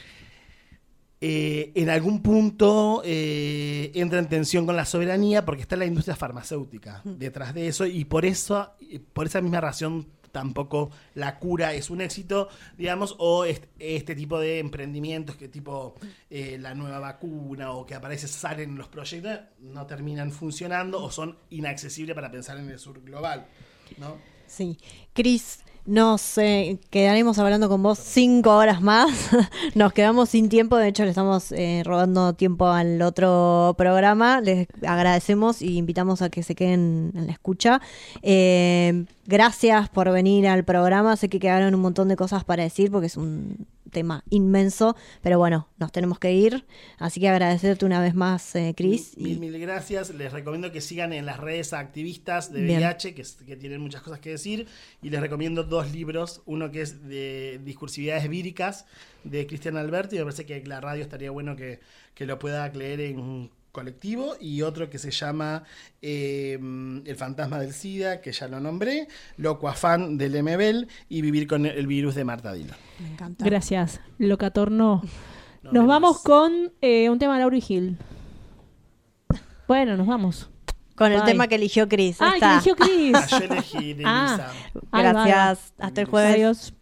eh, en algún punto eh, entra en tensión con la soberanía porque está la industria farmacéutica detrás de eso, y por eso, por esa misma razón tampoco la cura es un éxito, digamos, o este, este tipo de emprendimientos que tipo eh, la nueva vacuna o que aparece, salen en los proyectos, no terminan funcionando o son inaccesibles para pensar en el sur global, ¿no? Sí. Cris, nos eh, quedaremos hablando con vos cinco horas más. Nos quedamos sin tiempo, de hecho le estamos eh, robando tiempo al otro programa. Les agradecemos y invitamos a que se queden en la escucha. Eh, gracias por venir al programa. Sé que quedaron un montón de cosas para decir porque es un tema inmenso, pero bueno, nos tenemos que ir, así que agradecerte una vez más, eh, Cris. Mil, mil gracias, les recomiendo que sigan en las redes a activistas de V I H, que, que tienen muchas cosas que decir, y les recomiendo dos libros, uno que es de Discursividades Víricas, de Cristian Alberti, y me parece que la radio estaría bueno que, que lo pueda leer en colectivo, y otro que se llama eh, El fantasma del SIDA, que ya lo nombré, Loco Afán de Lemebel y Vivir con el virus de Marta Dillon. Me encanta. Gracias, Locatorno. Nos, nos vamos con eh, un tema de Lauryn Hill. Bueno, nos vamos. Con Bye. El tema que eligió Cris. Ah, que eligió Cris. Ah, yo elegí de ah, Gracias. Hasta el jueves. Adiós.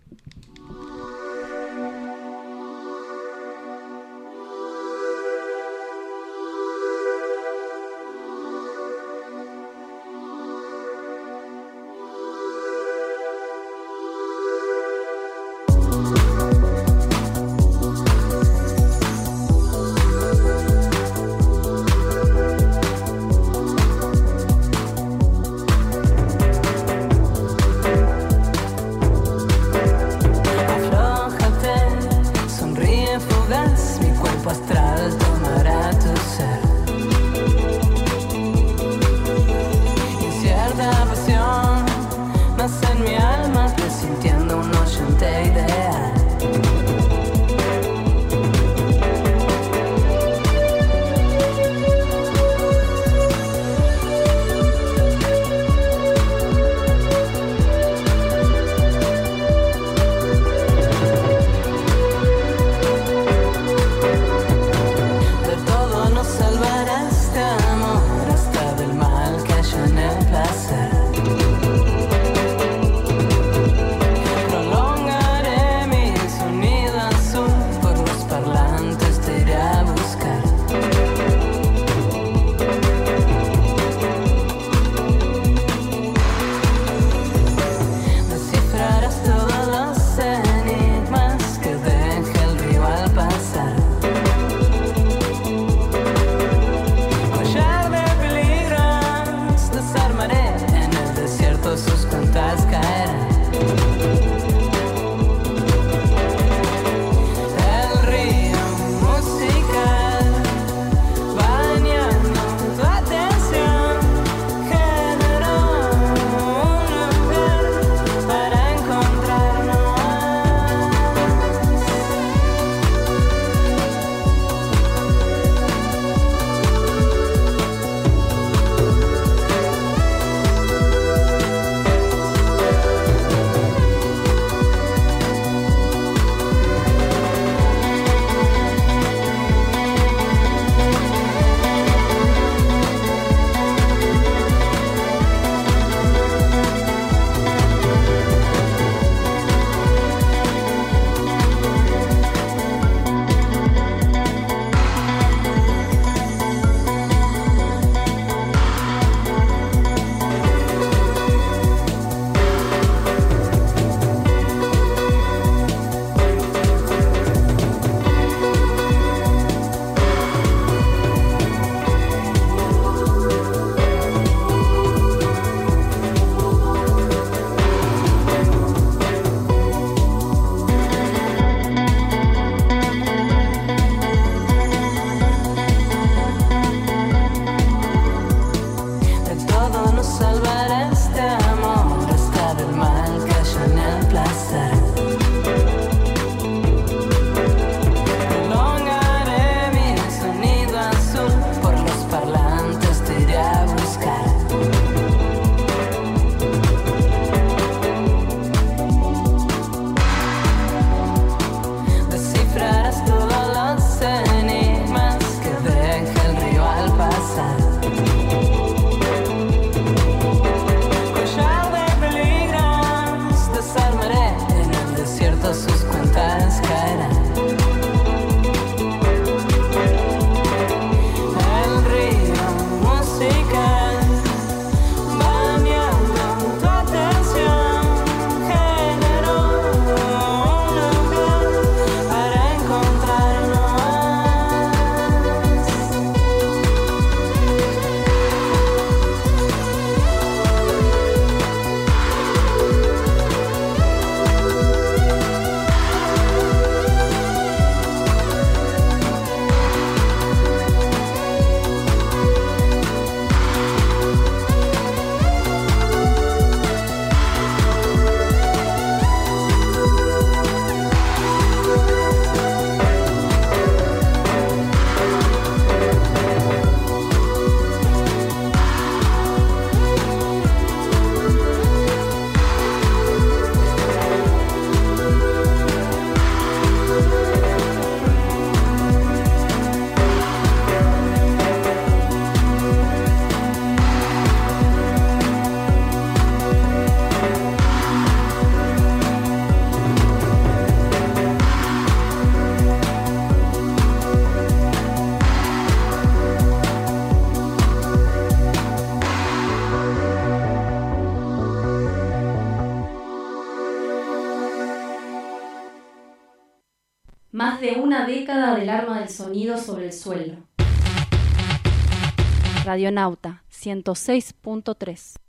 Más de una década del arma del sonido sobre el suelo. Radionauta ciento seis punto tres.